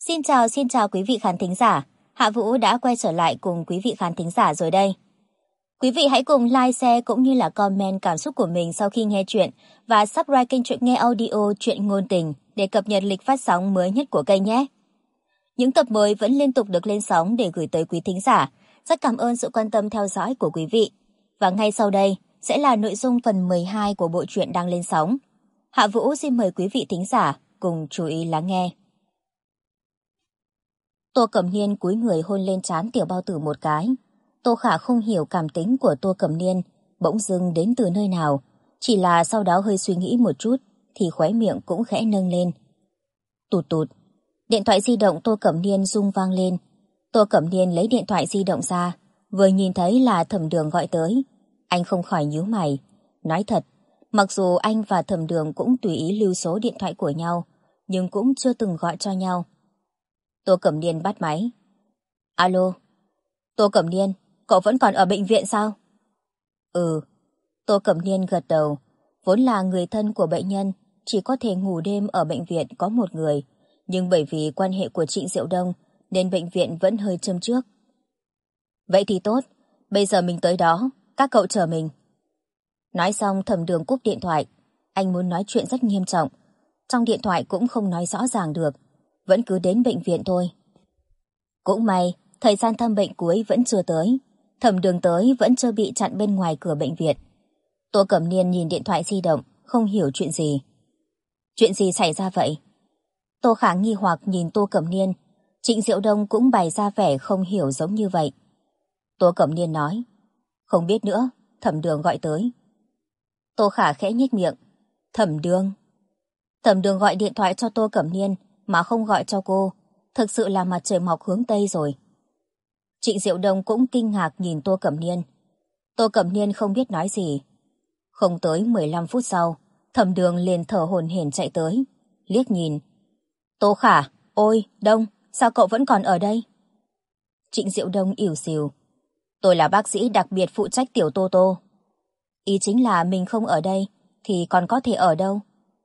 Xin chào quý vị khán thính giả. Hạ Vũ đã quay trở lại cùng quý vị khán thính giả rồi đây. Quý vị hãy cùng like, share cũng như là comment cảm xúc của mình sau khi nghe chuyện và subscribe kênh Truyện Nghe Audio Truyện Ngôn Tình để cập nhật lịch phát sóng mới nhất của kênh nhé. Những tập mới vẫn liên tục được lên sóng để gửi tới quý thính giả. Rất cảm ơn sự quan tâm theo dõi của quý vị. Và ngay sau đây sẽ là nội dung phần 12 của bộ truyện đang lên sóng. Hạ Vũ xin mời quý vị thính giả cùng chú ý lắng nghe. Tô Cẩm Niên cúi người hôn lên trán Tiểu Bao Tử một cái. Tô Khả không hiểu cảm tính của Tô Cẩm Niên bỗng dưng đến từ nơi nào, chỉ là sau đó hơi suy nghĩ một chút thì khóe miệng cũng khẽ nâng lên. Tụt tụt. Điện thoại di động Tô Cẩm Niên rung vang lên. Tô Cẩm Niên lấy điện thoại di động ra, vừa nhìn thấy là Thẩm Đường gọi tới. Anh không khỏi nhíu mày. Nói thật, mặc dù anh và Thẩm Đường cũng tùy ý lưu số điện thoại của nhau, nhưng cũng chưa từng gọi cho nhau. Tô Cẩm Niên bắt máy. Alo. Tô Cẩm Niên, cậu vẫn còn ở bệnh viện sao? Ừ. Tô Cẩm Niên gật đầu. Vốn là người thân của bệnh nhân, chỉ có thể ngủ đêm ở bệnh viện có một người. Nhưng bởi vì quan hệ của Trịnh Diệu Đông nên bệnh viện vẫn hơi châm trước. Vậy thì tốt, bây giờ mình tới đó, các cậu chờ mình. Nói xong Thẩm Đường cúp điện thoại. Anh muốn nói chuyện rất nghiêm trọng. Trong điện thoại cũng không nói rõ ràng được, vẫn cứ đến bệnh viện thôi. Cũng may, thời gian thăm bệnh cuối vẫn chưa tới. Thẩm Đường tới vẫn chưa bị chặn bên ngoài cửa bệnh viện. Tô Cẩm Niên nhìn điện thoại di động, không hiểu chuyện gì. Chuyện gì xảy ra vậy? Tô Khả nghi hoặc nhìn Tô Cẩm Niên. Trịnh Diệu Đông cũng bày ra vẻ không hiểu giống như vậy. Tô Cẩm Niên nói, không biết nữa, Thẩm Đường gọi tới. Tô Khả khẽ nhếch miệng. Thẩm Đường? Thẩm Đường gọi điện thoại cho Tô Cẩm Niên mà không gọi cho cô, thực sự là mặt trời mọc hướng Tây rồi. Trịnh Diệu Đông cũng kinh ngạc nhìn Tô Cẩm Niên. Tô Cẩm Niên không biết nói gì. Không tới 15 phút sau, Thẩm Đường liền thở hổn hển chạy tới, liếc nhìn. Tô Khả, ôi, Đông, sao cậu vẫn còn ở đây? Trịnh Diệu Đông ỉu xìu. Tôi là bác sĩ đặc biệt phụ trách Tiểu Tô Tô. Ý chính là mình không ở đây, thì còn có thể ở đâu?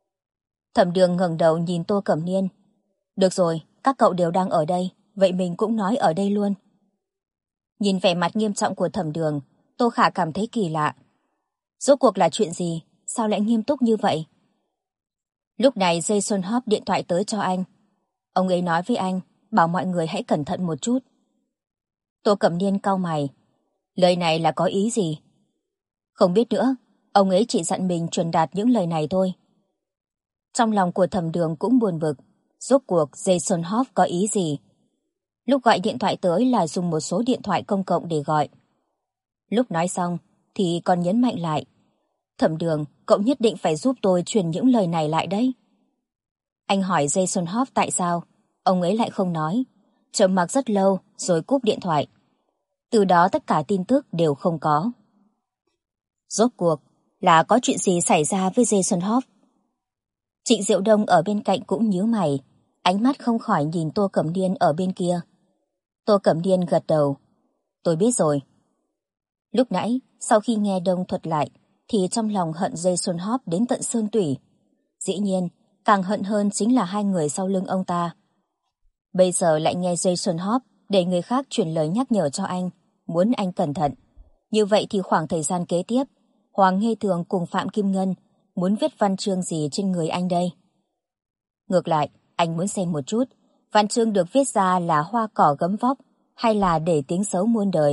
Thẩm Đường ngẩng đầu nhìn Tô Cẩm Niên. Được rồi, các cậu đều đang ở đây, vậy mình cũng nói ở đây luôn. Nhìn vẻ mặt nghiêm trọng của Thẩm Đường, Tô Khả cảm thấy kỳ lạ. Rốt cuộc là chuyện gì? Sao lại nghiêm túc như vậy? Lúc này Jason Hop điện thoại tới cho anh. Ông ấy nói với anh, bảo mọi người hãy cẩn thận một chút. Tô Cẩm Niên cau mày. Lời này là có ý gì? Không biết nữa, ông ấy chỉ dặn mình truyền đạt những lời này thôi. Trong lòng của Thẩm Đường cũng buồn bực. Rốt cuộc Jason Hop có ý gì? Lúc gọi điện thoại tới là dùng một số điện thoại công cộng để gọi. Lúc nói xong thì còn nhấn mạnh lại. Thẩm Đường, cậu nhất định phải giúp tôi truyền những lời này lại đấy. Anh hỏi Jason Hop tại sao, ông ấy lại không nói. Trầm mặc rất lâu rồi cúp điện thoại. Từ đó tất cả tin tức đều không có. Rốt cuộc là có chuyện gì xảy ra với Jason Hop? Trịnh Diệu Đông ở bên cạnh cũng nhíu mày, ánh mắt không khỏi nhìn Tô Cẩm Niên ở bên kia. Tô Cẩm Niên gật đầu. Tôi biết rồi. Lúc nãy, sau khi nghe Đông thuật lại, thì trong lòng hận Jason Hop đến tận xương tủy. Dĩ nhiên, càng hận hơn chính là hai người sau lưng ông ta. Bây giờ lại nghe Jason Hop để người khác truyền lời nhắc nhở cho anh, muốn anh cẩn thận. Như vậy thì khoảng thời gian kế tiếp, Hoàng Nghê Thường cùng Phạm Kim Ngân muốn viết văn chương gì trên người anh đây? Ngược lại, anh muốn xem một chút, văn chương được viết ra là hoa cỏ gấm vóc hay là để tiếng xấu muôn đời.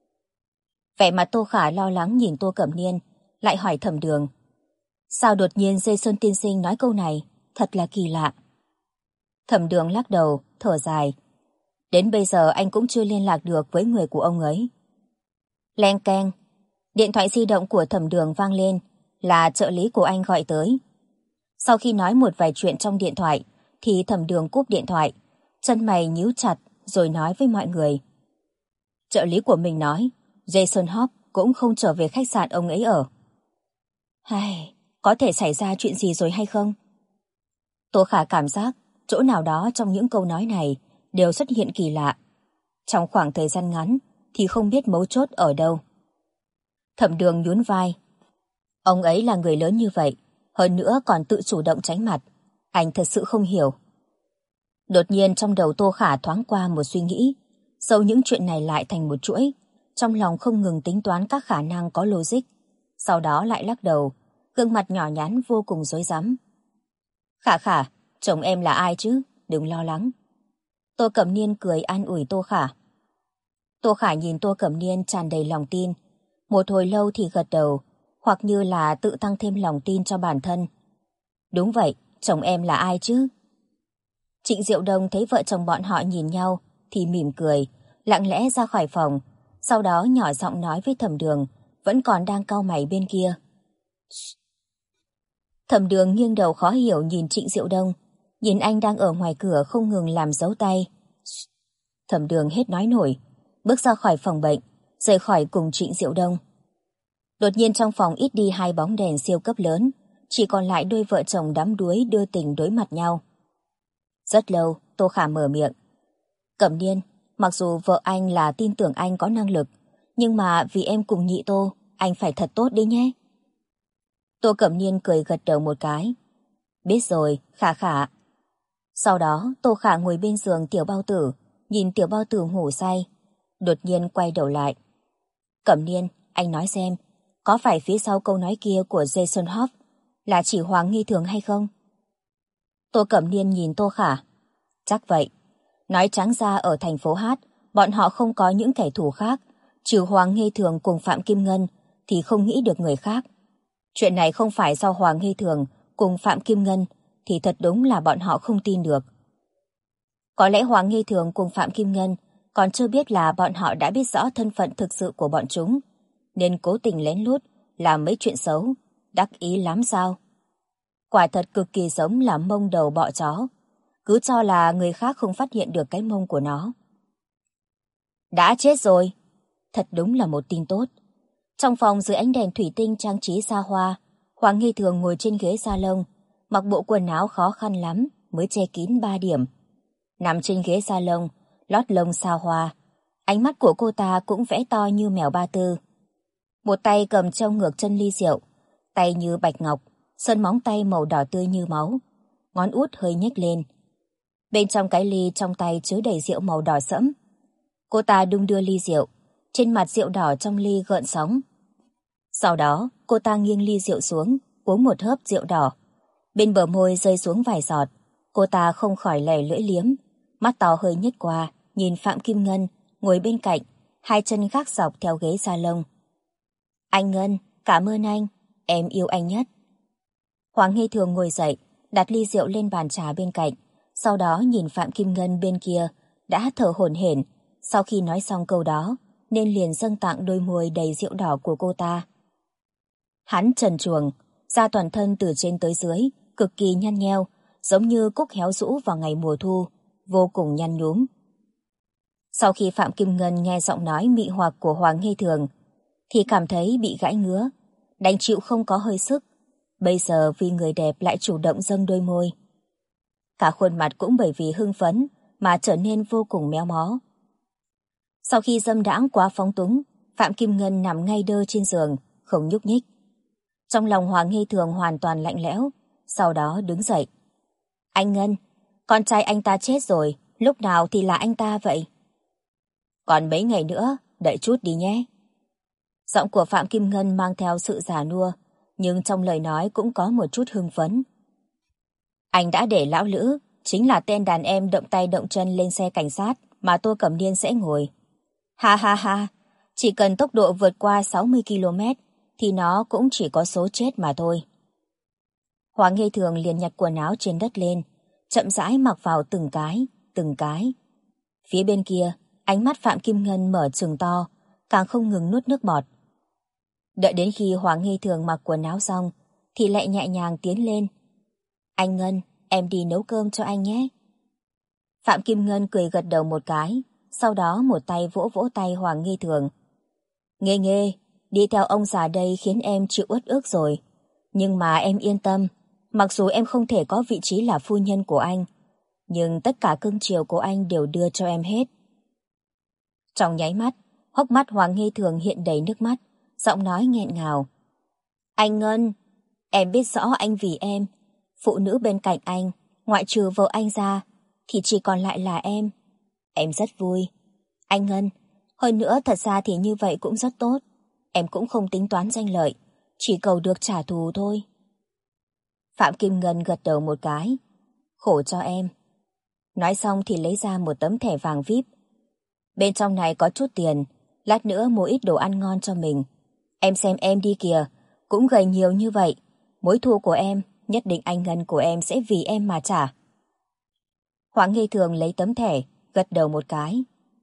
Vẻ mặt Tô Khả lo lắng nhìn Tô Cẩm Niên, lại hỏi Thẩm Đường. Sao đột nhiên Jason tiên sinh nói câu này, thật là kỳ lạ. Thẩm Đường lắc đầu, thở dài. Đến bây giờ anh cũng chưa liên lạc được với người của ông ấy. Leng keng, điện thoại di động của Thẩm Đường vang lên, là trợ lý của anh gọi tới. Sau khi nói một vài chuyện trong điện thoại, thì Thẩm Đường cúp điện thoại, chân mày nhíu chặt rồi nói với mọi người. Trợ lý của mình nói, Jason Hop cũng không trở về khách sạn ông ấy ở. Có thể xảy ra chuyện gì rồi hay không? Tô Khả cảm giác chỗ nào đó trong những câu nói này đều xuất hiện kỳ lạ. Trong khoảng thời gian ngắn thì không biết mấu chốt ở đâu. Thẩm Đường nhún vai. Ông ấy là người lớn như vậy, hơn nữa còn tự chủ động tránh mặt. Anh thật sự không hiểu. Đột nhiên trong đầu Tô Khả thoáng qua một suy nghĩ, xâu những chuyện này lại thành một chuỗi, trong lòng không ngừng tính toán các khả năng có logic, sau đó lại lắc đầu, gương mặt nhỏ nhắn vô cùng rối rắm. Khả Khả, chồng em là ai chứ, đừng lo lắng. Tô Cẩm Niên cười an ủi Tô Khả. Tô Khả nhìn Tô Cẩm Niên tràn đầy lòng tin, một hồi lâu thì gật đầu, hoặc như là tự tăng thêm lòng tin cho bản thân. Đúng vậy, chồng em là ai chứ? Trịnh Diệu Đông thấy vợ chồng bọn họ nhìn nhau thì mỉm cười, lặng lẽ ra khỏi phòng, sau đó nhỏ giọng nói với Thẩm Đường, vẫn còn đang cau mày bên kia. Thẩm Đường nghiêng đầu khó hiểu nhìn Trịnh Diệu Đông, nhìn anh đang ở ngoài cửa không ngừng làm dấu tay. Thẩm Đường hết nói nổi, bước ra khỏi phòng bệnh, rời khỏi cùng Trịnh Diệu Đông. Đột nhiên trong phòng ít đi 2 bóng đèn siêu cấp lớn, chỉ còn lại đôi vợ chồng đắm đuối đưa tình đối mặt nhau. Rất lâu, Tô Khả mở miệng. Cẩm Niên, mặc dù vợ anh là tin tưởng anh có năng lực, nhưng mà vì em cùng nhị Tô, anh phải thật tốt đi nhé. Tô Cẩm Niên cười gật đầu một cái. Biết rồi, Khả Khả. Sau đó, Tô Khả ngồi bên giường Tiểu Bao Tử, nhìn Tiểu Bao Tử ngủ say. Đột nhiên quay đầu lại. Cẩm Niên, anh nói xem, có phải phía sau câu nói kia của Jason Hoff là chỉ Hoàng Nghi Thường hay không? Tô Cẩm Niên nhìn Tô Khả. Chắc vậy. Nói trắng ra ở thành phố Hát, bọn họ không có những kẻ thù khác, trừ Hoàng Nghi Thường cùng Phạm Kim Ngân thì không nghĩ được người khác. Chuyện này không phải do Hoàng Nghi Thường cùng Phạm Kim Ngân thì thật đúng là bọn họ không tin được. Có lẽ Hoàng Nghi Thường cùng Phạm Kim Ngân còn chưa biết là bọn họ đã biết rõ thân phận thực sự của bọn chúng, nên cố tình lén lút làm mấy chuyện xấu, đắc ý lắm sao? Quả thật cực kỳ giống là mông đầu bọ chó, cứ cho là người khác không phát hiện được cái mông của nó. Đã chết rồi! Thật đúng là một tin tốt. Trong phòng dưới ánh đèn thủy tinh trang trí xa hoa, Hoàng Nghi Thường ngồi trên ghế salon, mặc bộ quần áo khó khăn lắm mới che kín 3 điểm. Nằm trên ghế salon, lót lông xa hoa, ánh mắt của cô ta cũng vẽ to như mèo Ba Tư. Một tay cầm treo ngược chân ly rượu, tay như bạch ngọc, sơn móng tay màu đỏ tươi như máu, ngón út hơi nhếch lên. Bên trong cái ly trong tay chứa đầy rượu màu đỏ sẫm. Cô ta đung đưa ly rượu, trên mặt rượu đỏ trong ly gợn sóng. Sau đó, cô ta nghiêng ly rượu xuống, uống một hớp rượu đỏ. Bên bờ môi rơi xuống vài giọt, cô ta không khỏi lè lưỡi liếm, mắt to hơi nhếch qua, nhìn Phạm Kim Ngân ngồi bên cạnh, hai chân gác dọc theo ghế salon. Anh Ngân, cảm ơn anh, em yêu anh nhất. Hoàng Nghi Thường ngồi dậy, đặt ly rượu lên bàn trà bên cạnh, sau đó nhìn Phạm Kim Ngân bên kia, đã thở hổn hển. Sau khi nói xong câu đó, nên liền dâng tặng đôi môi đầy rượu đỏ của cô ta. Hắn trần truồng, da toàn thân từ trên tới dưới, cực kỳ nhăn nheo, giống như cúc héo rũ vào ngày mùa thu, vô cùng nhăn nhúm. Sau khi Phạm Kim Ngân nghe giọng nói mị hoặc của Hoàng Nghi Thường, thì cảm thấy bị gãi ngứa, đành chịu không có hơi sức. Bây giờ vì người đẹp lại chủ động dâng đôi môi. Cả khuôn mặt cũng bởi vì hưng phấn mà trở nên vô cùng méo mó. Sau khi dâm đãng quá phóng túng, Phạm Kim Ngân nằm ngay đơ trên giường, không nhúc nhích. Trong lòng Hoàng Nghi Thường hoàn toàn lạnh lẽo, sau đó đứng dậy. Anh Ngân, con trai anh ta chết rồi, lúc nào thì là anh ta vậy? Còn mấy ngày nữa, đợi chút đi nhé. Giọng của Phạm Kim Ngân mang theo sự già nua, nhưng trong lời nói cũng có một chút hưng phấn. Anh đã để lão Lữ, chính là tên đàn em động tay động chân lên xe cảnh sát mà Tô Cẩm Niên sẽ ngồi. Ha ha ha, chỉ cần tốc độ vượt qua 60 km thì nó cũng chỉ có số chết mà thôi. Hoàng Nghi Thường liền nhặt quần áo trên đất lên, chậm rãi mặc vào từng cái, từng cái. Phía bên kia, ánh mắt Phạm Kim Ngân mở trừng to, càng không ngừng nuốt nước bọt. Đợi đến khi Hoàng Nghi Thường mặc quần áo xong, thì lại nhẹ nhàng tiến lên. Anh Ngân, em đi nấu cơm cho anh nhé. Phạm Kim Ngân cười gật đầu một cái, sau đó một tay vỗ vỗ tay Hoàng Nghi Thường. Nghê nghê, đi theo ông già đây khiến em chịu uất ức rồi. Nhưng mà em yên tâm, mặc dù em không thể có vị trí là phu nhân của anh, nhưng tất cả cưng chiều của anh đều đưa cho em hết. Trong nháy mắt, hốc mắt Hoàng Nghi Thường hiện đầy nước mắt, giọng nói nghẹn ngào. Anh Ngân, em biết rõ anh vì em, phụ nữ bên cạnh anh, ngoại trừ vợ anh ra, thì chỉ còn lại là em. Em rất vui. Anh Ngân, hơn nữa thật ra thì như vậy cũng rất tốt. Em cũng không tính toán danh lợi, chỉ cầu được trả thù thôi. Phạm Kim Ngân gật đầu một cái. Khổ cho em. Nói xong thì lấy ra một tấm thẻ vàng VIP. Bên trong này có chút tiền, lát nữa mua ít đồ ăn ngon cho mình. Em xem em đi kìa, cũng gầy nhiều như vậy. Mối thù của em, nhất định anh Ngân của em sẽ vì em mà trả. Hoàng Nghi Thường lấy tấm thẻ, gật đầu một cái.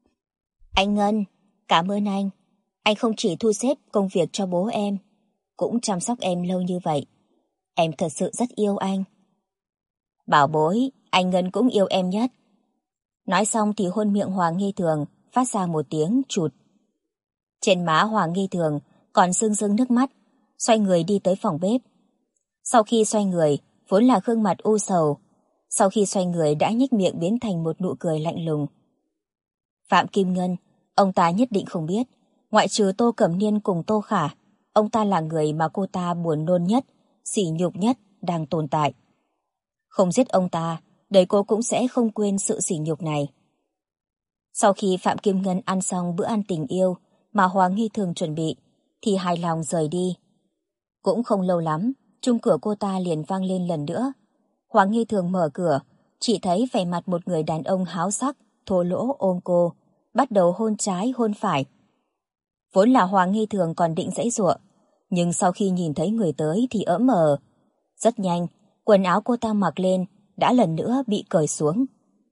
Anh Ngân, cảm ơn anh. Anh không chỉ thu xếp công việc cho bố em, cũng chăm sóc em lâu như vậy. Em thật sự rất yêu anh. Bảo bối, anh Ngân cũng yêu em nhất. Nói xong thì hôn miệng Hoàng Nghi Thường, phát ra một tiếng chụt. Trên má Hoàng Nghi Thường còn rưng rưng nước mắt, xoay người đi tới phòng bếp. Sau khi xoay người, vốn là gương mặt u sầu. Sau khi xoay người đã nhếch miệng biến thành một nụ cười lạnh lùng. Phạm Kim Ngân, ông ta nhất định không biết, ngoại trừ Tô Cẩm Niên cùng Tô Khả, ông ta là người mà cô ta buồn nôn nhất, sỉ nhục nhất đang tồn tại. Không giết ông ta, đời cô cũng sẽ không quên sự sỉ nhục này. Sau khi Phạm Kim Ngân ăn xong bữa ăn tình yêu mà Hoàng Nghi Thường chuẩn bị, thì hài lòng rời đi. Cũng không lâu lắm, chuông cửa cô ta liền vang lên lần nữa. Hoàng Nghi Thường mở cửa, chỉ thấy vẻ mặt một người đàn ông háo sắc, thô lỗ ôm cô, bắt đầu hôn trái hôn phải. Vốn là Hoàng Nghi Thường còn định giãy giụa, nhưng sau khi nhìn thấy người tới thì ỡm mờ. Rất nhanh, quần áo cô ta mặc lên đã lần nữa bị cởi xuống.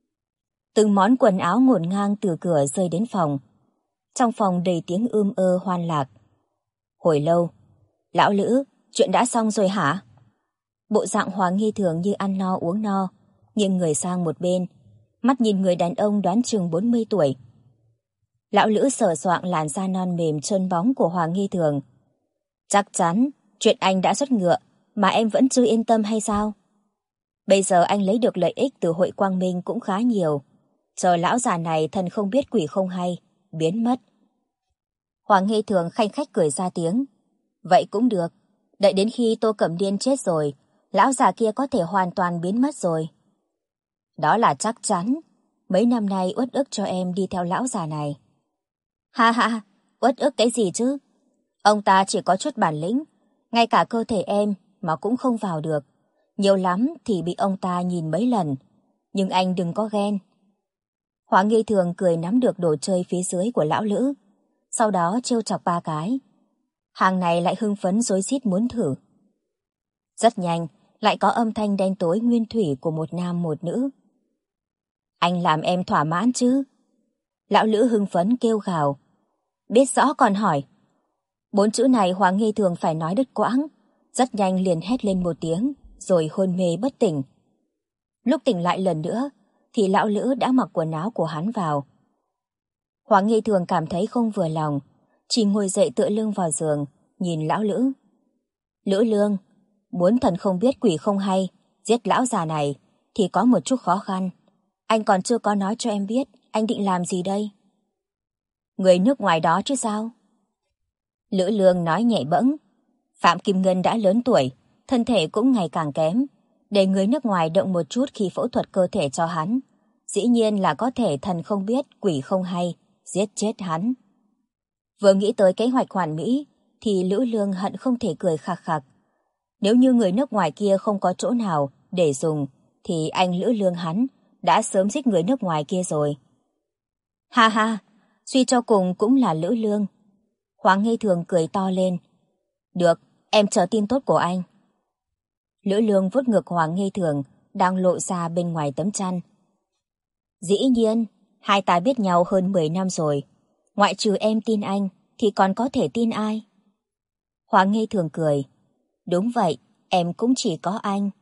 Từng món quần áo ngổn ngang từ cửa rơi đến phòng. Trong phòng đầy tiếng hoan lạc. Hồi lâu, lão Lữ, chuyện đã xong rồi hả? Bộ dạng Hoàng Nghi Thường như ăn no uống no, nghiêng người sang một bên, mắt nhìn người đàn ông đoán chừng 40 tuổi. Lão Lữ sờ soạng làn da non mềm trơn bóng của Hoàng Nghi Thường. Chắc chắn, chuyện anh đã xuất ngựa, mà em vẫn chưa yên tâm hay sao? Bây giờ anh lấy được lợi ích từ hội Quang Minh cũng khá nhiều. Chờ lão già này thần không biết quỷ không hay, biến mất. Hoàng Nghi Thường khanh khách cười ra tiếng. Vậy cũng được, đợi đến khi Tô Cẩm Niên chết rồi, lão già kia có thể hoàn toàn biến mất rồi. Đó là chắc chắn, mấy năm nay uất ức cho em đi theo lão già này. Ha ha, uất ức cái gì chứ? Ông ta chỉ có chút bản lĩnh, ngay cả cơ thể em mà cũng không vào được. Nhiều lắm thì bị ông ta nhìn mấy lần, nhưng anh đừng có ghen. Hoàng Nghi Thường cười nắm được đồ chơi phía dưới của lão Lữ, sau đó trêu chọc 3 cái. Hàng này lại hưng phấn rối rít muốn thử. Rất nhanh, lại có âm thanh đen tối nguyên thủy của một nam một nữ. Anh làm em thỏa mãn chứ? Lão Lữ hưng phấn kêu gào. Biết rõ còn hỏi. 4 chữ này Hoàng Nghi Thường phải nói đứt quãng, rất nhanh liền hét lên một tiếng, rồi hôn mê bất tỉnh. Lúc tỉnh lại lần nữa, thì lão Lữ đã mặc quần áo của hắn vào. Hoàng Nghi Thường cảm thấy không vừa lòng, chỉ ngồi dậy tựa lưng vào giường, nhìn lão Lữ. Lữ Lương, muốn thần không biết quỷ không hay, giết lão già này, thì có một chút khó khăn. Anh còn chưa có nói cho em biết, anh định làm gì đây? Người nước ngoài đó chứ sao? Lữ Lương nói nhẹ bẫng. Phạm Kim Ngân đã lớn tuổi, thân thể cũng ngày càng kém. Để người nước ngoài động một chút khi phẫu thuật cơ thể cho hắn, dĩ nhiên là có thể thần không biết quỷ không hay, giết chết hắn. Vừa nghĩ tới kế hoạch hoàn mỹ, thì Lữ Lương hận không thể cười khạc khạc. Nếu như người nước ngoài kia không có chỗ nào để dùng, thì anh Lữ Lương hắn đã sớm giết người nước ngoài kia rồi. Ha ha, suy cho cùng cũng là Lữ Lương. Hoàng Nghi Thường cười to lên. Được, em chờ tin tốt của anh. Lữ Lương vuốt ngực Hoàng Nghi Thường đang lộ ra bên ngoài tấm chăn. Dĩ nhiên, hai ta biết nhau hơn 10 năm rồi. Ngoại trừ em tin anh, thì còn có thể tin ai? Hoàng Nghi Thường cười. Đúng vậy, em cũng chỉ có anh.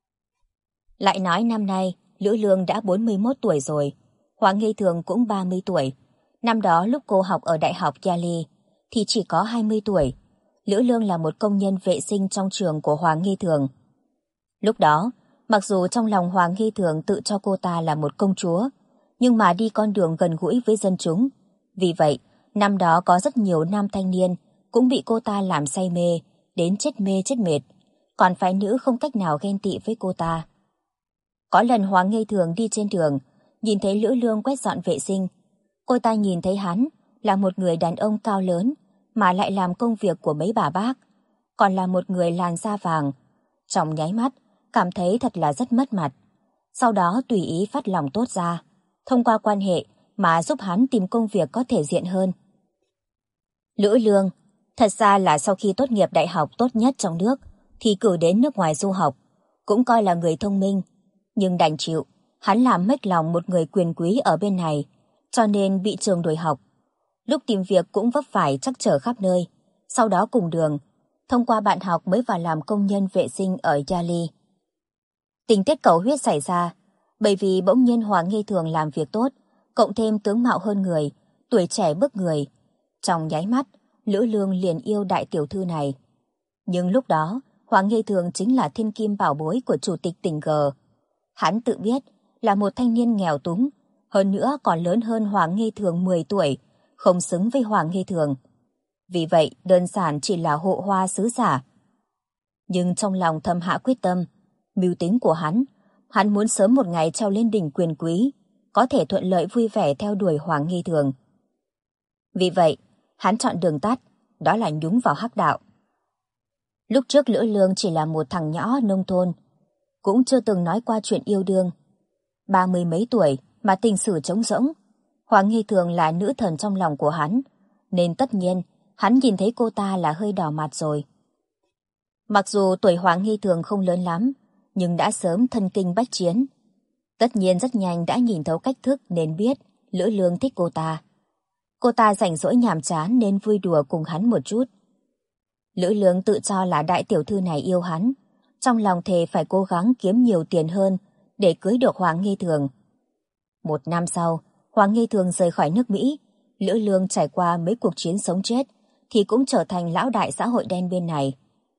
Lại nói năm nay, Lữ Lương đã 41 tuổi rồi. Hoàng Nghi Thường cũng 30 tuổi. Năm đó lúc cô học ở Đại học Yale, thì chỉ có 20 tuổi. Lữ Lương là một công nhân vệ sinh trong trường của Hoàng Nghi Thường. Lúc đó, mặc dù trong lòng Hoàng Nghi Thường tự cho cô ta là một công chúa, nhưng mà đi con đường gần gũi với dân chúng. Vì vậy, năm đó có rất nhiều nam thanh niên cũng bị cô ta làm say mê, đến chết mê chết mệt, còn phái nữ không cách nào ghen tị với cô ta. Có lần Hoàng Nghi Thường đi trên đường, nhìn thấy Lữ Lương quét dọn vệ sinh. Cô ta nhìn thấy hắn là một người đàn ông cao lớn mà lại làm công việc của mấy bà bác, còn là một người làn da vàng. Trong nháy mắt, cảm thấy thật là rất mất mặt. Sau đó tùy ý phát lòng tốt ra, thông qua quan hệ mà giúp hắn tìm công việc có thể diện hơn. Lữ Lương, thật ra là sau khi tốt nghiệp đại học tốt nhất trong nước, thì cử đến nước ngoài du học, cũng coi là người thông minh. Nhưng đành chịu, hắn làm mếch lòng một người quyền quý ở bên này, cho nên bị trường đuổi học. Lúc tìm việc cũng vấp phải trắc trở khắp nơi, sau đó cùng đường, thông qua bạn học mới vào làm công nhân vệ sinh ở Yali. Tình tiết cầu huyết xảy ra, bởi vì bỗng nhiên Hoàng Nghi Thường làm việc tốt, cộng thêm tướng mạo hơn người, tuổi trẻ bức người. Trong nháy mắt, Lữ Lương liền yêu đại tiểu thư này. Nhưng lúc đó, Hoàng Nghi Thường chính là thiên kim bảo bối của chủ tịch tỉnh G. Hắn tự biết là một thanh niên nghèo túng, hơn nữa còn lớn hơn Hoàng Nghi Thường 10 tuổi, không xứng với Hoàng Nghi Thường. Vì vậy, đơn giản chỉ là hộ hoa sứ giả. Nhưng trong lòng thầm hạ quyết tâm, mưu tính của hắn muốn sớm một ngày treo lên đỉnh quyền quý, có thể thuận lợi vui vẻ theo đuổi Hoàng Nghi Thường. Vì vậy, hắn chọn đường tắt, đó là nhúng vào hắc đạo. Lúc trước Lữ Lương chỉ là một thằng nhỏ nông thôn, cũng chưa từng nói qua chuyện yêu đương. 30 mấy tuổi mà tình sử trống rỗng. Hoàng Nghi Thường là nữ thần trong lòng của hắn, nên tất nhiên hắn nhìn thấy cô ta là hơi đỏ mặt rồi. Mặc dù tuổi Hoàng Nghi Thường không lớn lắm, nhưng đã sớm thân kinh bách chiến. Tất nhiên rất nhanh đã nhìn thấu cách thức nên biết Lữ Lương thích cô ta. Cô ta rảnh rỗi nhàm chán nên vui đùa cùng hắn một chút. Lữ Lương tự cho là đại tiểu thư này yêu hắn, trong lòng thề phải cố gắng kiếm nhiều tiền hơn để cưới được Hoàng Nghi Thường. 1 năm sau, Hoàng Nghi Thường rời khỏi nước Mỹ, Lữ Lương trải qua mấy cuộc chiến sống chết thì cũng trở thành lão đại xã hội đen bên này.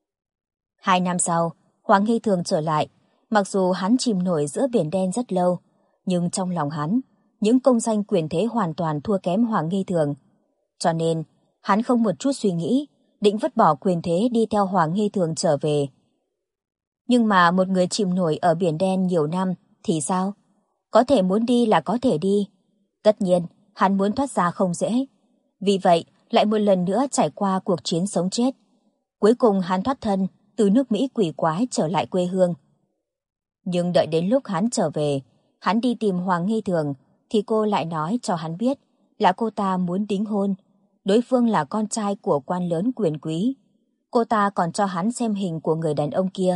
2 năm sau, Hoàng Nghi Thường trở lại, mặc dù hắn chìm nổi giữa biển đen rất lâu, nhưng trong lòng hắn, những công danh quyền thế hoàn toàn thua kém Hoàng Nghi Thường. Cho nên, hắn không một chút suy nghĩ, định vứt bỏ quyền thế đi theo Hoàng Nghi Thường trở về. Nhưng mà một người chìm nổi ở biển đen nhiều năm thì sao? Có thể muốn đi là có thể đi. Tất nhiên, hắn muốn thoát ra không dễ. Vì vậy, lại một lần nữa trải qua cuộc chiến sống chết. Cuối cùng hắn thoát thân, từ nước Mỹ quỷ quái trở lại quê hương. Nhưng đợi đến lúc hắn trở về, hắn đi tìm Hoàng Nghi Thường, thì cô lại nói cho hắn biết là cô ta muốn đính hôn. Đối phương là con trai của quan lớn quyền quý. Cô ta còn cho hắn xem hình của người đàn ông kia.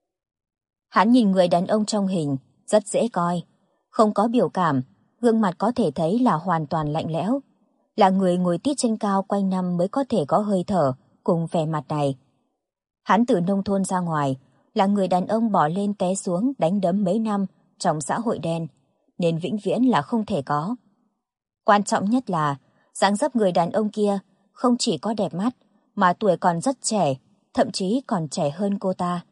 Hắn nhìn người đàn ông trong hình, rất dễ coi. Không có biểu cảm, gương mặt có thể thấy là hoàn toàn lạnh lẽo. Là người ngồi tít trên cao quanh năm mới có thể có hơi thở cùng vẻ mặt này. Hắn từ nông thôn ra ngoài, là người đàn ông bỏ lên té xuống đánh đấm mấy năm trong xã hội đen, nên vĩnh viễn là không thể có. Quan trọng nhất là, dáng dấp người đàn ông kia không chỉ có đẹp mắt, mà tuổi còn rất trẻ, thậm chí còn trẻ hơn cô ta.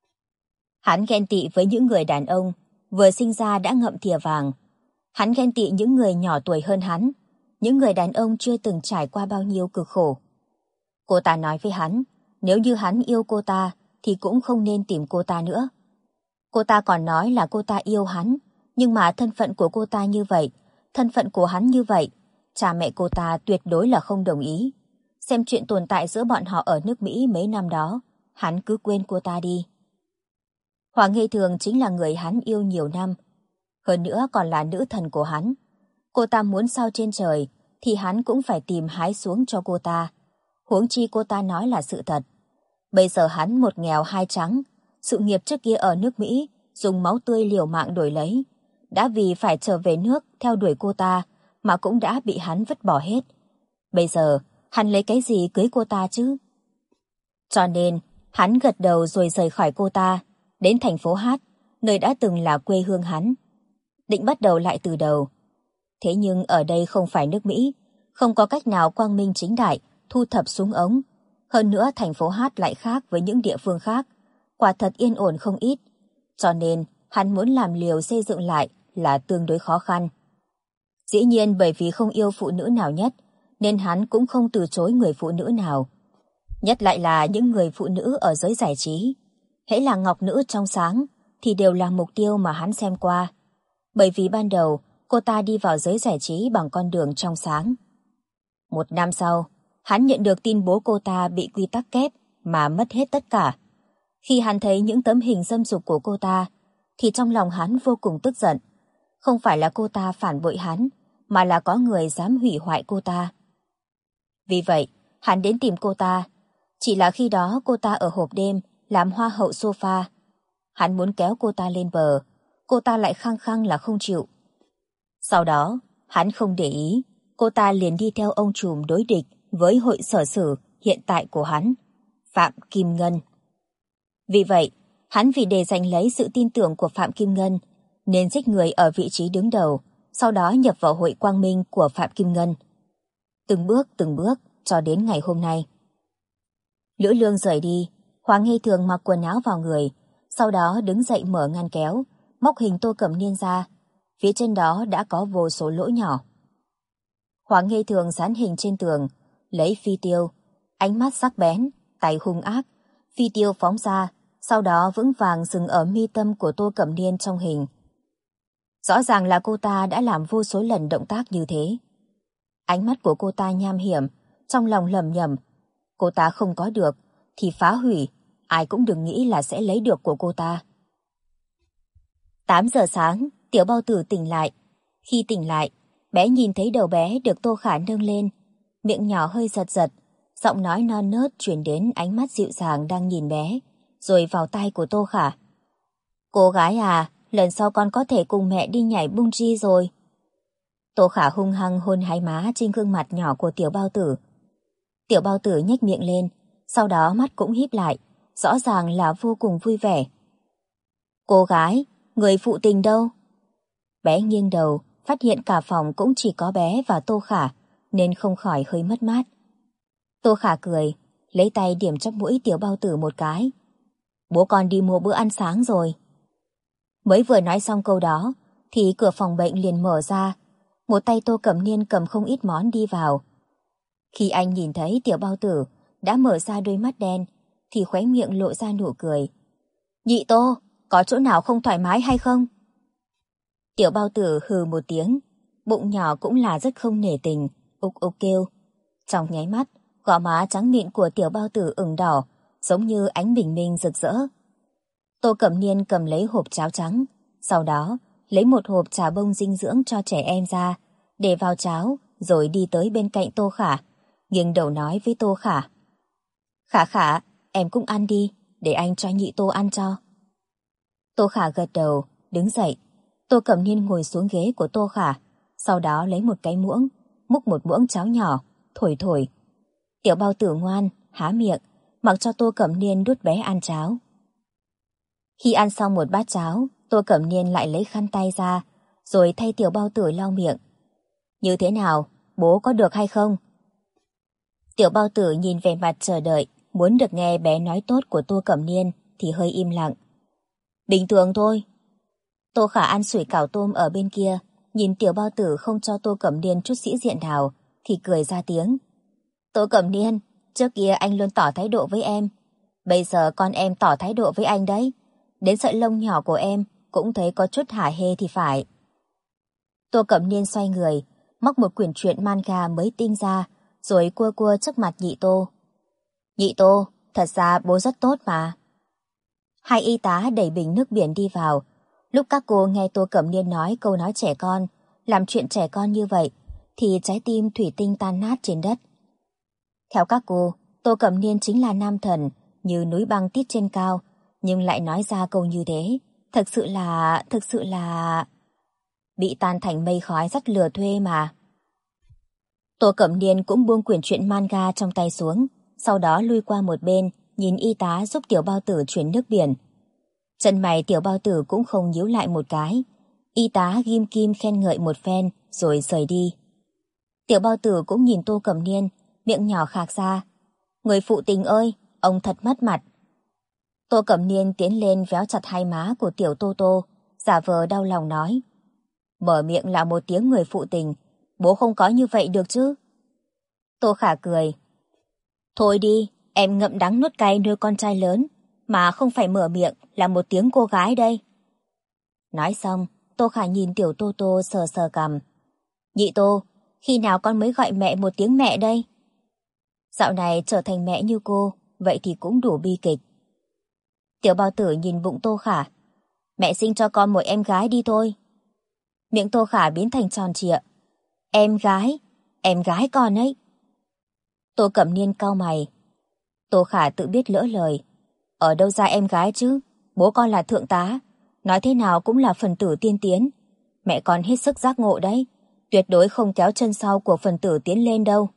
Hắn ghen tị với những người đàn ông vừa sinh ra đã ngậm thìa vàng. Hắn ghen tị những người nhỏ tuổi hơn hắn, những người đàn ông chưa từng trải qua bao nhiêu cực khổ. Cô ta nói với hắn, nếu như hắn yêu cô ta thì cũng không nên tìm cô ta nữa. Cô ta còn nói là cô ta yêu hắn, nhưng mà thân phận của cô ta như vậy, thân phận của hắn như vậy, cha mẹ cô ta tuyệt đối là không đồng ý. Xem chuyện tồn tại giữa bọn họ ở nước Mỹ mấy năm đó, hắn cứ quên cô ta đi. Hoàng Nghi Thường chính là người hắn yêu nhiều năm, hơn nữa còn là nữ thần của hắn. Cô ta muốn sao trên trời thì hắn cũng phải tìm hái xuống cho cô ta. Huống chi cô ta nói là sự thật. Bây giờ hắn một nghèo hai trắng, sự nghiệp trước kia ở nước Mỹ dùng máu tươi liều mạng đổi lấy, đã vì phải trở về nước theo đuổi cô ta mà cũng đã bị hắn vứt bỏ hết. Bây giờ hắn lấy cái gì cưới cô ta chứ? Cho nên hắn gật đầu rồi rời khỏi cô ta, đến thành phố Hát, nơi đã từng là quê hương hắn. Định bắt đầu lại từ đầu. Thế nhưng ở đây không phải nước Mỹ, không có cách nào quang minh chính đại thu thập súng ống. Hơn nữa thành phố Hát lại khác với những địa phương khác, quả thật yên ổn không ít. Cho nên hắn muốn làm liều xây dựng lại là tương đối khó khăn. Dĩ nhiên bởi vì không yêu phụ nữ nào nhất, nên hắn cũng không từ chối người phụ nữ nào. Nhất lại là những người phụ nữ ở giới giải trí. Hễ là ngọc nữ trong sáng, thì đều là mục tiêu mà hắn xem qua. Bởi vì ban đầu, cô ta đi vào giới giải trí bằng con đường trong sáng. 1 năm sau, hắn nhận được tin bố cô ta bị quy tắc kép mà mất hết tất cả. Khi hắn thấy những tấm hình dâm dục của cô ta, thì trong lòng hắn vô cùng tức giận. Không phải là cô ta phản bội hắn, mà là có người dám hủy hoại cô ta. Vì vậy, hắn đến tìm cô ta. Chỉ là khi đó cô ta ở hộp đêm làm hoa hậu sofa. Hắn muốn kéo cô ta lên bờ, cô ta lại khăng khăng là không chịu. Sau đó, hắn không để ý, cô ta liền đi theo ông trùm đối địch với hội sở sử hiện tại của hắn, Phạm Kim Ngân. Vì vậy, hắn vì để giành lấy sự tin tưởng của Phạm Kim Ngân, nên giết người ở vị trí đứng đầu, sau đó nhập vào hội quang minh của Phạm Kim Ngân. Từng bước, cho đến ngày hôm nay. Lữ Lương rời đi, Hoàng Nghi Thường mặc quần áo vào người, sau đó đứng dậy mở ngăn kéo, móc hình Tô Cẩm Niên ra. Phía trên đó đã có vô số lỗ nhỏ. Hoàng Nghi Thường dán hình trên tường, lấy phi tiêu, ánh mắt sắc bén, tay hung ác, phi tiêu phóng ra, sau đó vững vàng dừng ở mi tâm của Tô Cẩm Niên trong hình. Rõ ràng là cô ta đã làm vô số lần động tác như thế. Ánh mắt của cô ta nham hiểm, trong lòng lầm nhầm. Cô ta không có được, thì phá hủy, ai cũng đừng nghĩ là sẽ lấy được của cô ta. 8 giờ sáng, Tiểu Bao Tử tỉnh lại. Khi tỉnh lại, bé nhìn thấy đầu bé được Tô Khả nâng lên, miệng nhỏ hơi giật giật, giọng nói non nớt truyền đến ánh mắt dịu dàng đang nhìn bé, rồi vào tai của Tô Khả. Cô gái à, lần sau con có thể cùng mẹ đi nhảy bungee rồi. Tô Khả hung hăng hôn hai má trên gương mặt nhỏ của Tiểu Bao Tử. Tiểu Bao Tử nhếch miệng lên, sau đó mắt cũng híp lại, rõ ràng là vô cùng vui vẻ. Cô gái, người phụ tình đâu? Bé nghiêng đầu, phát hiện cả phòng cũng chỉ có bé và Tô Khả, nên không khỏi hơi mất mát. Tô Khả cười, lấy tay điểm chóp mũi Tiểu Bao Tử một cái. Bố con đi mua bữa ăn sáng rồi. Mới vừa nói xong câu đó, thì cửa phòng bệnh liền mở ra, một tay Tô Cẩm Niên cầm không ít món đi vào. Khi anh nhìn thấy Tiểu Bao Tử đã mở ra đôi mắt đen, thì khóe miệng lộ ra nụ cười. Nhị Tô, có chỗ nào không thoải mái hay không? Tiểu Bao Tử hừ một tiếng, bụng nhỏ cũng là rất không nể tình, ục ục kêu. Trong nháy mắt, gò má trắng mịn của Tiểu Bao Tử ửng đỏ, giống như ánh bình minh rực rỡ. Tô Cẩm Niên cầm lấy hộp cháo trắng, sau đó lấy một hộp trà bông dinh dưỡng cho trẻ em ra, để vào cháo, rồi đi tới bên cạnh Tô Khả, nghiêng đầu nói với Tô Khả. Khả Khả, em cũng ăn đi, để anh cho nhị Tô ăn cho. Tô Khả gật đầu, đứng dậy. Tô Cẩm Niên ngồi xuống ghế của Tô Khả, sau đó lấy một cái muỗng, múc một muỗng cháo nhỏ, thổi thổi. Tiểu Bao Tử ngoan, há miệng, mặc cho Tô Cẩm Niên đút bé ăn cháo. Khi ăn xong một bát cháo, Tô Cẩm Niên lại lấy khăn tay ra, rồi thay Tiểu Bao Tử lau miệng. Như thế nào, bố có được hay không? Tiểu Bao Tử nhìn vẻ mặt chờ đợi, muốn được nghe bé nói tốt của Tô Cẩm Niên, thì hơi im lặng. Bình thường thôi. Tô Khả ăn sủi cảo tôm ở bên kia, nhìn Tiểu Bao Tử không cho Tô Cẩm Niên chút sĩ diện nào, thì cười ra tiếng. Tô Cẩm Niên, trước kia anh luôn tỏ thái độ với em. Bây giờ con em tỏ thái độ với anh đấy. Đến sợi lông nhỏ của em cũng thấy có chút hả hê thì phải. Tô Cẩm Niên xoay người, móc một quyển truyện manga mới tinh ra, rồi cua cua trước mặt nhị Tô. Nhị Tô, thật ra bố rất tốt mà. Hai y tá đẩy bình nước biển đi vào. Lúc các cô nghe Tô Cẩm Niên nói câu nói trẻ con, làm chuyện trẻ con như vậy, thì trái tim thủy tinh tan nát trên đất. Theo các cô, Tô Cẩm Niên chính là nam thần, như núi băng tít trên cao, nhưng lại nói ra câu như thế, thực sự là... bị tan thành mây khói rất lừa thuê mà. Tô Cẩm Niên cũng buông quyển truyện manga trong tay xuống, sau đó lui qua một bên, nhìn y tá giúp Tiểu Bao Tử chuyển nước biển. Chân mày Tiểu Bao Tử cũng không nhíu lại một cái. Y tá ghim kim khen ngợi một phen, rồi rời đi. Tiểu Bao Tử cũng nhìn Tô Cẩm Niên, miệng nhỏ khạc ra. Người phụ tình ơi, ông thật mất mặt. Tô Cẩm Niên tiến lên véo chặt hai má của Tiểu Tô Tô, giả vờ đau lòng nói. Mở miệng là một tiếng người phụ tình, bố không có như vậy được chứ. Tô Khả cười. Thôi đi, em ngậm đắng nuốt cay nuôi con trai lớn, mà không phải mở miệng là một tiếng cô gái đây. Nói xong, Tô Khả nhìn tiểu Tô Tô sờ sờ cằm. Nhị Tô, khi nào con mới gọi mẹ một tiếng mẹ đây? Dạo này trở thành mẹ như cô, vậy thì cũng đủ bi kịch. Tiểu bao tử nhìn bụng Tô Khả. Mẹ sinh cho con một em gái đi thôi. Miệng Tô Khả biến thành tròn trịa. Em gái con ấy. Tô Cẩm Niên cau mày. Tô Khả tự biết lỡ lời. Ở đâu ra em gái chứ? Bố con là thượng tá, nói thế nào cũng là phần tử tiên tiến. Mẹ con hết sức giác ngộ đấy, tuyệt đối không kéo chân sau của phần tử tiến lên đâu.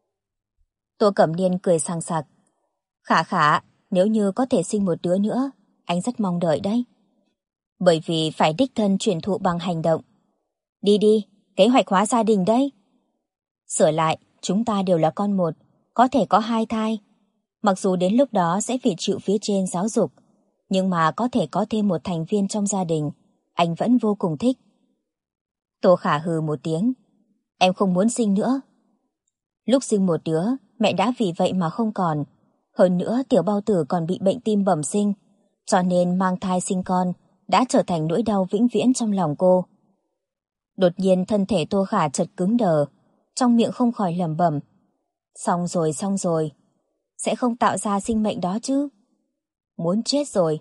Tô Cẩm Niên cười sằng sặc. Khả, nếu như có thể sinh một đứa nữa, anh rất mong đợi đấy. Bởi vì phải đích thân truyền thụ bằng hành động. Đi, kế hoạch hóa gia đình đấy. Sửa lại, chúng ta đều là con một, có thể có 2 thai. Mặc dù đến lúc đó sẽ phải chịu phía trên giáo dục, nhưng mà có thể có thêm một thành viên trong gia đình, anh vẫn vô cùng thích. Tô Khả hừ một tiếng. Em không muốn sinh nữa. Lúc sinh một đứa, mẹ đã vì vậy mà không còn. Hơn nữa tiểu bao tử còn bị bệnh tim bẩm sinh, cho nên mang thai sinh con đã trở thành nỗi đau vĩnh viễn trong lòng cô. Đột nhiên thân thể Tô Khả chợt cứng đờ, trong miệng không khỏi lẩm bẩm. Xong rồi. Sẽ không tạo ra sinh mệnh đó chứ. Muốn chết rồi.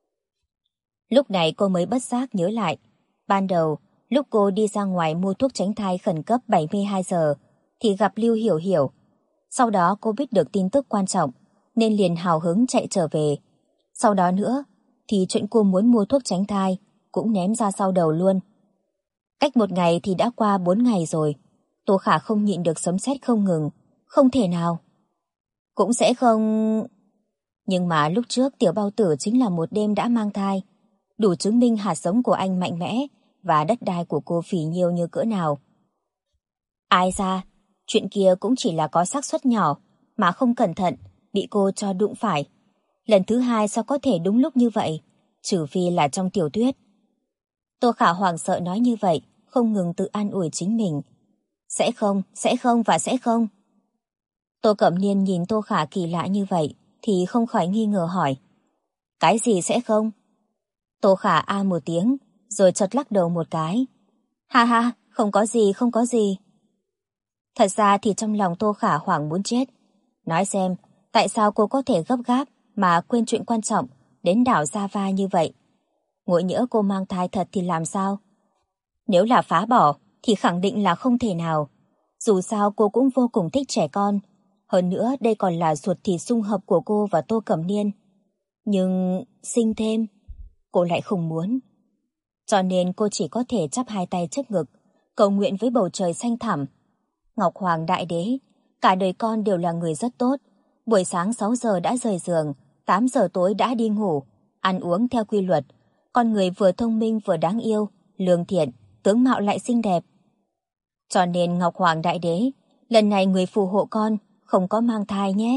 Lúc này cô mới bất giác nhớ lại. Ban đầu, lúc cô đi ra ngoài mua thuốc tránh thai khẩn cấp 72 giờ, thì gặp Lưu Hiểu Hiểu. Sau đó cô biết được tin tức quan trọng, nên liền hào hứng chạy trở về. Sau đó nữa, thì chuyện cô muốn mua thuốc tránh thai cũng ném ra sau đầu luôn. Cách 1 ngày thì đã qua 4 ngày rồi. Tô Khả không nhịn được sấm sét không ngừng. Không thể nào. Cũng sẽ không... Nhưng mà lúc trước tiểu bao tử chính là một đêm đã mang thai, đủ chứng minh hạt giống của anh mạnh mẽ và đất đai của cô phì nhiêu như cỡ nào. Ai ra, chuyện kia cũng chỉ là có xác suất nhỏ, mà không cẩn thận, bị cô cho đụng phải. Lần thứ 2 sao có thể đúng lúc như vậy, trừ phi là trong tiểu thuyết. Tô Khả hoảng sợ nói như vậy, không ngừng tự an ủi chính mình. Sẽ không và sẽ không. Tô Cẩm Niên nhìn Tô Khả kỳ lạ như vậy, thì không khỏi nghi ngờ hỏi. Cái gì sẽ không? Tô Khả a một tiếng, rồi chợt lắc đầu một cái. Ha, không có gì. Thật ra thì trong lòng Tô Khả hoảng muốn chết. Nói xem, tại sao cô có thể gấp gáp mà quên chuyện quan trọng đến đảo Java như vậy? Ngộ nhỡ cô mang thai thật thì làm sao? Nếu là phá bỏ thì khẳng định là không thể nào. Dù sao cô cũng vô cùng thích trẻ con. Hơn nữa đây còn là ruột thịt xung hợp của cô và Tô Cẩm Niên. Nhưng sinh thêm, cô lại không muốn. Cho nên cô chỉ có thể chắp 2 tay trước ngực, cầu nguyện với bầu trời xanh thẳm. Ngọc Hoàng Đại Đế, cả đời con đều là người rất tốt. Buổi sáng 6 giờ đã rời giường, 8 giờ tối đã đi ngủ, ăn uống theo quy luật. Con người vừa thông minh vừa đáng yêu, lương thiện, tướng mạo lại xinh đẹp. Cho nên Ngọc Hoàng Đại Đế, lần này người phù hộ con, không có mang thai nhé.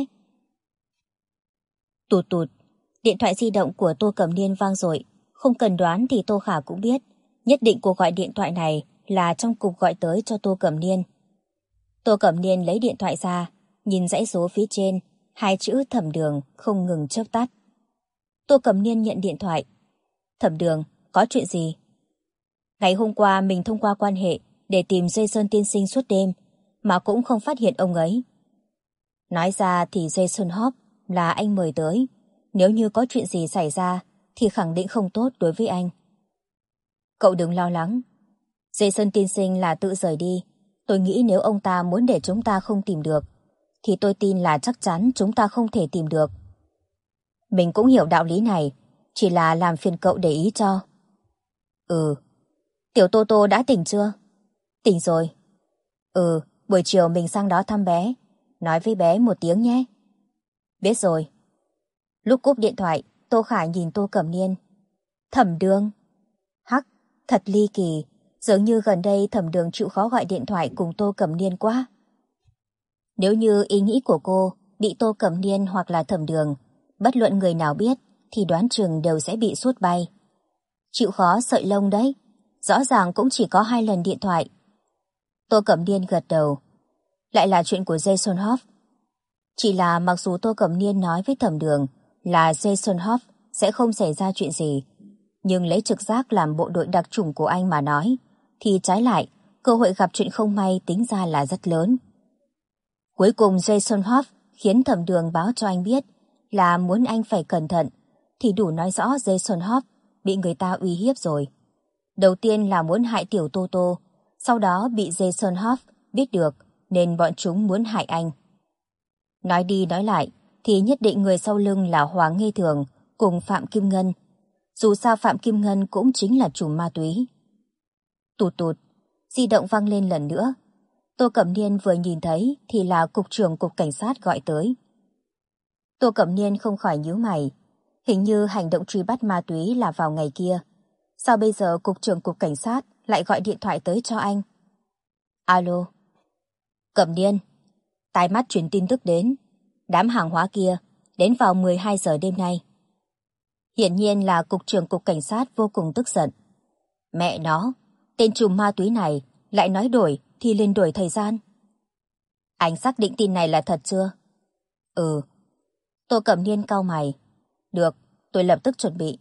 Tụt, điện thoại di động của Tô Cẩm Niên vang dội. Không cần đoán thì Tô Khả cũng biết, nhất định cuộc gọi điện thoại này là trong cục gọi tới cho Tô Cẩm Niên. Tô Cẩm Niên lấy điện thoại ra, nhìn dãy số phía trên, 2 chữ Thẩm Đường không ngừng chớp tắt. Tô Cẩm Niên nhận điện thoại. Thẩm Đường, có chuyện gì? Ngày hôm qua mình thông qua quan hệ để tìm Jason tiên sinh suốt đêm, mà cũng không phát hiện ông ấy. Nói ra thì Jason Hoff là anh mời tới, nếu như có chuyện gì xảy ra thì khẳng định không tốt đối với anh. Cậu đừng lo lắng, Jason tiên sinh là tự rời đi. Tôi nghĩ nếu ông ta muốn để chúng ta không tìm được, thì tôi tin là chắc chắn chúng ta không thể tìm được. Mình cũng hiểu đạo lý này, chỉ là làm phiền cậu để ý cho. Tiểu Tô Tô đã tỉnh chưa? Tỉnh rồi. Buổi chiều mình sang đó thăm bé, nói với bé một tiếng nhé. Biết rồi. Lúc cúp điện thoại, Tô Khả nhìn Tô Cẩm Niên. Thẩm Đường. Hắc, thật ly kỳ, dường như gần đây Thẩm Đường chịu khó gọi điện thoại cùng Tô Cẩm Niên quá. Nếu như ý nghĩ của cô bị Tô Cẩm Niên hoặc là Thẩm Đường, bất luận người nào biết, thì đoán chừng đều sẽ bị sút bay. Chịu khó sợi lông đấy, rõ ràng cũng chỉ có 2 lần điện thoại. Tô Cẩm Niên gật đầu. Lại là chuyện của Jason Hoff. Chỉ là mặc dù Tô Cẩm Niên nói với Thẩm Đường là Jason Hoff sẽ không xảy ra chuyện gì, Nhưng lấy trực giác làm bộ đội đặc chủng của anh mà nói, thì trái lại, cơ hội gặp chuyện không may tính ra là rất lớn. Cuối cùng Jason Hoff khiến thẩm đường báo cho anh biết là muốn anh phải cẩn thận, thì đủ nói rõ Jason Hoff bị người ta uy hiếp rồi. Đầu tiên là muốn hại tiểu Tô Tô, sau đó bị Jason Hoff biết được nên bọn chúng muốn hại anh. Nói đi nói lại thì nhất định người sau lưng là Hoàng Nghi Thường cùng Phạm Kim Ngân. Dù sao Phạm Kim Ngân cũng chính là trùm ma túy. Tụt tụt, di động vang lên lần nữa. Tô Cẩm Niên vừa nhìn thấy thì là cục trưởng cục cảnh sát gọi tới. Tô Cẩm Niên không khỏi nhíu mày. Hình như hành động truy bắt ma túy là vào ngày kia. Sao bây giờ cục trưởng cục cảnh sát lại gọi điện thoại tới cho anh? Alo. Cẩm Niên, tai mắt truyền tin tức đến. Đám hàng hóa kia đến vào 12 giờ đêm nay. Hiển nhiên là cục trưởng cục cảnh sát vô cùng tức giận. Mẹ nó, tên trùm ma túy này lại nói đổi thì lên đổi thời gian. Anh xác định tin này là thật chưa? Ừ. Tô Cẩm Niên cau mày. Được, tôi lập tức chuẩn bị.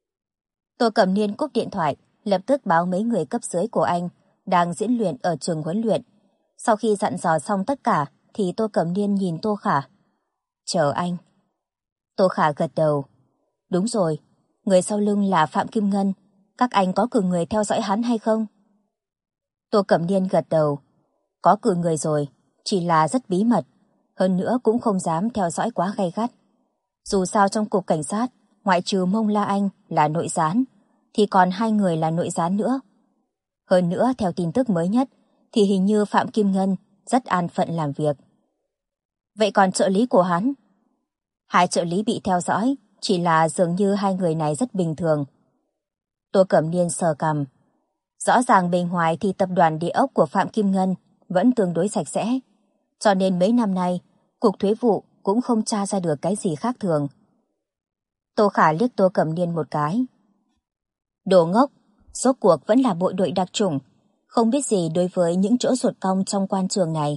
Tô Cẩm Niên cúp điện thoại, lập tức báo mấy người cấp dưới của anh đang diễn luyện ở trường huấn luyện. Sau khi dặn dò xong tất cả thì Tô Cẩm Niên nhìn Tô Khả. Chờ anh. Tô Khả gật đầu. Đúng rồi, người sau lưng là Phạm Kim Ngân. Các anh có cử người theo dõi hắn hay không? Tô Cẩm Niên gật đầu. Có cử người rồi, chỉ là rất bí mật. Hơn nữa cũng không dám theo dõi quá gay gắt. Dù sao trong cục cảnh sát, ngoại trừ Mông La Anh là nội gián, thì còn 2 người là nội gián nữa. Hơn nữa, theo tin tức mới nhất, thì hình như Phạm Kim Ngân rất an phận làm việc. Vậy còn trợ lý của hắn? 2 trợ lý bị theo dõi, chỉ là dường như 2 người này rất bình thường. Tô Cẩm Niên sờ cằm. Rõ ràng bên ngoài thì tập đoàn địa ốc của Phạm Kim Ngân vẫn tương đối sạch sẽ, cho nên mấy năm nay, Cục Thuế vụ cũng không tra ra được cái gì khác thường. Tô Khả liếc Tô Cẩm Niên một cái. Đồ ngốc, rốt cuộc vẫn là bộ đội đặc chủng, không biết gì đối với những chỗ ruột cong trong quan trường này.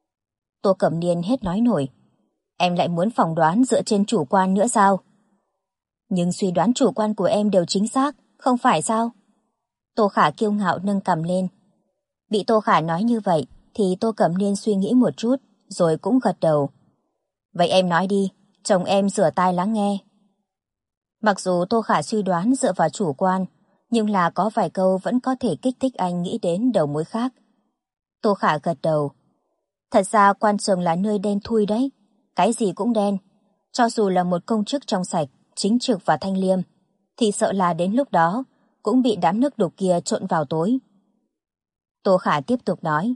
Tô Cẩm Niên hết nói nổi. Em lại muốn phỏng đoán dựa trên chủ quan nữa sao? Nhưng suy đoán chủ quan của em đều chính xác, không phải sao? Tô Khả kiêu ngạo nâng cằm lên. Bị Tô Khả nói như vậy thì Tô Cẩm Niên suy nghĩ một chút rồi cũng gật đầu. Vậy em nói đi, chồng em rửa tai lắng nghe. Mặc dù Tô Khả suy đoán dựa vào chủ quan, nhưng là có vài câu vẫn có thể kích thích anh nghĩ đến đầu mối khác. Tô Khả gật đầu. Thật ra quan trường là nơi đen thui đấy, cái gì cũng đen. Cho dù là một công chức trong sạch, chính trực và thanh liêm, thì sợ là đến lúc đó cũng bị đám nước đục kia trộn vào tối. Tô Khả tiếp tục nói.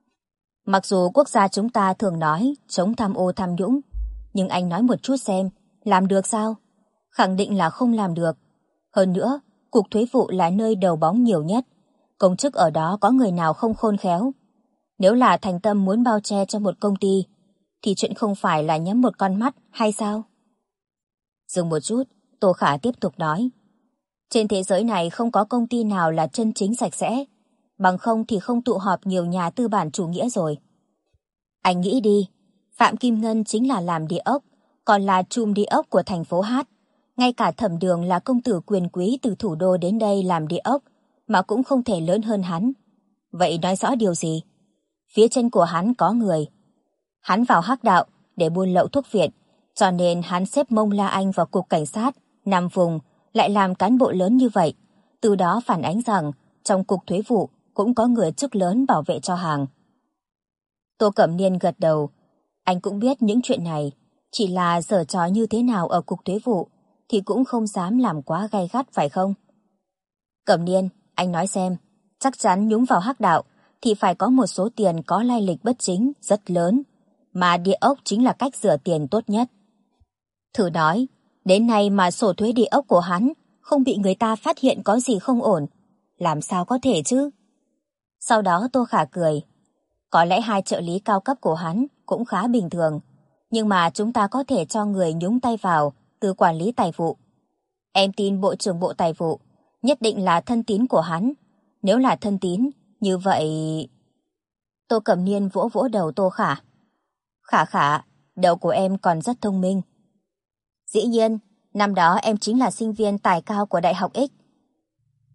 Mặc dù quốc gia chúng ta thường nói chống tham ô tham nhũng, nhưng anh nói một chút xem, làm được sao? Khẳng định là không làm được. Hơn nữa, Cục Thuế vụ là nơi đầu bóng nhiều nhất. Công chức ở đó có người nào không khôn khéo? Nếu là thành tâm muốn bao che cho một công ty, thì chuyện không phải là nhắm một con mắt hay sao? Dừng một chút, Tô Khả tiếp tục nói. Trên thế giới này không có công ty nào là chân chính sạch sẽ, bằng không thì không tụ họp nhiều nhà tư bản chủ nghĩa rồi. Anh nghĩ đi, Phạm Kim Ngân chính là làm địa ốc, còn là trùm địa ốc của thành phố Hát. Ngay cả Thẩm Đường là công tử quyền quý từ thủ đô đến đây làm địa ốc, mà cũng không thể lớn hơn hắn. Vậy nói rõ điều gì? Phía trên của hắn có người. Hắn vào hắc đạo để buôn lậu thuốc viện, cho nên hắn xếp Mông La Anh vào cục cảnh sát, nằm vùng, lại làm cán bộ lớn như vậy. Từ đó phản ánh rằng trong cục thuế vụ cũng có người chức lớn bảo vệ cho hàng. Tô Cẩm Niên gật đầu. Anh cũng biết những chuyện này, chỉ là giở trò như thế nào ở cục thuế vụ thì cũng không dám làm quá gay gắt phải không? Cẩm Niên, anh nói xem, chắc chắn nhúng vào hắc đạo thì phải có một số tiền có lai lịch bất chính rất lớn, mà địa ốc chính là cách rửa tiền tốt nhất. Thử nói, đến nay mà sổ thuế địa ốc của hắn không bị người ta phát hiện có gì không ổn, làm sao có thể chứ? Sau đó Tô Khả cười. Có lẽ 2 trợ lý cao cấp của hắn cũng khá bình thường, nhưng mà chúng ta có thể cho người nhúng tay vào từ quản lý tài vụ. Em tin Bộ trưởng Bộ Tài vụ nhất định là thân tín của hắn. Nếu là thân tín, như vậy... Tô Cẩm Niên vỗ vỗ đầu Tô Khả. Khả khả, đầu của em còn rất thông minh. Dĩ nhiên, năm đó em chính là sinh viên tài cao của Đại học X.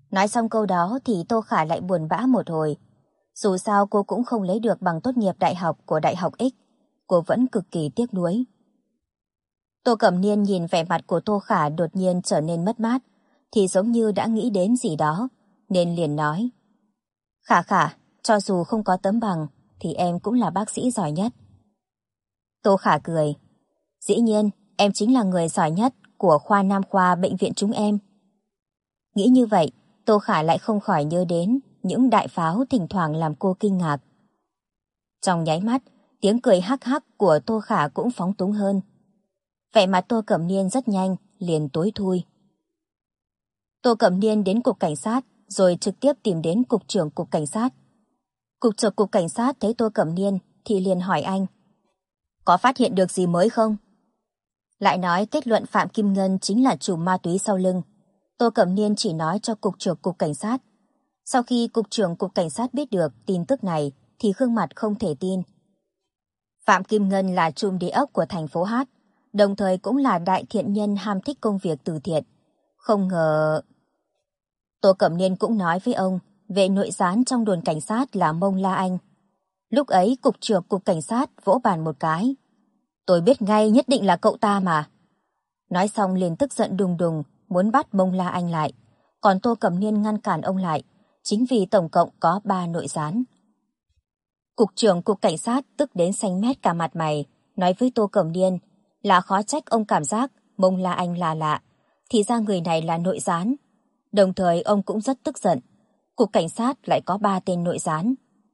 Nói xong câu đó thì Tô Khả lại buồn bã một hồi. Dù sao cô cũng không lấy được bằng tốt nghiệp đại học của Đại học X. Cô vẫn cực kỳ tiếc nuối. Tô Cẩm Niên nhìn vẻ mặt của Tô Khả đột nhiên trở nên mất mát, thì giống như đã nghĩ đến gì đó, nên liền nói. Khả Khả, cho dù không có tấm bằng, thì em cũng là bác sĩ giỏi nhất. Tô Khả cười. Dĩ nhiên, em chính là người giỏi nhất của khoa Nam khoa bệnh viện chúng em. Nghĩ như vậy, Tô Khả lại không khỏi nhớ đến những đại pháo thỉnh thoảng làm cô kinh ngạc. Trong nháy mắt, tiếng cười hắc hắc của Tô Khả cũng phóng túng hơn. Vẻ mặt Tô Cẩm Niên rất nhanh, liền tối thui. Tô Cẩm Niên đến cục cảnh sát, rồi trực tiếp tìm đến cục trưởng cục cảnh sát. Cục trưởng cục cảnh sát thấy Tô Cẩm Niên thì liền hỏi anh. Có phát hiện được gì mới không? Lại nói kết luận Phạm Kim Ngân chính là trùm ma túy sau lưng. Tô Cẩm Niên chỉ nói cho cục trưởng cục cảnh sát. Sau khi cục trưởng cục cảnh sát biết được tin tức này thì gương mặt không thể tin. Phạm Kim Ngân là trùm địa ốc của thành phố Hát, đồng thời cũng là đại thiện nhân ham thích công việc từ thiện. Không ngờ... Tô Cẩm Niên cũng nói với ông về nội gián trong đồn cảnh sát là Mông La Anh. Lúc ấy cục trưởng cục cảnh sát vỗ bàn một cái. Tôi biết ngay nhất định là cậu ta mà. Nói xong liền tức giận đùng đùng muốn bắt Mông La Anh lại. Còn Tô Cẩm Niên ngăn cản ông lại, chính vì tổng cộng có 3 nội gián. Cục trưởng cục cảnh sát tức đến xanh mét cả mặt mày, nói với Tô Cẩm Niên là khó trách ông cảm giác Mông La Anh là lạ, thì ra người này là nội gián. Đồng thời ông cũng rất tức giận, cục cảnh sát lại có 3 tên nội gián.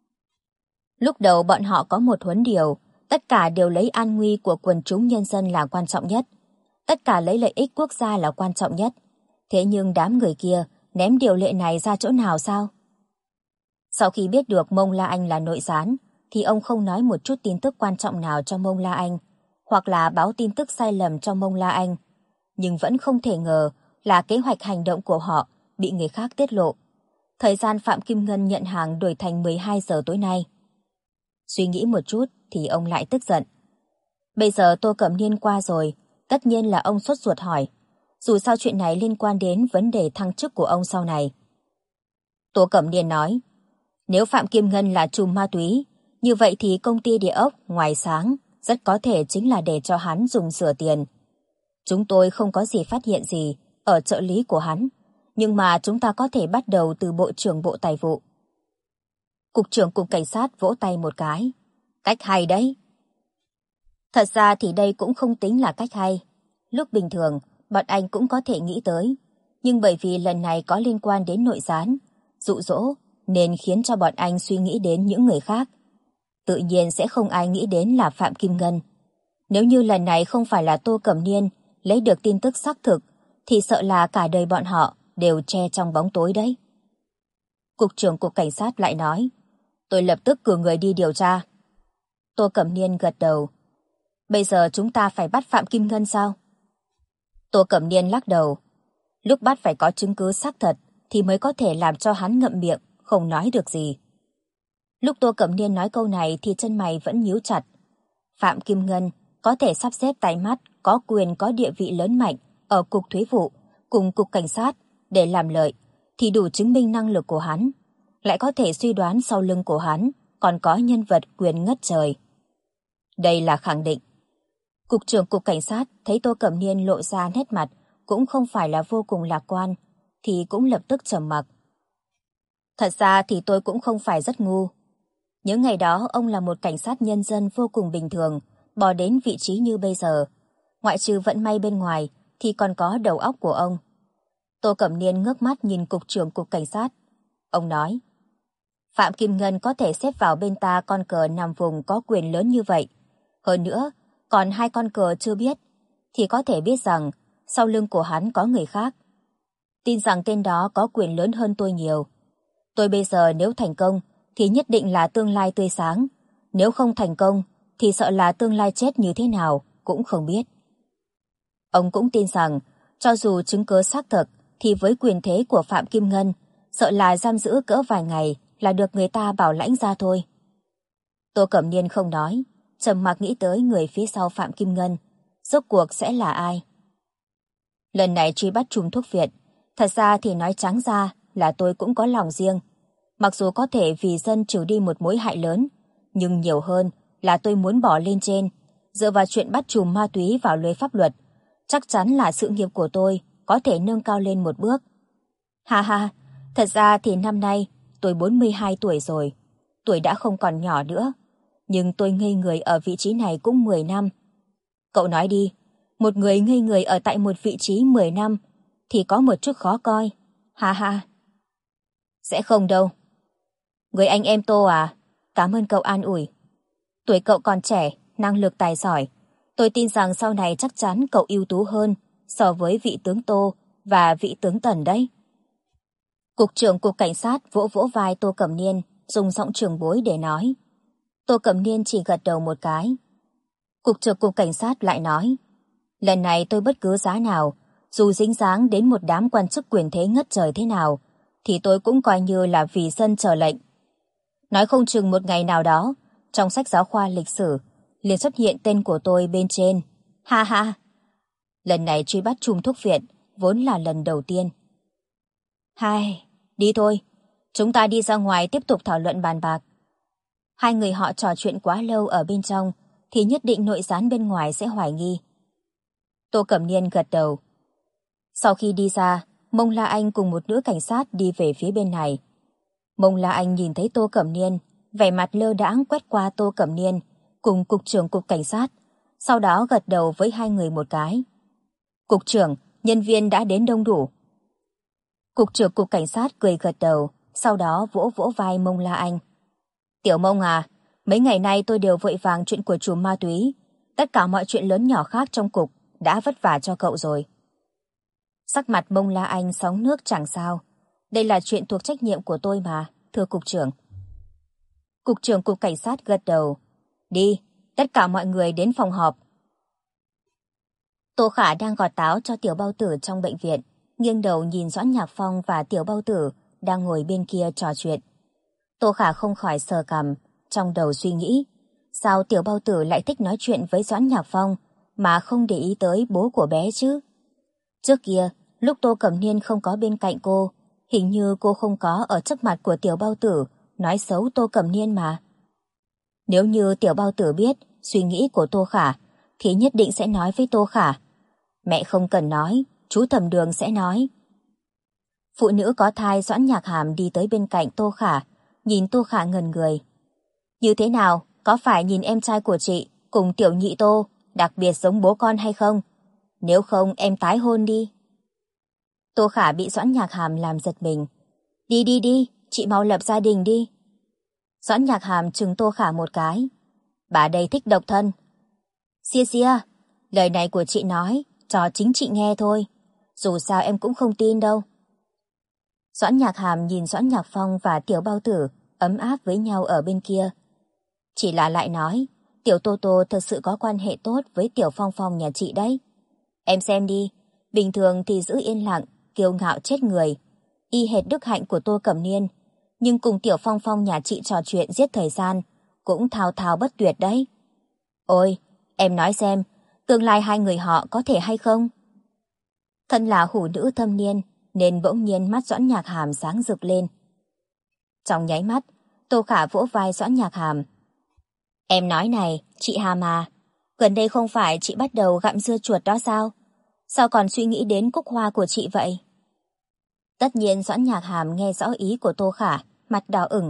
Lúc đầu bọn họ có một huấn điều, tất cả đều lấy an nguy của quần chúng nhân dân là quan trọng nhất. Tất cả lấy lợi ích quốc gia là quan trọng nhất. Thế nhưng đám người kia ném điều lệ này ra chỗ nào sao? Sau khi biết được Mông La Anh là nội gián, thì ông không nói một chút tin tức quan trọng nào cho Mông La Anh, hoặc là báo tin tức sai lầm cho Mông La Anh. Nhưng vẫn không thể ngờ là kế hoạch hành động của họ bị người khác tiết lộ. Thời gian Phạm Kim Ngân nhận hàng đổi thành 12 giờ tối nay. Suy nghĩ một chút thì ông lại tức giận. Bây giờ Tô Cẩm Niên qua rồi, tất nhiên là ông sốt ruột hỏi. Dù sao chuyện này liên quan đến vấn đề thăng chức của ông sau này. Tô Cẩm Niên nói, nếu Phạm Kim Ngân là trùm ma túy, như vậy thì công ty địa ốc ngoài sáng rất có thể chính là để cho hắn dùng rửa tiền. Chúng tôi không có gì phát hiện gì ở trợ lý của hắn, nhưng mà chúng ta có thể bắt đầu từ Bộ trưởng Bộ Tài vụ. Cục trưởng cục cảnh sát vỗ tay một cái. Cách hay đấy. Thật ra thì đây cũng không tính là cách hay. Lúc bình thường, bọn anh cũng có thể nghĩ tới. Nhưng bởi vì lần này có liên quan đến nội gián, dụ dỗ, nên khiến cho bọn anh suy nghĩ đến những người khác. Tự nhiên sẽ không ai nghĩ đến là Phạm Kim Ngân. Nếu như lần này không phải là Tô Cẩm Niên lấy được tin tức xác thực, thì sợ là cả đời bọn họ đều che trong bóng tối đấy. Cục trưởng cục cảnh sát lại nói, tôi lập tức cử người đi điều tra. Tô Cẩm Niên gật đầu. Bây giờ chúng ta phải bắt Phạm Kim Ngân sao? Tô Cẩm Niên lắc đầu. Lúc bắt phải có chứng cứ xác thật thì mới có thể làm cho hắn ngậm miệng, không nói được gì. Lúc Tô Cẩm Niên nói câu này thì chân mày vẫn nhíu chặt. Phạm Kim Ngân có thể sắp xếp tay mắt, có quyền có địa vị lớn mạnh ở cục thuế vụ cùng cục cảnh sát để làm lợi, thì đủ chứng minh năng lực của hắn. Lại có thể suy đoán sau lưng của hắn còn có nhân vật quyền ngất trời. Đây là khẳng định. Cục trưởng cục cảnh sát thấy Tô Cẩm Niên lộ ra nét mặt cũng không phải là vô cùng lạc quan, thì cũng lập tức trầm mặc. Thật ra thì tôi cũng không phải rất ngu. Những ngày đó ông là một cảnh sát nhân dân vô cùng bình thường, bò đến vị trí như bây giờ. Ngoại trừ vận may bên ngoài thì còn có đầu óc của ông. Tô Cẩm Niên ngước mắt nhìn cục trưởng cục cảnh sát. Ông nói, Phạm Kim Ngân có thể xếp vào bên ta con cờ nằm vùng có quyền lớn như vậy. Hơn nữa, còn 2 con cờ chưa biết, thì có thể biết rằng sau lưng của hắn có người khác. Tin rằng tên đó có quyền lớn hơn tôi nhiều. Tôi bây giờ nếu thành công thì nhất định là tương lai tươi sáng. Nếu không thành công thì sợ là tương lai chết như thế nào cũng không biết. Ông cũng tin rằng cho dù chứng cứ xác thực thì với quyền thế của Phạm Kim Ngân, sợ là giam giữ cỡ vài ngày là được người ta bảo lãnh ra thôi. Tô Cẩm Niên không nói, trầm mặc nghĩ tới người phía sau Phạm Kim Ngân, rốt cuộc sẽ là ai. Lần này truy bắt trùm thuốc Việt, thật ra thì nói trắng ra là tôi cũng có lòng riêng. Mặc dù có thể vì dân trừ đi một mối hại lớn, nhưng nhiều hơn là tôi muốn bỏ lên trên, dựa vào chuyện bắt trùm ma túy vào lưới pháp luật. Chắc chắn là sự nghiệp của tôi có thể nâng cao lên một bước. Ha ha, thật ra thì năm nay tôi 42 tuổi rồi. Tuổi đã không còn nhỏ nữa. Nhưng tôi ngây người ở vị trí này cũng 10 năm. Cậu nói đi, một người ngây người ở tại một vị trí 10 năm thì có một chút khó coi. Ha ha. Sẽ không đâu. Người anh em Tô à, cảm ơn cậu an ủi. Tuổi cậu còn trẻ, năng lực tài giỏi. Tôi tin rằng sau này chắc chắn cậu ưu tú hơn so với vị tướng Tô và vị tướng Tần đấy. Cục trưởng Cục Cảnh sát vỗ vỗ vai Tô Cẩm Niên, dùng giọng trưởng bối để nói. Tô Cẩm Niên chỉ gật đầu một cái. Cục trưởng Cục Cảnh sát lại nói, lần này tôi bất cứ giá nào, dù dính dáng đến một đám quan chức quyền thế ngất trời thế nào, thì tôi cũng coi như là vì dân chờ lệnh. Nói không chừng một ngày nào đó, trong sách giáo khoa lịch sử, liền xuất hiện tên của tôi bên trên. Ha ha! Lần này truy bắt trùm thuốc viện, vốn là lần đầu tiên. Hai, đi thôi, chúng ta đi ra ngoài tiếp tục thảo luận bàn bạc. Hai người họ trò chuyện quá lâu ở bên trong, thì nhất định nội gián bên ngoài sẽ hoài nghi. Tô Cẩm Niên gật đầu. Sau khi đi ra, Mông La Anh cùng một nữ cảnh sát đi về phía bên này. Mông La Anh nhìn thấy Tô Cẩm Niên, vẻ mặt lơ đãng quét qua Tô Cẩm Niên cùng Cục trưởng Cục Cảnh sát, sau đó gật đầu với hai người một cái. Cục trưởng, nhân viên đã đến đông đủ. Cục trưởng Cục Cảnh sát cười gật đầu, sau đó vỗ vỗ vai Mông La Anh. Tiểu Mông à, mấy ngày nay tôi đều vội vàng chuyện của chùm ma túy. Tất cả mọi chuyện lớn nhỏ khác trong cục đã vất vả cho cậu rồi. Sắc mặt Mông La Anh sóng nước chẳng sao. Đây là chuyện thuộc trách nhiệm của tôi mà, thưa Cục trưởng. Cục trưởng Cục Cảnh sát gật đầu. Đi, tất cả mọi người đến phòng họp. Tô Khả đang gọt táo cho Tiểu Bao Tử trong bệnh viện, nghiêng đầu nhìn Doãn Nhạc Phong và Tiểu Bao Tử đang ngồi bên kia trò chuyện. Tô Khả không khỏi sờ cằm, trong đầu suy nghĩ, sao Tiểu Bao Tử lại thích nói chuyện với Doãn Nhạc Phong mà không để ý tới bố của bé chứ? Trước kia, lúc Tô Cẩm Niên không có bên cạnh cô, hình như cô không có ở trước mặt của Tiểu Bao Tử nói xấu Tô Cẩm Niên mà. Nếu như Tiểu Bao Tử biết suy nghĩ của Tô Khả, thì nhất định sẽ nói với Tô Khả. Mẹ không cần nói, chú Thẩm Đường sẽ nói. Phụ nữ có thai Doãn Nhạc Hàm đi tới bên cạnh Tô Khả, nhìn Tô Khả ngẩn người. Như thế nào, có phải nhìn em trai của chị cùng Tiểu Nhị Tô đặc biệt giống bố con hay không? Nếu không em tái hôn đi. Tô Khả bị Doãn Nhạc Hàm làm giật mình. Đi đi đi, chị mau lập gia đình đi. Doãn Nhạc Hàm trừng Tô Khả một cái. Bà đây thích độc thân. Xia xia, lời này của chị nói cho chính chị nghe thôi. Dù sao em cũng không tin đâu. Doãn Nhạc Hàm nhìn Doãn Nhạc Phong và Tiểu Bao Tử ấm áp với nhau ở bên kia. Chỉ là lại nói, Tiểu Tô Tô thật sự có quan hệ tốt với Tiểu Phong Phong nhà chị đấy. Em xem đi, bình thường thì giữ yên lặng, kiêu ngạo chết người, y hệt đức hạnh của Tô Cẩm Niên, nhưng cùng Tiểu Phong Phong nhà chị trò chuyện giết thời gian, cũng thao thao bất tuyệt đấy. Ôi, em nói xem, tương lai hai người họ có thể hay không? Thân là hủ nữ thâm niên, nên bỗng nhiên mắt Doãn Nhạc Hàm sáng rực lên. Trong nháy mắt, Tô Khả vỗ vai Doãn Nhạc Hàm. Em nói này, chị Hàm à, gần đây không phải chị bắt đầu gặm dưa chuột đó sao? Sao còn suy nghĩ đến cúc hoa của chị vậy? Tất nhiên Doãn Nhạc Hàm nghe rõ ý của Tô Khả, mặt đỏ ửng.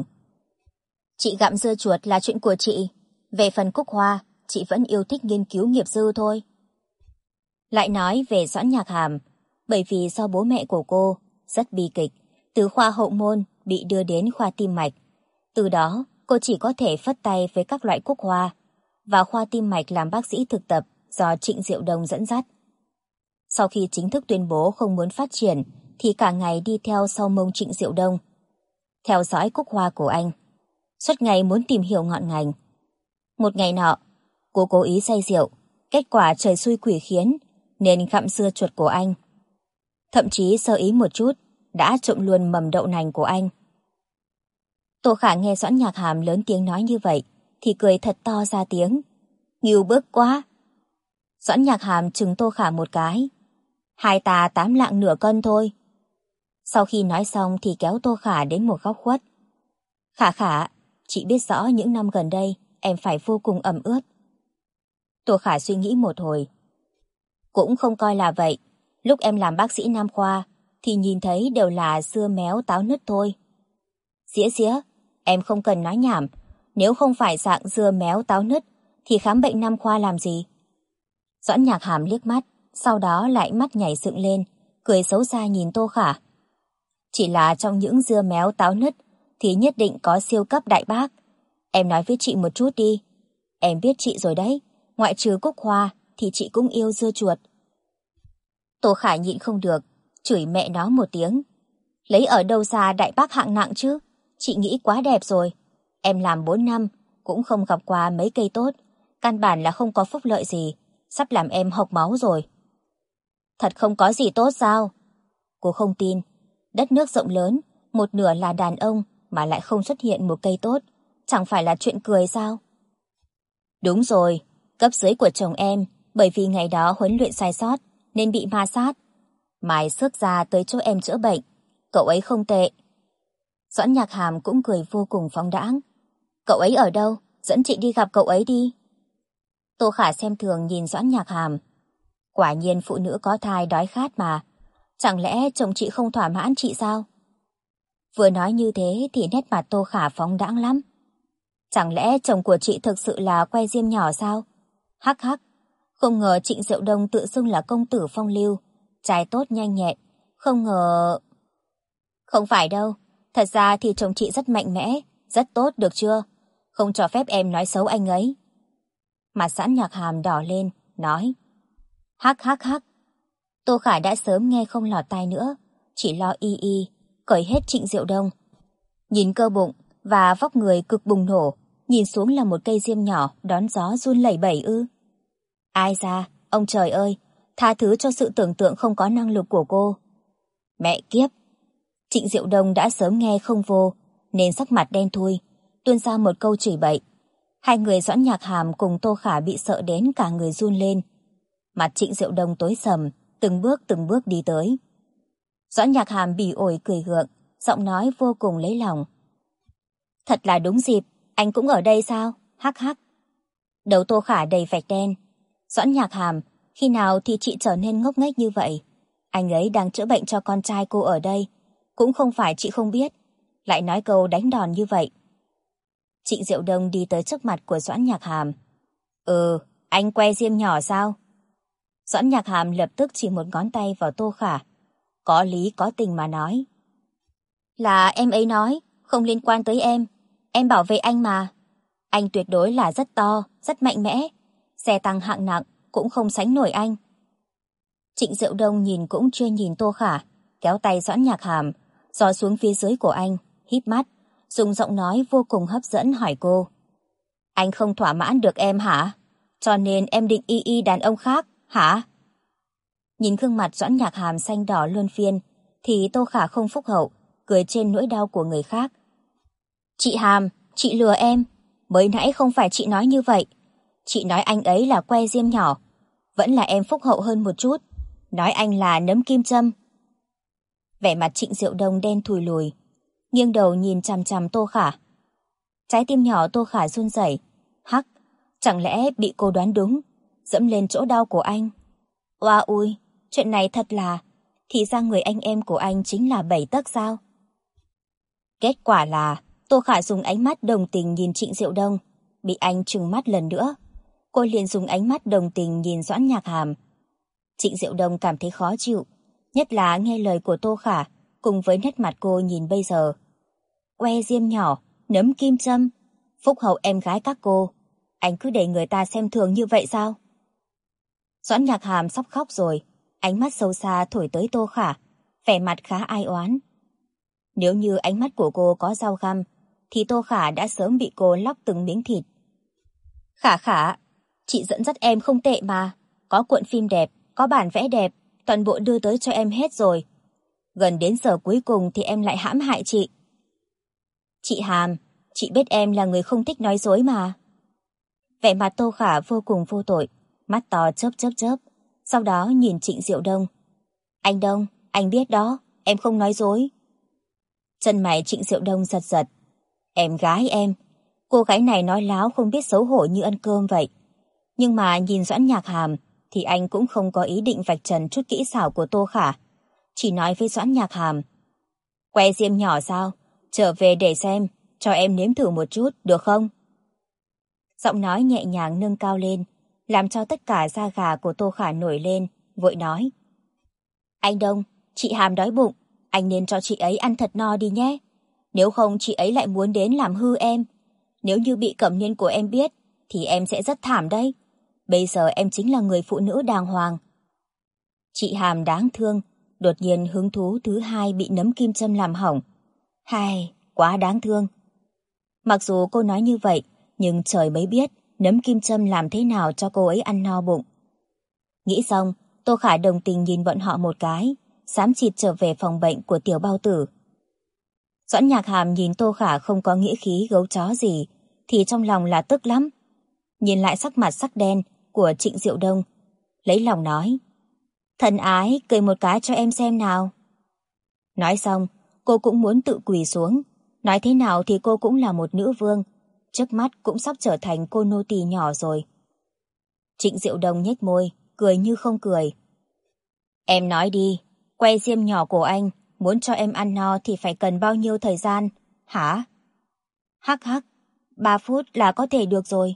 Chị gặm dưa chuột là chuyện của chị, về phần cúc hoa, chị vẫn yêu thích nghiên cứu nghiệp dư thôi. Lại nói về Doãn Nhạc Hàm, bởi vì do bố mẹ của cô rất bi kịch, từ khoa hậu môn bị đưa đến khoa tim mạch. Từ đó, cô chỉ có thể phất tay với các loại cúc hoa, vào khoa tim mạch làm bác sĩ thực tập do Trịnh Diệu Đông dẫn dắt. Sau khi chính thức tuyên bố không muốn phát triển, thì cả ngày đi theo sau mông Trịnh Diệu Đông, theo dõi cúc hoa của anh, suốt ngày muốn tìm hiểu ngọn ngành. Một ngày nọ, cô cố ý say rượu, kết quả trời xui quỷ khiến, nên gặm dưa chuột của anh. Thậm chí sơ ý một chút, đã trộm luôn mầm đậu nành của anh. Tô Khả nghe Doãn Nhạc Hàm lớn tiếng nói như vậy, thì cười thật to ra tiếng. Ngưu bức quá! Doãn Nhạc Hàm trừng Tô Khả một cái. Hai ta 8 lạng nửa cân thôi. Sau khi nói xong thì kéo Tô Khả đến một góc khuất. Khả Khả, chị biết rõ những năm gần đây em phải vô cùng ẩm ướt. Tô Khả suy nghĩ một hồi. Cũng không coi là vậy. Lúc em làm bác sĩ Nam khoa thì nhìn thấy đều là dưa méo táo nứt thôi. Dĩa dĩa, em không cần nói nhảm. Nếu không phải dạng dưa méo táo nứt thì khám bệnh Nam khoa làm gì? Doãn Nhạc Hàm liếc mắt, sau đó lại mắt nhảy dựng lên, cười xấu xa nhìn Tô Khả. Chỉ là trong những dưa méo táo nứt thì nhất định có siêu cấp đại bác. Em nói với chị một chút đi. Em biết chị rồi đấy, ngoại trừ cúc hoa thì chị cũng yêu dưa chuột. Tô Khả nhịn không được, chửi mẹ nó một tiếng. Lấy ở đâu ra đại bác hạng nặng chứ? Chị nghĩ quá đẹp rồi. Em làm 4 năm, cũng không gặp qua mấy cây tốt. Căn bản là không có phúc lợi gì, sắp làm em hộc máu rồi. Thật không có gì tốt sao? Cô không tin. Đất nước rộng lớn, một nửa là đàn ông mà lại không xuất hiện một cây tốt. Chẳng phải là chuyện cười sao? Đúng rồi, cấp dưới của chồng em, bởi vì ngày đó huấn luyện sai sót nên bị ma sát. Mài xước ra tới chỗ em chữa bệnh. Cậu ấy không tệ. Doãn Nhạc Hàm cũng cười vô cùng phóng đãng. Cậu ấy ở đâu? Dẫn chị đi gặp cậu ấy đi. Tô Khả xem thường nhìn Doãn Nhạc Hàm. Quả nhiên phụ nữ có thai đói khát mà. Chẳng lẽ chồng chị không thỏa mãn chị sao? Vừa nói như thế thì nét mặt Tô Khả phóng đãng lắm. Chẳng lẽ chồng của chị thực sự là que diêm nhỏ sao? Hắc hắc, không ngờ Trịnh Diệu Đông tự xưng là công tử phong lưu, trai tốt nhanh nhẹn, không ngờ... Không phải đâu, thật ra thì chồng chị rất mạnh mẽ, rất tốt được chưa? Không cho phép em nói xấu anh ấy. Mặt Doãn Nhạc Hàm đỏ lên, nói. Hắc hắc hắc. Tô Khả đã sớm nghe không lọt tai nữa, chỉ lo y y, cởi hết Trịnh Diệu Đông. Nhìn cơ bụng và vóc người cực bùng nổ, nhìn xuống là một cây diêm nhỏ đón gió run lẩy bẩy ư. Ai ra, ông trời ơi, tha thứ cho sự tưởng tượng không có năng lực của cô. Mẹ kiếp! Trịnh Diệu Đông đã sớm nghe không vô, nên sắc mặt đen thui, tuôn ra một câu chửi bậy. Hai người Doãn Nhạc Hàm cùng Tô Khả bị sợ đến cả người run lên. Mặt Trịnh Diệu Đông tối sầm, từng bước đi tới. Doãn Nhạc Hàm bỉ ổi cười gượng, giọng nói vô cùng lấy lòng. Thật là đúng dịp, anh cũng ở đây sao? Hắc hắc. Đầu Tô Khả đầy vạch đen. Doãn Nhạc Hàm, khi nào thì chị trở nên ngốc nghếch như vậy? Anh ấy đang chữa bệnh cho con trai cô ở đây. Cũng không phải chị không biết. Lại nói câu đánh đòn như vậy. Trịnh Diệu Đông đi tới trước mặt của Doãn Nhạc Hàm. Anh que diêm nhỏ sao? Doãn Nhạc Hàm lập tức chỉ một ngón tay vào Tô Khả. Có lý có tình mà nói. Là em ấy nói, không liên quan tới em. Em bảo vệ anh mà. Anh tuyệt đối là rất to, rất mạnh mẽ. Xe tăng hạng nặng cũng không sánh nổi anh. Trịnh Diệu Đông nhìn cũng chưa nhìn Tô Khả, kéo tay Doãn Nhạc Hàm, dò xuống phía dưới của anh, híp mắt, dùng giọng nói vô cùng hấp dẫn hỏi cô. Anh không thỏa mãn được em hả? Cho nên em định y y đàn ông khác, hả? Nhìn gương mặt Doãn Nhạc Hàm xanh đỏ luân phiên, thì Tô Khả không phúc hậu, cười trên nỗi đau của người khác. Chị Hàm, chị lừa em. Mới nãy không phải chị nói như vậy. Chị nói anh ấy là que diêm nhỏ. Vẫn là em phúc hậu hơn một chút. Nói anh là nấm kim châm. Vẻ mặt Trịnh Diệu Đông đen thùi lùi, nghiêng đầu nhìn chằm chằm Tô Khả. Trái tim nhỏ Tô Khả run rẩy. Hắc, chẳng lẽ bị cô đoán đúng, dẫm lên chỗ đau của anh? Oa ui, chuyện này thật là... Thì ra người anh em của anh chính là Bảy Tấc sao? Kết quả là Tô Khả dùng ánh mắt đồng tình nhìn Trịnh Diệu Đông. Bị anh trừng mắt lần nữa, cô liền dùng ánh mắt đồng tình nhìn Doãn Nhạc Hàm. Trịnh Diệu Đông cảm thấy khó chịu, nhất là nghe lời của Tô Khả cùng với nét mặt cô nhìn bây giờ. Que diêm nhỏ, nấm kim châm, phúc hậu em gái các cô. Anh cứ để người ta xem thường như vậy sao? Doãn Nhạc Hàm sắp khóc rồi, ánh mắt sâu xa thổi tới Tô Khả, vẻ mặt khá ai oán. Nếu như ánh mắt của cô có dao găm, thì Tô Khả đã sớm bị cô lóc từng miếng thịt. Khả Khả, chị dẫn dắt em không tệ mà. Có cuộn phim đẹp, có bản vẽ đẹp, toàn bộ đưa tới cho em hết rồi. Gần đến giờ cuối cùng thì em lại hãm hại chị. Chị Hàm, chị biết em là người không thích nói dối mà. Vẻ mặt Tô Khả vô cùng vô tội, mắt to chớp chớp chớp, sau đó nhìn Trịnh Diệu Đông. Anh Đông, anh biết đó, em không nói dối. Chân mày Trịnh Diệu Đông giật giật. Em gái em, cô gái này nói láo không biết xấu hổ như ăn cơm vậy. Nhưng mà nhìn Doãn Nhạc Hàm thì anh cũng không có ý định vạch trần chút kỹ xảo của Tô Khả. Chỉ nói với Doãn Nhạc Hàm, que diêm nhỏ sao? Trở về để xem, cho em nếm thử một chút, được không? Giọng nói nhẹ nhàng nâng cao lên, làm cho tất cả da gà của Tô Khả nổi lên, vội nói. Anh Đông, chị Hàm đói bụng, anh nên cho chị ấy ăn thật no đi nhé. Nếu không chị ấy lại muốn đến làm hư em. Nếu như bị Cẩm Niên của em biết, thì em sẽ rất thảm đấy. Bây giờ em chính là người phụ nữ đàng hoàng. Chị Hàm đáng thương, đột nhiên hứng thú thứ hai bị nấm kim châm làm hỏng. Hai, quá đáng thương. Mặc dù cô nói như vậy, nhưng trời mới biết nấm kim châm làm thế nào cho cô ấy ăn no bụng. Nghĩ xong, Tô Khả đồng tình nhìn bọn họ một cái, xám xịt trở về phòng bệnh của Tiểu Bao Tử. Doãn Nhạc Hàm nhìn Tô Khả không có nghĩa khí gấu chó gì, thì trong lòng là tức lắm. Nhìn lại sắc mặt sắc đen của Trịnh Diệu Đông, lấy lòng nói. Thân ái, cười một cái cho em xem nào. Nói xong, cô cũng muốn tự quỳ xuống. Nói thế nào thì cô cũng là một nữ vương, trước mắt cũng sắp trở thành cô nô tỳ nhỏ rồi. Trịnh Diệu Đông nhếch môi, cười như không cười. Em nói đi, que diêm nhỏ của anh, muốn cho em ăn no thì phải cần bao nhiêu thời gian, hả? Hắc hắc, 3 phút là có thể được rồi.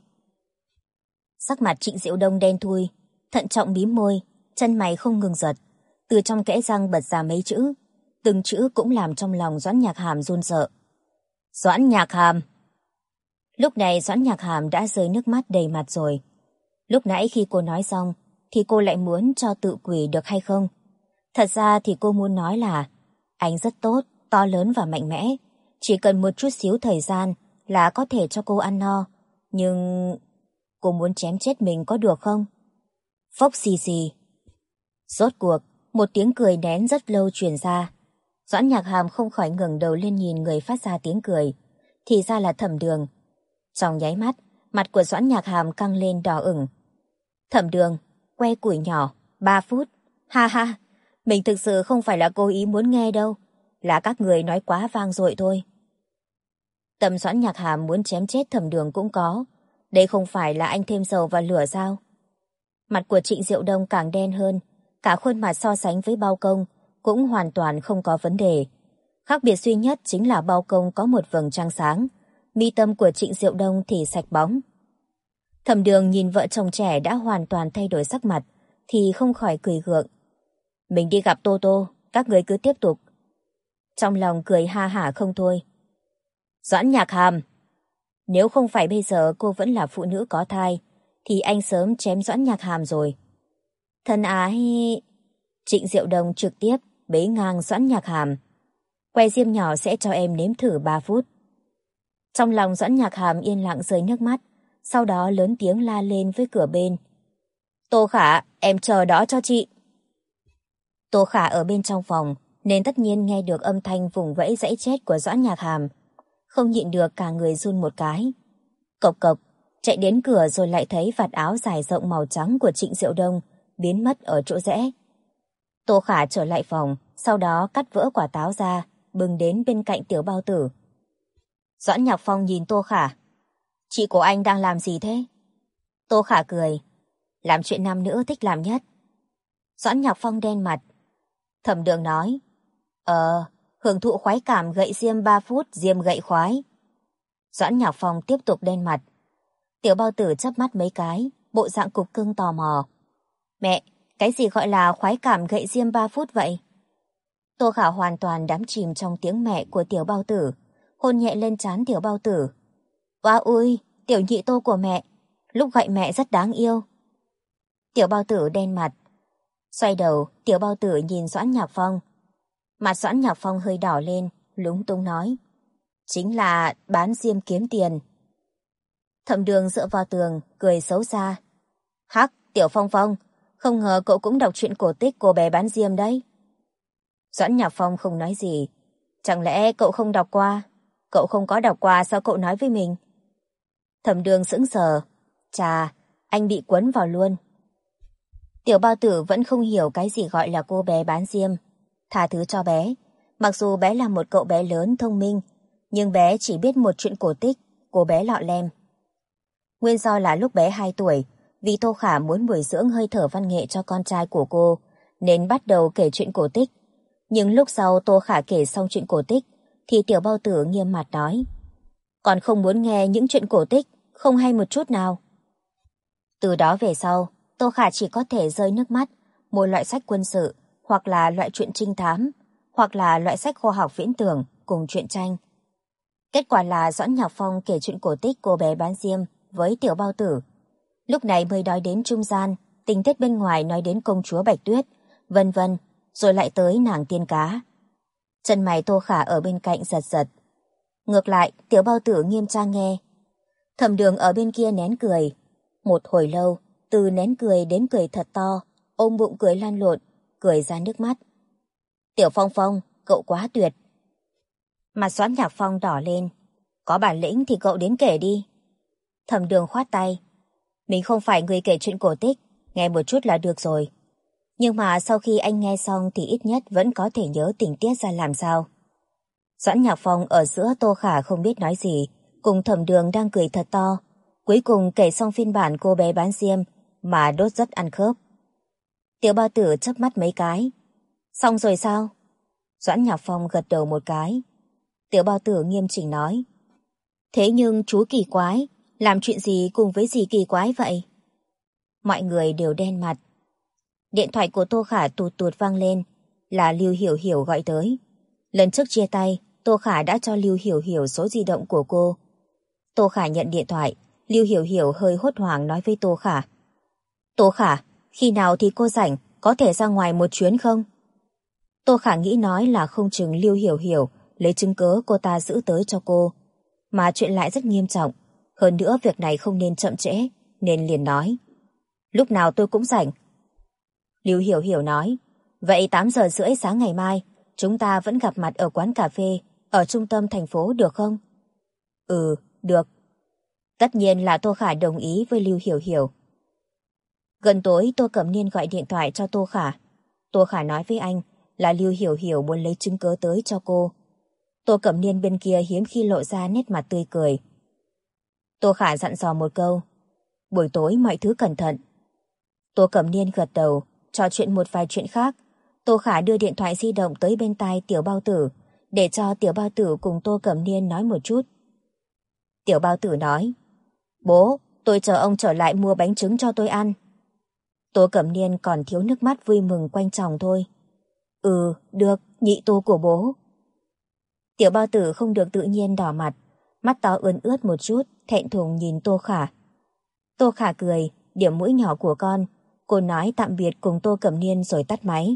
Sắc mặt Trịnh Diệu Đông đen thui, thận trọng mím môi, chân mày không ngừng giật. Từ trong kẽ răng bật ra mấy chữ, từng chữ cũng làm trong lòng Doãn Nhạc Hàm run sợ. Doãn Nhạc Hàm! Lúc này Doãn Nhạc Hàm đã rơi nước mắt đầy mặt rồi. Lúc nãy khi cô nói xong, thì cô lại muốn cho tự quỳ được hay không? Thật ra thì cô muốn nói là anh rất tốt, to lớn và mạnh mẽ. Chỉ cần một chút xíu thời gian là có thể cho cô ăn no. Nhưng cô muốn chém chết mình có được không? Phốc xì xì. Rốt cuộc, một tiếng cười nén rất lâu truyền ra. Doãn Nhạc Hàm không khỏi ngẩng đầu lên nhìn người phát ra tiếng cười. Thì ra là Thẩm Đường. Trong nháy mắt, mặt của Doãn Nhạc Hàm căng lên đỏ ửng. Thẩm Đường, que củi nhỏ, 3 phút. Ha ha, mình thực sự không phải là cố ý muốn nghe đâu. Là các người nói quá vang dội thôi. Tâm Doãn Nhạc Hàm muốn chém chết Thẩm Đường cũng có. Đây không phải là anh thêm dầu vào lửa sao? Mặt của Trịnh Diệu Đông càng đen hơn. Cả khuôn mặt so sánh với bao công cũng hoàn toàn không có vấn đề. Khác biệt duy nhất chính là bao công có một vầng trăng sáng. Mi tâm của Trịnh Diệu Đông thì sạch bóng. Thẩm Đường nhìn vợ chồng trẻ đã hoàn toàn thay đổi sắc mặt thì không khỏi cười gượng. Mình đi gặp Tô Tô, các người cứ tiếp tục. Trong lòng cười ha hả không thôi. Doãn Nhạc Hàm, nếu không phải bây giờ cô vẫn là phụ nữ có thai thì anh sớm chém Doãn Nhạc Hàm rồi. Thân ái... Trịnh Diệu Đông trực tiếp bế ngang Doãn Nhạc Hàm. Que diêm nhỏ sẽ cho em nếm thử 3 phút. Trong lòng Doãn Nhạc Hàm yên lặng rơi nước mắt, sau đó lớn tiếng la lên với cửa bên. Tô Khả, em chờ đó cho chị. Tô Khả ở bên trong phòng, nên tất nhiên nghe được âm thanh vùng vẫy dãy chết của Doãn Nhạc Hàm. Không nhịn được cả người run một cái. Cộc cộc, chạy đến cửa rồi lại thấy vạt áo dài rộng màu trắng của Trịnh Diệu Đông biến mất ở chỗ rẽ. Tô Khả trở lại phòng, sau đó cắt vỡ quả táo ra, bưng đến bên cạnh Tiểu Bao Tử. Doãn Nhạc Phong nhìn Tô Khả. Chị của anh đang làm gì thế? Tô Khả cười. Làm chuyện nam nữ thích làm nhất. Doãn Nhạc Phong đen mặt. Thẩm Đường nói. Hưởng thụ khoái cảm gậy diêm 3 phút, diêm gậy khoái. Doãn Nhạc Phong tiếp tục đen mặt. Tiểu Bao Tử chớp mắt mấy cái, bộ dạng cục cưng tò mò. Mẹ, cái gì gọi là khoái cảm gậy diêm 3 phút vậy? Tô Khả hoàn toàn đắm chìm trong tiếng mẹ của Tiểu Bao Tử, hôn nhẹ lên trán Tiểu Bao Tử. Oa ui, tiểu nhị Tô của mẹ, lúc gọi mẹ rất đáng yêu. Tiểu Bao Tử đen mặt. Xoay đầu, Tiểu Bao Tử nhìn Doãn Nhạc Phong. Mặt Doãn Nhạc Phong hơi đỏ lên, lúng túng nói. Chính là bán diêm kiếm tiền. Thẩm Đường dựa vào tường, cười xấu xa. Hắc, Tiểu Phong Phong, không ngờ cậu cũng đọc truyện cổ tích cô bé bán diêm đấy. Doãn Nhạc Phong không nói gì. Chẳng lẽ cậu không đọc qua? Cậu không có đọc qua sao cậu nói với mình? Thẩm Đường sững sờ. Chà, anh bị quấn vào luôn. Tiểu Bao Tử vẫn không hiểu cái gì gọi là cô bé bán diêm. Tha thứ cho bé. Mặc dù bé là một cậu bé lớn thông minh, nhưng bé chỉ biết một chuyện cổ tích, cô bé lọ lem. Nguyên do là lúc bé 2 tuổi, vì Tô Khả muốn bồi dưỡng hơi thở văn nghệ cho con trai của cô, nên bắt đầu kể chuyện cổ tích. Nhưng lúc sau Tô Khả kể xong chuyện cổ tích, thì Tiểu Bao Tử nghiêm mặt nói: "Còn không muốn nghe những chuyện cổ tích, không hay một chút nào." Từ đó về sau, Tô Khả chỉ có thể rơi nước mắt, mua loại sách quân sự, hoặc là loại truyện trinh thám, hoặc là loại sách khoa học viễn tưởng cùng truyện tranh. Kết quả là Doãn Nhạc Phong kể chuyện cổ tích cô bé bán diêm với Tiểu Bao Tử. Lúc này mới nói đến trung gian, tình tiết bên ngoài nói đến công chúa Bạch Tuyết, vân vân, rồi lại tới nàng tiên cá. Chân mày Tô Khả ở bên cạnh giật giật. Ngược lại, Tiểu Bao Tử nghiêm trang nghe. Thẩm Đường ở bên kia nén cười. Một hồi lâu, từ nén cười đến cười thật to, ôm bụng cười lan lộn, cười ra nước mắt. "Tiểu Phong Phong, cậu quá tuyệt." Mặt Doãn Nhạc Phong đỏ lên. "Có bản lĩnh thì cậu đến kể đi." Thẩm Đường khoát tay. "Mình không phải người kể chuyện cổ tích, nghe một chút là được rồi. Nhưng mà sau khi anh nghe xong thì ít nhất vẫn có thể nhớ tình tiết ra làm sao." Doãn Nhạc Phong ở giữa Tô Khả không biết nói gì, cùng Thẩm Đường đang cười thật to, cuối cùng kể xong phiên bản cô bé bán diêm mà đốt rất ăn khớp. Tiểu Bao Tử chớp mắt mấy cái. "Xong rồi sao?" Doãn Nhạc Phong gật đầu một cái. Tiểu Bao Tử nghiêm chỉnh nói: "Thế nhưng chú kỳ quái, làm chuyện gì cùng với gì kỳ quái vậy?" Mọi người đều đen mặt. Điện thoại của Tô Khả tụt tụt vang lên, là Lưu Hiểu Hiểu gọi tới. Lần trước chia tay, Tô Khả đã cho Lưu Hiểu Hiểu số di động của cô. Tô Khả nhận điện thoại, Lưu Hiểu Hiểu hơi hốt hoảng nói với Tô Khả: "Tô Khả, khi nào thì cô rảnh, có thể ra ngoài một chuyến không?" Tô Khả nghĩ nói là không chừng Lưu Hiểu Hiểu lấy chứng cớ cô ta giữ tới cho cô, mà chuyện lại rất nghiêm trọng, hơn nữa việc này không nên chậm trễ, nên liền nói: "Lúc nào tôi cũng rảnh." Lưu Hiểu Hiểu nói: "Vậy 8:30 sáng ngày mai, chúng ta vẫn gặp mặt ở quán cà phê ở trung tâm thành phố được không?" "Ừ, được." Tất nhiên là Tô Khả đồng ý với Lưu Hiểu Hiểu. Gần tối Tô Cẩm Niên gọi điện thoại cho Tô Khả. Tô Khả nói với anh là Lưu Hiểu Hiểu muốn lấy chứng cớ tới cho cô. Tô Cẩm Niên bên kia hiếm khi lộ ra nét mặt tươi cười. Tô Khả dặn dò một câu: "Buổi tối mọi thứ cẩn thận." Tô Cẩm Niên gật đầu, trò chuyện một vài chuyện khác. Tô Khả đưa điện thoại di động tới bên tai Tiểu Bao Tử, để cho Tiểu Bao Tử cùng Tô Cẩm Niên nói một chút. Tiểu Bao Tử nói: "Bố, tôi chờ ông trở lại mua bánh trứng cho tôi ăn." Tô Cẩm Niên còn thiếu nước mắt vui mừng quanh chòng thôi. "Ừ, được, nhị Tô của bố." Tiểu Bao Tử không được tự nhiên đỏ mặt, mắt to ươn ướt một chút, thẹn thùng nhìn Tô Khả. Tô Khả cười, điểm mũi nhỏ của con. Cô nói tạm biệt cùng Tô Cẩm Niên rồi tắt máy.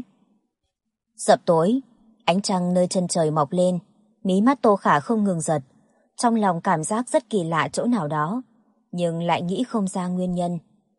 Sập tối, ánh trăng nơi chân trời mọc lên, mí mắt Tô Khả không ngừng giật. Trong lòng cảm giác rất kỳ lạ chỗ nào đó, nhưng lại nghĩ không ra nguyên nhân.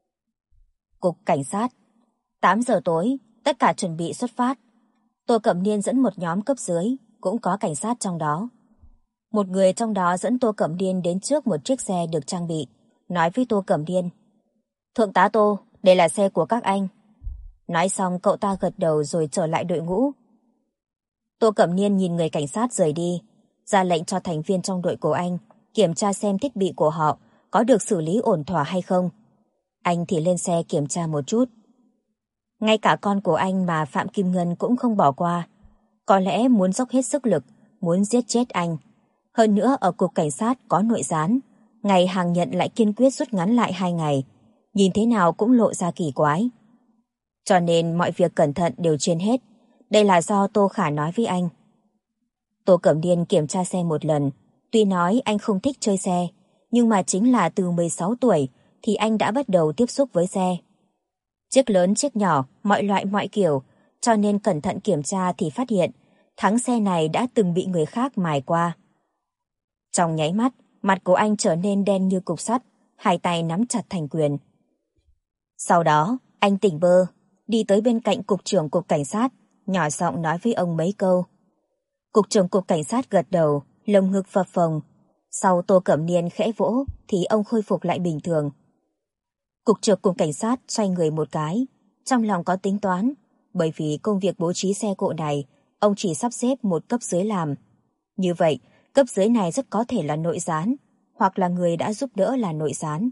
Cục cảnh sát. 8 giờ tối, tất cả chuẩn bị xuất phát. Tô Cẩm Niên dẫn một nhóm cấp dưới, cũng có cảnh sát trong đó. Một người trong đó dẫn Tô Cẩm Niên đến trước một chiếc xe được trang bị, nói với Tô Cẩm Niên: "Thượng tá Tô, đây là xe của các anh." Nói xong cậu ta gật đầu rồi trở lại đội ngũ. Tô Cẩm Niên nhìn người cảnh sát rời đi, ra lệnh cho thành viên trong đội của anh kiểm tra xem thiết bị của họ có được xử lý ổn thỏa hay không. Anh thì lên xe kiểm tra một chút. Ngay cả con của anh mà Phạm Kim Ngân cũng không bỏ qua. Có lẽ muốn dốc hết sức lực, muốn giết chết anh. Hơn nữa ở cục cảnh sát có nội gián, ngày hàng nhận lại kiên quyết rút ngắn lại 2 ngày. Nhìn thế nào cũng lộ ra kỳ quái. Cho nên mọi việc cẩn thận đều trên hết. Đây là do Tô Khả nói với anh. Tô Cẩm Niên kiểm tra xe một lần. Tuy nói anh không thích chơi xe, nhưng mà chính là từ 16 tuổi thì anh đã bắt đầu tiếp xúc với xe. Chiếc lớn chiếc nhỏ, mọi loại mọi kiểu, cho nên cẩn thận kiểm tra thì phát hiện thắng xe này đã từng bị người khác mài qua. Trong nháy mắt, mặt của anh trở nên đen như cục sắt, hai tay nắm chặt thành quyền. Sau đó, anh tỉnh bơ, đi tới bên cạnh cục trưởng cục cảnh sát, nhỏ giọng nói với ông mấy câu. Cục trưởng cục cảnh sát gật đầu, lồng ngực phập phồng. Sau Tô Cẩm Niên khẽ vỗ thì ông khôi phục lại bình thường. Cục trưởng cục cảnh sát xoay người một cái, trong lòng có tính toán, bởi vì công việc bố trí xe cộ này ông chỉ sắp xếp một cấp dưới làm. Như vậy, cấp dưới này rất có thể là nội gián, hoặc là người đã giúp đỡ là nội gián.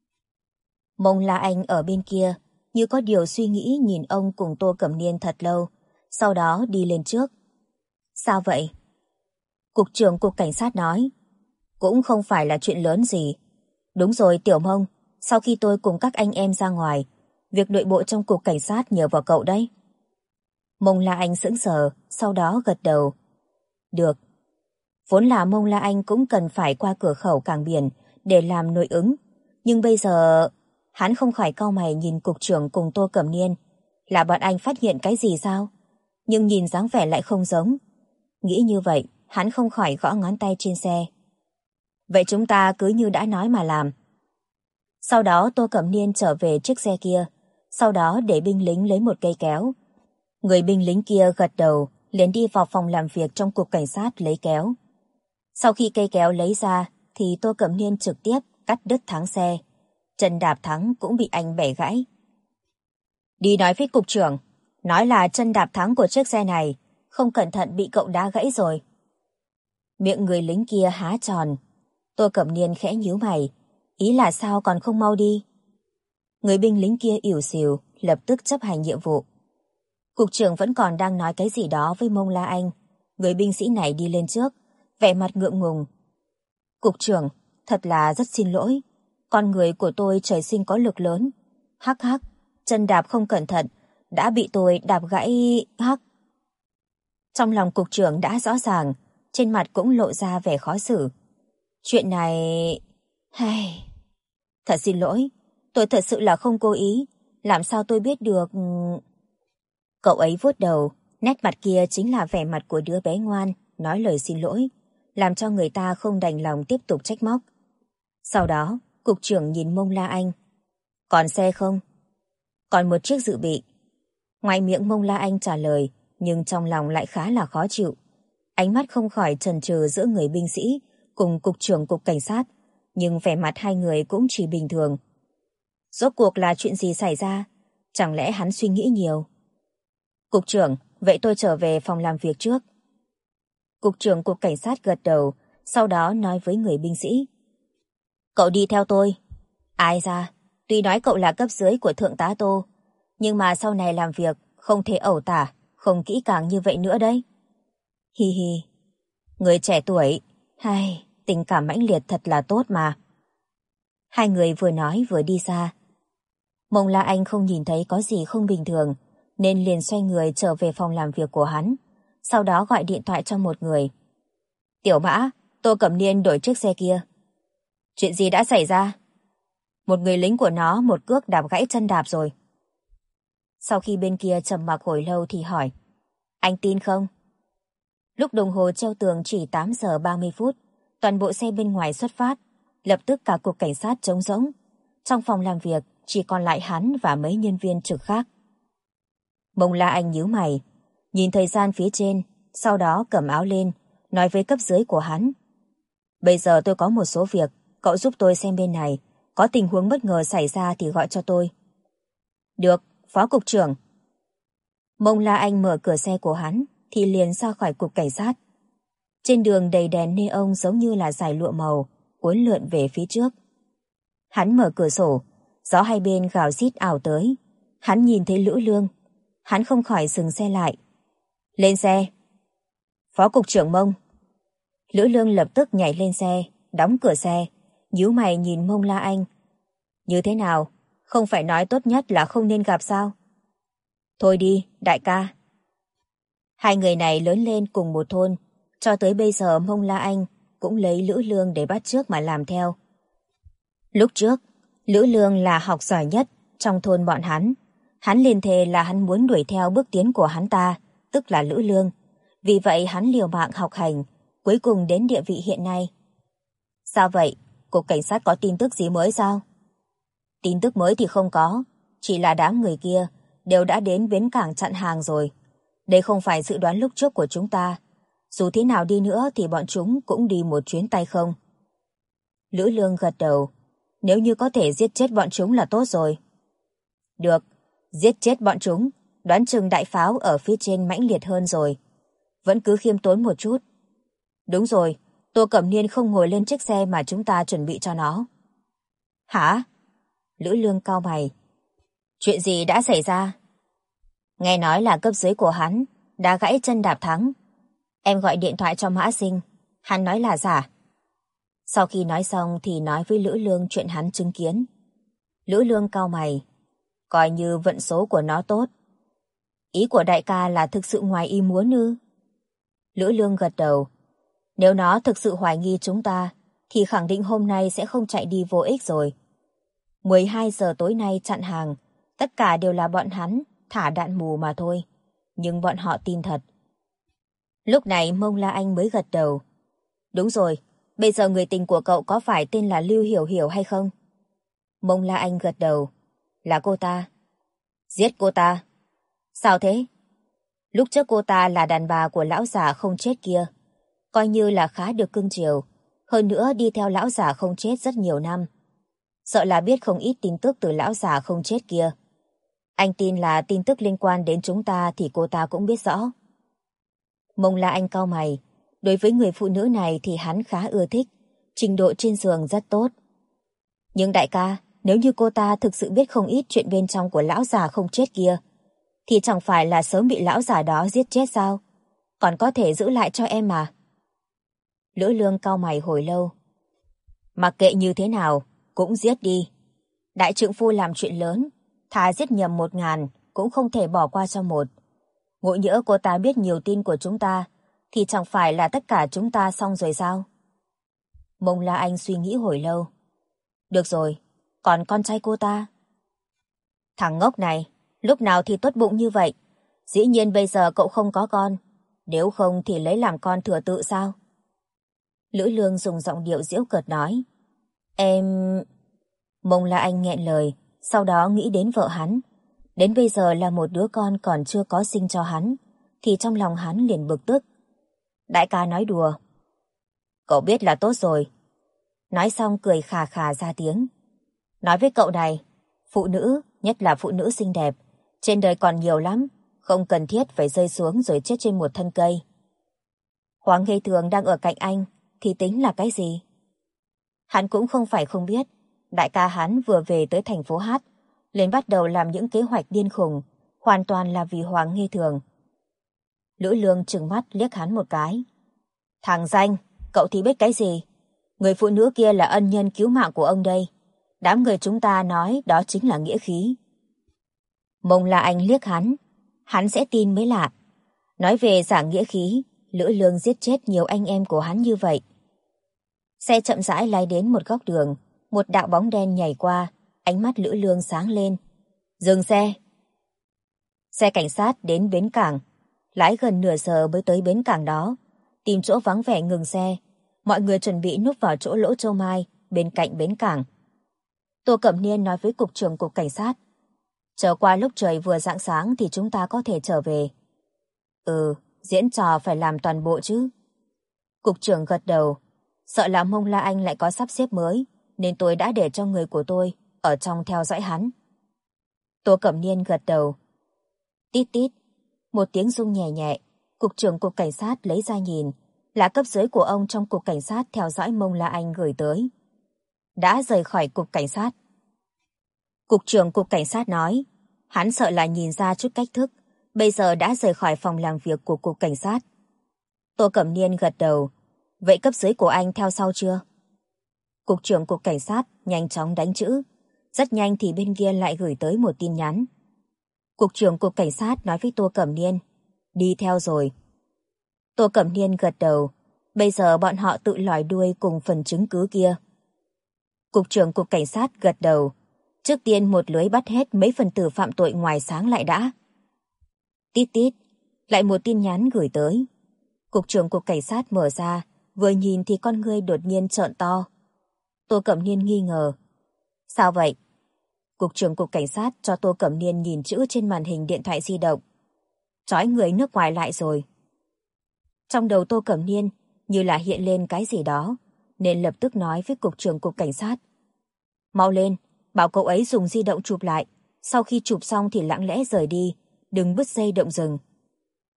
Mông La Anh ở bên kia, như có điều suy nghĩ nhìn ông cùng Tô Cẩm Niên thật lâu, sau đó đi lên trước. Sao vậy? Cục trưởng Cục Cảnh sát nói. Cũng không phải là chuyện lớn gì. Đúng rồi Tiểu Mông, sau khi tôi cùng các anh em ra ngoài, việc nội bộ trong Cục Cảnh sát nhờ vào cậu đấy. Mông La Anh sững sờ, sau đó gật đầu. Được. Vốn là Mông La Anh cũng cần phải qua cửa khẩu cảng biển để làm nội ứng, nhưng bây giờ hắn không khỏi cau mày nhìn cục trưởng cùng Tô Cẩm Niên. Là bọn anh phát hiện cái gì sao? Nhưng nhìn dáng vẻ lại không giống. Nghĩ như vậy, hắn không khỏi gõ ngón tay trên xe. Vậy chúng ta cứ như đã nói mà làm. Sau đó Tô Cẩm Niên trở về chiếc xe kia, sau đó để binh lính lấy một cây kéo. Người binh lính kia gật đầu, liền đi vào phòng làm việc trong Cục Cảnh sát lấy kéo. Sau khi cây kéo lấy ra, thì Tô Cẩm Niên trực tiếp cắt đứt thắng xe. Chân đạp thắng cũng bị anh bẻ gãy. Đi nói với cục trưởng, nói là chân đạp thắng của chiếc xe này không cẩn thận bị cậu đá gãy rồi. Miệng người lính kia há tròn. Tô Cẩm Niên khẽ nhíu mày, ý là sao còn không mau đi? Người binh lính kia ỉu xìu, lập tức chấp hành nhiệm vụ. Cục trưởng vẫn còn đang nói cái gì đó với Mông La Anh. Người binh sĩ này đi lên trước, vẻ mặt ngượng ngùng. Cục trưởng, thật là rất xin lỗi. Con người của tôi trời sinh có lực lớn. Hắc hắc, chân đạp không cẩn thận, đã bị tôi đạp gãy hắc. Trong lòng cục trưởng đã rõ ràng, trên mặt cũng lộ ra vẻ khó xử. Chuyện này... Hay... Thật xin lỗi, tôi thật sự là không cố ý. Làm sao tôi biết được... Cậu ấy vuốt đầu, nét mặt kia chính là vẻ mặt của đứa bé ngoan, nói lời xin lỗi, làm cho người ta không đành lòng tiếp tục trách móc. Sau đó, cục trưởng nhìn Mông La Anh. Còn xe không? Còn một chiếc dự bị. Ngoài miệng Mông La Anh trả lời, nhưng trong lòng lại khá là khó chịu. Ánh mắt không khỏi chần chừ giữa người binh sĩ cùng cục trưởng Cục Cảnh sát, nhưng vẻ mặt hai người cũng chỉ bình thường. Rốt cuộc là chuyện gì xảy ra? Chẳng lẽ hắn suy nghĩ nhiều? Cục trưởng, vậy tôi trở về phòng làm việc trước. Cục trưởng Cục Cảnh sát gật đầu, sau đó nói với người binh sĩ. Cậu đi theo tôi. Ai ra, tuy nói cậu là cấp dưới của Thượng tá Tô, nhưng mà sau này làm việc không thể ẩu tả, không kỹ càng như vậy nữa đấy. Hi hi, người trẻ tuổi, hay, tình cảm mãnh liệt thật là tốt mà. Hai người vừa nói vừa đi xa. Mông La Anh không nhìn thấy có gì không bình thường, nên liền xoay người trở về phòng làm việc của hắn, sau đó gọi điện thoại cho một người. Tiểu Mã, Tô Cẩm Niên đổi chiếc xe kia. Chuyện gì đã xảy ra? Một người lính của nó một cước đạp gãy chân đạp rồi. Sau khi bên kia trầm mặc hồi lâu thì hỏi. Anh tin không? Lúc đồng hồ treo tường chỉ 8 giờ 30 phút, toàn bộ xe bên ngoài xuất phát, lập tức cả Cục Cảnh sát trống rỗng. Trong phòng làm việc chỉ còn lại hắn và mấy nhân viên trực khác. Mông La Anh nhíu mày, nhìn thời gian phía trên, sau đó cầm áo lên, nói với cấp dưới của hắn. Bây giờ tôi có một số việc, cậu giúp tôi xem bên này, có tình huống bất ngờ xảy ra thì gọi cho tôi. Được, Phó Cục trưởng. Mông La Anh mở cửa xe của hắn, thì liền ra khỏi Cục Cảnh sát. Trên đường đầy đèn neon giống như là dải lụa màu, uốn lượn về phía trước. Hắn mở cửa sổ, gió hai bên gào rít ảo tới. Hắn nhìn thấy Lữ Lương. Hắn không khỏi dừng xe lại. Lên xe. Phó Cục trưởng Mông. Lữ Lương lập tức nhảy lên xe, đóng cửa xe, nhíu mày nhìn Mông La Anh. Như thế nào? Không phải nói tốt nhất là không nên gặp sao? Thôi đi, đại ca. Hai người này lớn lên cùng một thôn, cho tới bây giờ Mông La Anh cũng lấy Lữ Lương để bắt chước mà làm theo. Lúc trước, Lữ Lương là học giỏi nhất trong thôn bọn hắn. Hắn liền thề là hắn muốn đuổi theo bước tiến của hắn ta, tức là Lữ Lương. Vì vậy hắn liều mạng học hành, cuối cùng đến địa vị hiện nay. Sao vậy? Cục Cảnh sát có tin tức gì mới sao? Tin tức mới thì không có, chỉ là đám người kia đều đã đến bến cảng chặn hàng rồi. Đây không phải dự đoán lúc trước của chúng ta. Dù thế nào đi nữa thì bọn chúng cũng đi một chuyến tay không. Lữ Lương gật đầu. Nếu như có thể giết chết bọn chúng là tốt rồi. Được, giết chết bọn chúng, đoán chừng đại pháo ở phía trên mãnh liệt hơn rồi. vẫn cứ khiêm tốn một chút. Đúng rồi, Tô Cẩm Niên không ngồi lên chiếc xe mà chúng ta chuẩn bị cho nó. Hả? Lữ Lương cau mày. Chuyện gì đã xảy ra? Nghe nói là cấp dưới của hắn đã gãy chân đạp thắng. Em gọi điện thoại cho Mã Sinh, hắn nói là giả. Sau khi nói xong thì nói với Lữ Lương chuyện hắn chứng kiến. Lữ Lương cau mày. Coi như vận số của nó tốt. Ý của đại ca là thực sự ngoài ý muốn ư? Lữ Lương gật đầu. Nếu nó thực sự hoài nghi chúng ta, thì khẳng định hôm nay sẽ không chạy đi vô ích rồi. 12 giờ tối nay chặn hàng, tất cả đều là bọn hắn thả đạn mù mà thôi. Nhưng bọn họ tin thật. Lúc này Mông La Anh mới gật đầu. Đúng rồi, bây giờ người tình của cậu có phải tên là Lưu Hiểu Hiểu hay không? Mông La Anh gật đầu. Là cô ta. Giết cô ta. Sao thế? Lúc trước cô ta là đàn bà của lão già không chết kia. Coi như là khá được cưng chiều. Hơn nữa đi theo lão già không chết rất nhiều năm. Sợ là biết không ít tin tức từ lão già không chết kia. Anh tin là tin tức liên quan đến chúng ta thì cô ta cũng biết rõ. Mông La Anh cau mày. Đối với người phụ nữ này thì hắn khá ưa thích. Trình độ trên giường rất tốt. Nhưng đại ca, nếu như cô ta thực sự biết không ít chuyện bên trong của lão già không chết kia, thì chẳng phải là sớm bị lão già đó giết chết sao? Còn có thể giữ lại cho em mà. Lữ Lương cau mày hồi lâu. Mặc kệ như thế nào, cũng giết đi. Đại trượng phu làm chuyện lớn, thà giết nhầm 1000 cũng không thể bỏ qua cho một. Ngộ nhỡ cô ta biết nhiều tin của chúng ta, thì chẳng phải là tất cả chúng ta xong rồi sao? Mông La Anh suy nghĩ hồi lâu. Được rồi, còn con trai cô ta? Thằng ngốc này, lúc nào thì tốt bụng như vậy? Dĩ nhiên bây giờ cậu không có con. Nếu không thì lấy làm con thừa tự sao? Lữ Lương dùng giọng điệu giễu cợt nói. Em... Mông La Anh nghẹn lời, sau đó nghĩ đến vợ hắn. Đến bây giờ là một đứa con còn chưa có sinh cho hắn, thì trong lòng hắn liền bực tức. Đại ca nói đùa. Cậu biết là tốt rồi. Nói xong cười khà khà ra tiếng. Nói với cậu này, phụ nữ, nhất là phụ nữ xinh đẹp, trên đời còn nhiều lắm, không cần thiết phải rơi xuống rồi chết trên một thân cây. Hoàng Nghê Thường đang ở cạnh anh, thì tính là cái gì? Hắn cũng không phải không biết, đại ca hắn vừa về tới thành phố Hát, liền bắt đầu làm những kế hoạch điên khùng, hoàn toàn là vì Hoàng Nghê Thường. Lữ Lương trừng mắt liếc hắn một cái. Thằng danh, cậu thì biết cái gì? Người phụ nữ kia là ân nhân cứu mạng của ông đây. Đám người chúng ta nói đó chính là nghĩa khí. Mông La Anh liếc hắn sẽ tin mới lạ. Nói về giả nghĩa khí, Lữ Lương giết chết nhiều anh em của hắn như vậy. Xe chậm rãi lái đến một góc đường, một đạo bóng đen nhảy qua, ánh mắt Lữ Lương sáng lên. Dừng xe. Xe cảnh sát đến bến cảng, lái gần nửa giờ mới tới bến cảng đó, tìm chỗ vắng vẻ ngừng xe. Mọi người chuẩn bị núp vào chỗ lỗ châu mai bên cạnh bến cảng. Tô Cẩm Niên nói với cục trưởng cục cảnh sát. Chờ qua lúc trời vừa rạng sáng thì chúng ta có thể trở về. Diễn trò phải làm toàn bộ chứ. Cục trưởng gật đầu. Sợ là Mông La Anh lại có sắp xếp mới, nên tôi đã để cho người của tôi ở trong theo dõi hắn. Tô Cẩm Niên gật đầu. Tít tít. Một tiếng rung nhẹ nhẹ. Cục trưởng cục cảnh sát lấy ra nhìn. Là cấp dưới của ông trong cục cảnh sát theo dõi Mông La Anh gửi tới. Đã rời khỏi cục cảnh sát. Cục trưởng cục cảnh sát nói. Hắn sợ là nhìn ra chút cách thức, bây giờ đã rời khỏi phòng làm việc của cục cảnh sát. Tô Cẩm Niên gật đầu. Vậy cấp dưới của anh theo sau chưa? Cục trưởng cục cảnh sát nhanh chóng đánh chữ. Rất nhanh thì bên kia lại gửi tới một tin nhắn. Cục trưởng cục cảnh sát nói với Tô Cẩm Niên. Đi theo rồi. Tô Cẩm Niên gật đầu. Bây giờ bọn họ tự lòi đuôi cùng phần chứng cứ kia. Cục trưởng cục cảnh sát gật đầu. Trước tiên một lưới bắt hết mấy phần tử phạm tội ngoài sáng lại đã. Tít tít. Lại một tin nhắn gửi tới. Cục trưởng cục cảnh sát mở ra, vừa nhìn thì con ngươi đột nhiên trợn to. Tô Cẩm Niên nghi ngờ. Sao vậy? Cục trưởng cục cảnh sát cho Tô Cẩm Niên nhìn chữ trên màn hình điện thoại di động. Trói người nước ngoài lại rồi. Trong đầu Tô Cẩm Niên như là hiện lên cái gì đó, nên lập tức nói với cục trưởng cục cảnh sát. Mau lên, bảo cậu ấy dùng di động chụp lại. Sau khi chụp xong thì lặng lẽ rời đi, đừng bứt dây động rừng.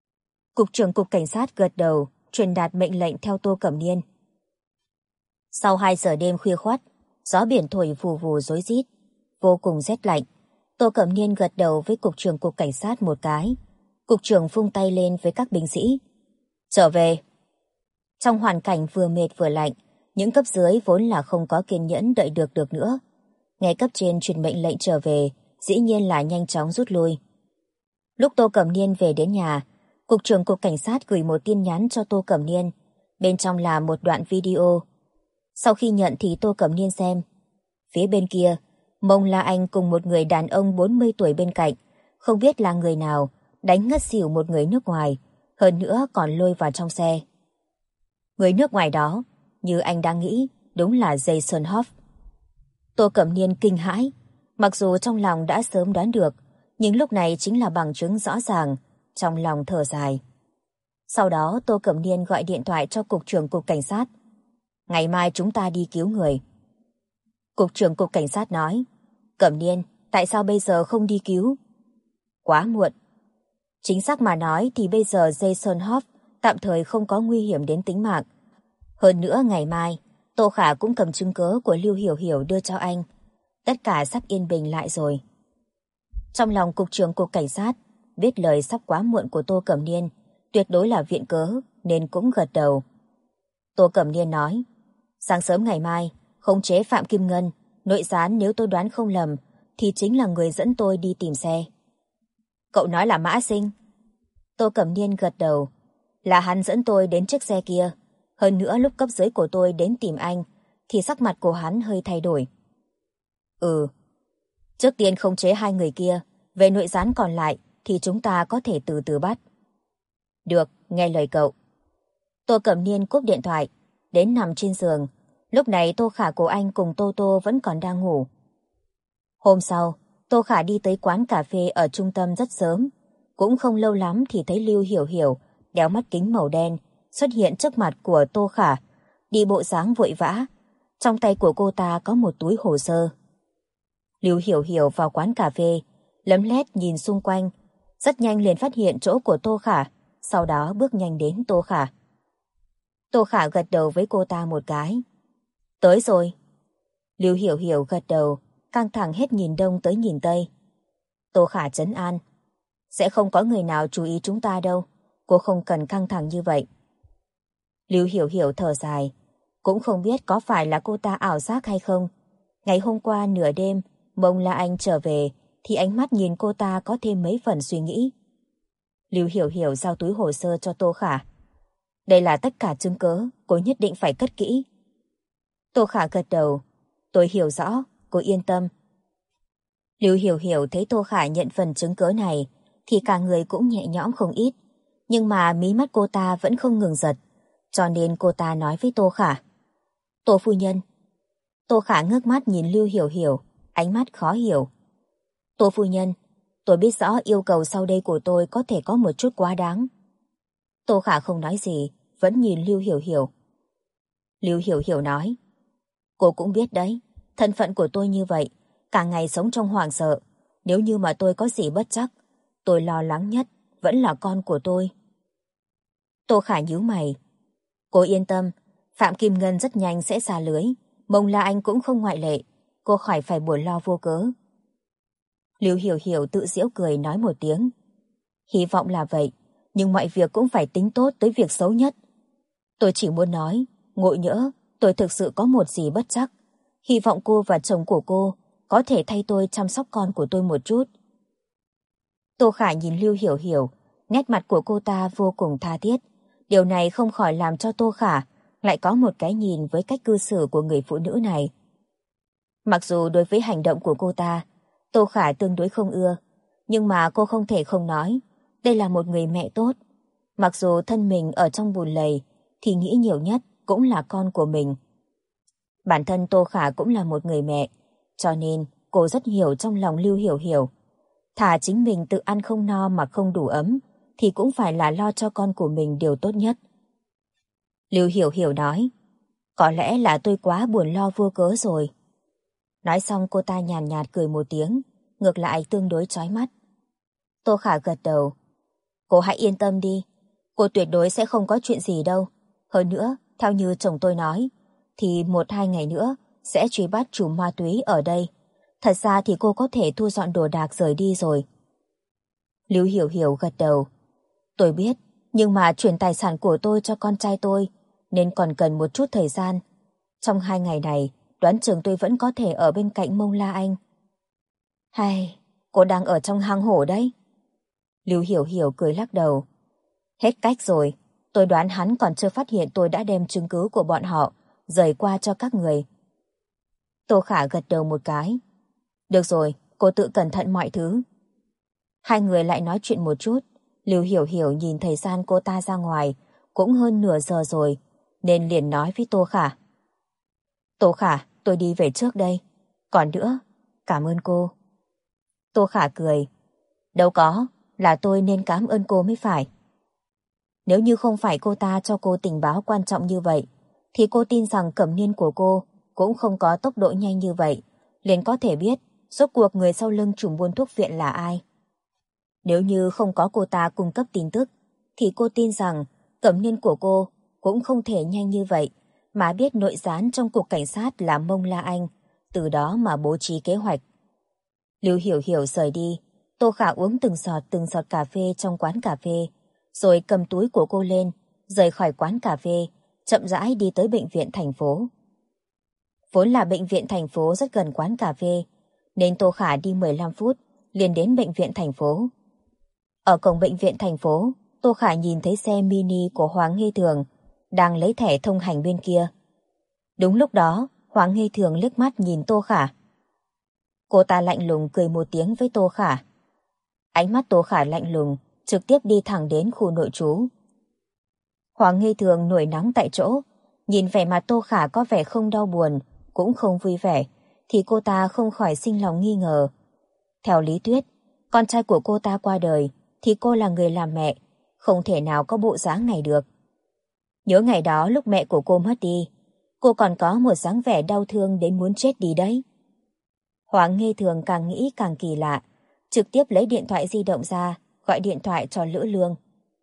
Cục trưởng cục cảnh sát gật đầu, truyền đạt mệnh lệnh theo Tô Cẩm Niên. Sau 2 giờ đêm khuya khoắt, gió biển thổi vù vù rối rít, vô cùng rét lạnh. Tô Cẩm Niên gật đầu với cục trưởng cục cảnh sát một cái. Cục trưởng vung tay lên với các binh sĩ. Trở về. Trong hoàn cảnh vừa mệt vừa lạnh, những cấp dưới vốn là không có kiên nhẫn đợi được nữa. Nghe cấp trên truyền mệnh lệnh trở về, dĩ nhiên là nhanh chóng rút lui. Lúc Tô Cẩm Niên về đến nhà, cục trưởng cục cảnh sát gửi một tin nhắn cho Tô Cẩm Niên, bên trong là một đoạn video. Sau khi nhận thì Tô Cẩm Niên xem. Phía bên kia, Mông La Anh cùng một người đàn ông 40 tuổi bên cạnh, không biết là người nào, đánh ngất xỉu một người nước ngoài, hơn nữa còn lôi vào trong xe. Người nước ngoài đó, như anh đang nghĩ, đúng là Jason Hoff. Tô Cẩm Niên kinh hãi, mặc dù trong lòng đã sớm đoán được, nhưng lúc này chính là bằng chứng rõ ràng, trong lòng thở dài. Sau đó Tô Cẩm Niên gọi điện thoại cho cục trưởng cục cảnh sát. Ngày mai chúng ta đi cứu người. Cục trưởng cục cảnh sát nói, Cẩm Niên, tại sao bây giờ không đi cứu? Quá muộn. Chính xác mà nói thì bây giờ Jason Hoff tạm thời không có nguy hiểm đến tính mạng. Hơn nữa ngày mai, Tô Khả cũng cầm chứng cớ của Lưu Hiểu Hiểu đưa cho anh. Tất cả sắp yên bình lại rồi. Trong lòng cục trưởng cục cảnh sát, biết lời sắp quá muộn của Tô Cẩm Niên, tuyệt đối là viện cớ, nên cũng gật đầu. Tô Cẩm Niên nói, sáng sớm ngày mai, khống chế Phạm Kim Ngân, nội gián nếu tôi đoán không lầm, thì chính là người dẫn tôi đi tìm xe. Cậu nói là Mã Sinh? Tô Cẩm Niên gật đầu, là hắn dẫn tôi đến chiếc xe kia. Hơn nữa lúc cấp dưới của tôi đến tìm anh, thì sắc mặt của hắn hơi thay đổi. Trước tiên khống chế 2 người kia, về nội gián còn lại thì chúng ta có thể từ từ bắt. Được, nghe lời cậu. Tô Cẩm Niên cúp điện thoại, đến nằm trên giường. Lúc này Tô Khả của anh cùng Tô Tô vẫn còn đang ngủ. Hôm sau, Tô Khả đi tới quán cà phê ở trung tâm rất sớm. Cũng không lâu lắm thì thấy Lưu Hiểu Hiểu, đeo mắt kính màu đen, xuất hiện trước mặt của Tô Khả, đi bộ dáng vội vã. Trong tay của cô ta có một túi hồ sơ. Lưu Hiểu Hiểu vào quán cà phê, lấm lét nhìn xung quanh, rất nhanh liền phát hiện chỗ của Tô Khả, sau đó bước nhanh đến Tô Khả. Tô Khả gật đầu với cô ta một cái. Tới rồi. Lưu Hiểu Hiểu gật đầu, căng thẳng hết nhìn đông tới nhìn tây. Tô Khả trấn an. Sẽ không có người nào chú ý chúng ta đâu, cô không cần căng thẳng như vậy. Lưu Hiểu Hiểu thở dài, cũng không biết có phải là cô ta ảo giác hay không. Ngày hôm qua nửa đêm, Mông La Anh trở về, thì ánh mắt nhìn cô ta có thêm mấy phần suy nghĩ. Lưu Hiểu Hiểu giao túi hồ sơ cho Tô Khả. Đây là tất cả chứng cớ, cô nhất định phải cất kỹ. Tô Khả gật đầu. Tôi hiểu rõ, cô yên tâm. Lưu Hiểu Hiểu thấy Tô Khả nhận phần chứng cớ này, thì cả người cũng nhẹ nhõm không ít. Nhưng mà mí mắt cô ta vẫn không ngừng giật, cho nên cô ta nói với Tô Khả. Tô phu nhân. Tô Khả ngước mắt nhìn Lưu Hiểu Hiểu, ánh mắt khó hiểu. Tô phu nhân, tôi biết rõ yêu cầu sau đây của tôi có thể có một chút quá đáng. Tô Khả không nói gì, vẫn nhìn Lưu Hiểu Hiểu. Lưu Hiểu Hiểu nói, cô cũng biết đấy, thân phận của tôi như vậy, cả ngày sống trong hoảng sợ. Nếu như mà tôi có gì bất trắc, tôi lo lắng nhất vẫn là con của tôi. Tô Khả nhíu mày. Cô yên tâm, Phạm Kim Ngân rất nhanh sẽ xả lưới, Mông La Anh cũng không ngoại lệ, cô khỏi phải buồn lo vô cớ. Lưu Hiểu Hiểu tự giễu cười nói một tiếng. Hy vọng là vậy, nhưng mọi việc cũng phải tính tốt tới việc xấu nhất. Tôi chỉ muốn nói, ngộ nhỡ, tôi thực sự có một gì bất trắc. Hy vọng cô và chồng của cô có thể thay tôi chăm sóc con của tôi một chút. Tô Khả nhìn Lưu Hiểu Hiểu, nét mặt của cô ta vô cùng tha thiết. Điều này không khỏi làm cho Tô Khả lại có một cái nhìn với cách cư xử của người phụ nữ này. Mặc dù đối với hành động của cô ta, Tô Khả tương đối không ưa, nhưng mà cô không thể không nói, đây là một người mẹ tốt. Mặc dù thân mình ở trong bùn lầy, thì nghĩ nhiều nhất cũng là con của mình. Bản thân Tô Khả cũng là một người mẹ, cho nên cô rất hiểu trong lòng Lưu Hiểu Hiểu. Thà chính mình tự ăn không no mà không đủ ấm, thì cũng phải là lo cho con của mình điều tốt nhất. Lưu Hiểu Hiểu nói, có lẽ là tôi quá buồn lo vô cớ rồi. Nói xong cô ta nhàn nhạt cười một tiếng, ngược lại tương đối chói mắt. Tô Khả gật đầu. Cô hãy yên tâm đi, Cô tuyệt đối sẽ không có chuyện gì đâu. Hơn nữa, theo như chồng tôi nói, thì 1-2 ngày nữa sẽ truy bắt trùm ma túy ở đây. Thật ra thì cô có thể thu dọn đồ đạc rời đi rồi. Lưu Hiểu Hiểu gật đầu. Tôi biết, nhưng mà chuyển tài sản của tôi cho con trai tôi, nên còn cần một chút thời gian. Trong 2 ngày này, đoán chừng tôi vẫn có thể ở bên cạnh Mông La Anh. Hay, cô đang ở trong hang hổ đấy. Lưu Hiểu Hiểu cười lắc đầu. Hết cách rồi, tôi đoán hắn còn chưa phát hiện tôi đã đem chứng cứ của bọn họ rời qua cho các người. Tô Khả gật đầu một cái. Được rồi, cô tự cẩn thận mọi thứ. Hai người lại nói chuyện một chút. Lưu Hiểu Hiểu nhìn thời gian cô ta ra ngoài, cũng hơn nửa giờ rồi, nên liền nói với Tô Khả. Tô Khả, tôi đi về trước đây. Còn nữa, cảm ơn cô. Tô Khả cười. Đâu có, là tôi nên cảm ơn cô mới phải. Nếu như không phải cô ta cho cô tình báo quan trọng như vậy, thì cô tin rằng Cẩm Niên của cô cũng không có tốc độ nhanh như vậy, liền có thể biết rốt cuộc người sau lưng trùm buôn thuốc viện là ai. Nếu như không có cô ta cung cấp tin tức, thì cô tin rằng Cẩm Niên của cô cũng không thể nhanh như vậy, mà biết nội gián trong cục cảnh sát là Mông La Anh, từ đó mà bố trí kế hoạch. Lưu Hiểu Hiểu rời đi, Tô Khả uống từng giọt cà phê trong quán cà phê, rồi cầm túi của cô lên, rời khỏi quán cà phê, chậm rãi đi tới bệnh viện thành phố. Vốn là bệnh viện thành phố rất gần quán cà phê, nên Tô Khả đi 15 phút, liền đến bệnh viện thành phố. Ở cổng bệnh viện thành phố, Tô Khả nhìn thấy xe mini của Hoàng Hy Thường đang lấy thẻ thông hành bên kia. Đúng lúc đó, Hoàng Hy Thường liếc mắt nhìn Tô Khả. Cô ta lạnh lùng cười một tiếng với Tô Khả. Ánh mắt Tô Khả lạnh lùng, trực tiếp đi thẳng đến khu nội trú. Hoàng Hy Thường nổi nóng tại chỗ, nhìn vẻ mặt Tô Khả có vẻ không đau buồn, cũng không vui vẻ, thì cô ta không khỏi sinh lòng nghi ngờ. Theo lý thuyết, con trai của cô ta qua đời, thì cô là người làm mẹ, không thể nào có bộ dáng này được. Nhớ ngày đó lúc mẹ của cô mất đi, cô còn có một dáng vẻ đau thương đến muốn chết đi đấy. Hoàng Hy Thường càng nghĩ càng kỳ lạ, trực tiếp lấy điện thoại di động ra, gọi điện thoại cho Lữ Lương.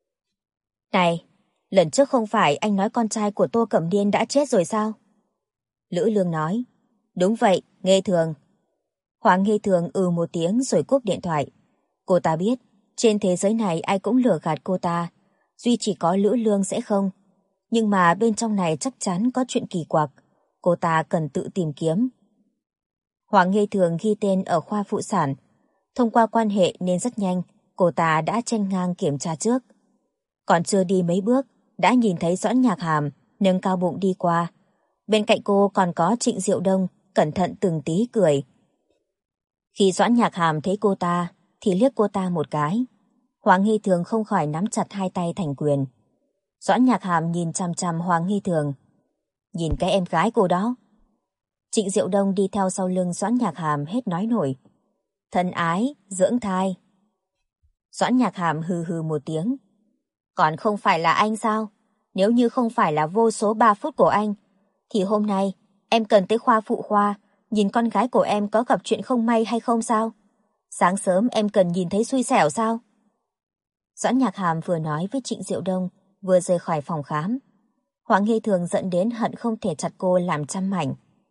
Này, lần trước không phải anh nói con trai của Tô Cẩm Niên đã chết rồi sao? Lữ Lương nói, đúng vậy, Nghê Thường. Hoàng Hy Thường một tiếng rồi cúp điện thoại. Cô ta biết, trên thế giới này ai cũng lừa gạt cô ta, duy chỉ có Lữ Lương sẽ không. Nhưng mà bên trong này chắc chắn có chuyện kỳ quặc, cô ta cần tự tìm kiếm. Hoàng Hy Thường ghi tên ở khoa phụ sản. Thông qua quan hệ nên rất nhanh, cô ta đã chen ngang kiểm tra trước. Còn chưa đi mấy bước, đã nhìn thấy Doãn Nhạc Hàm nâng cao bụng đi qua. Bên cạnh cô còn có Trịnh Diệu Đông, cẩn thận từng tí cười. Khi Doãn Nhạc Hàm thấy cô ta, thì liếc cô ta một cái. Hoàng Hy Thường không khỏi nắm chặt hai tay thành quyền. Doãn Nhạc Hàm nhìn chằm chằm Hoàng Hy Thường. Nhìn cái em gái cô đó. Trịnh Diệu Đông đi theo sau lưng Doãn Nhạc Hàm hết nói nổi. Thân ái, dưỡng thai. Doãn Nhạc Hàm hừ hừ một tiếng. Còn không phải là anh sao? Nếu như không phải là vô số 3 phút của anh, thì hôm nay em cần tới khoa phụ khoa, nhìn con gái của em có gặp chuyện không may hay không sao? Sáng sớm em cần nhìn thấy xui xẻo sao? Doãn Nhạc Hàm vừa nói với Trịnh Diệu Đông, vừa rời khỏi phòng khám. Hoàng Hy Thường giận đến hận không thể chặt cô làm trăm mảnh.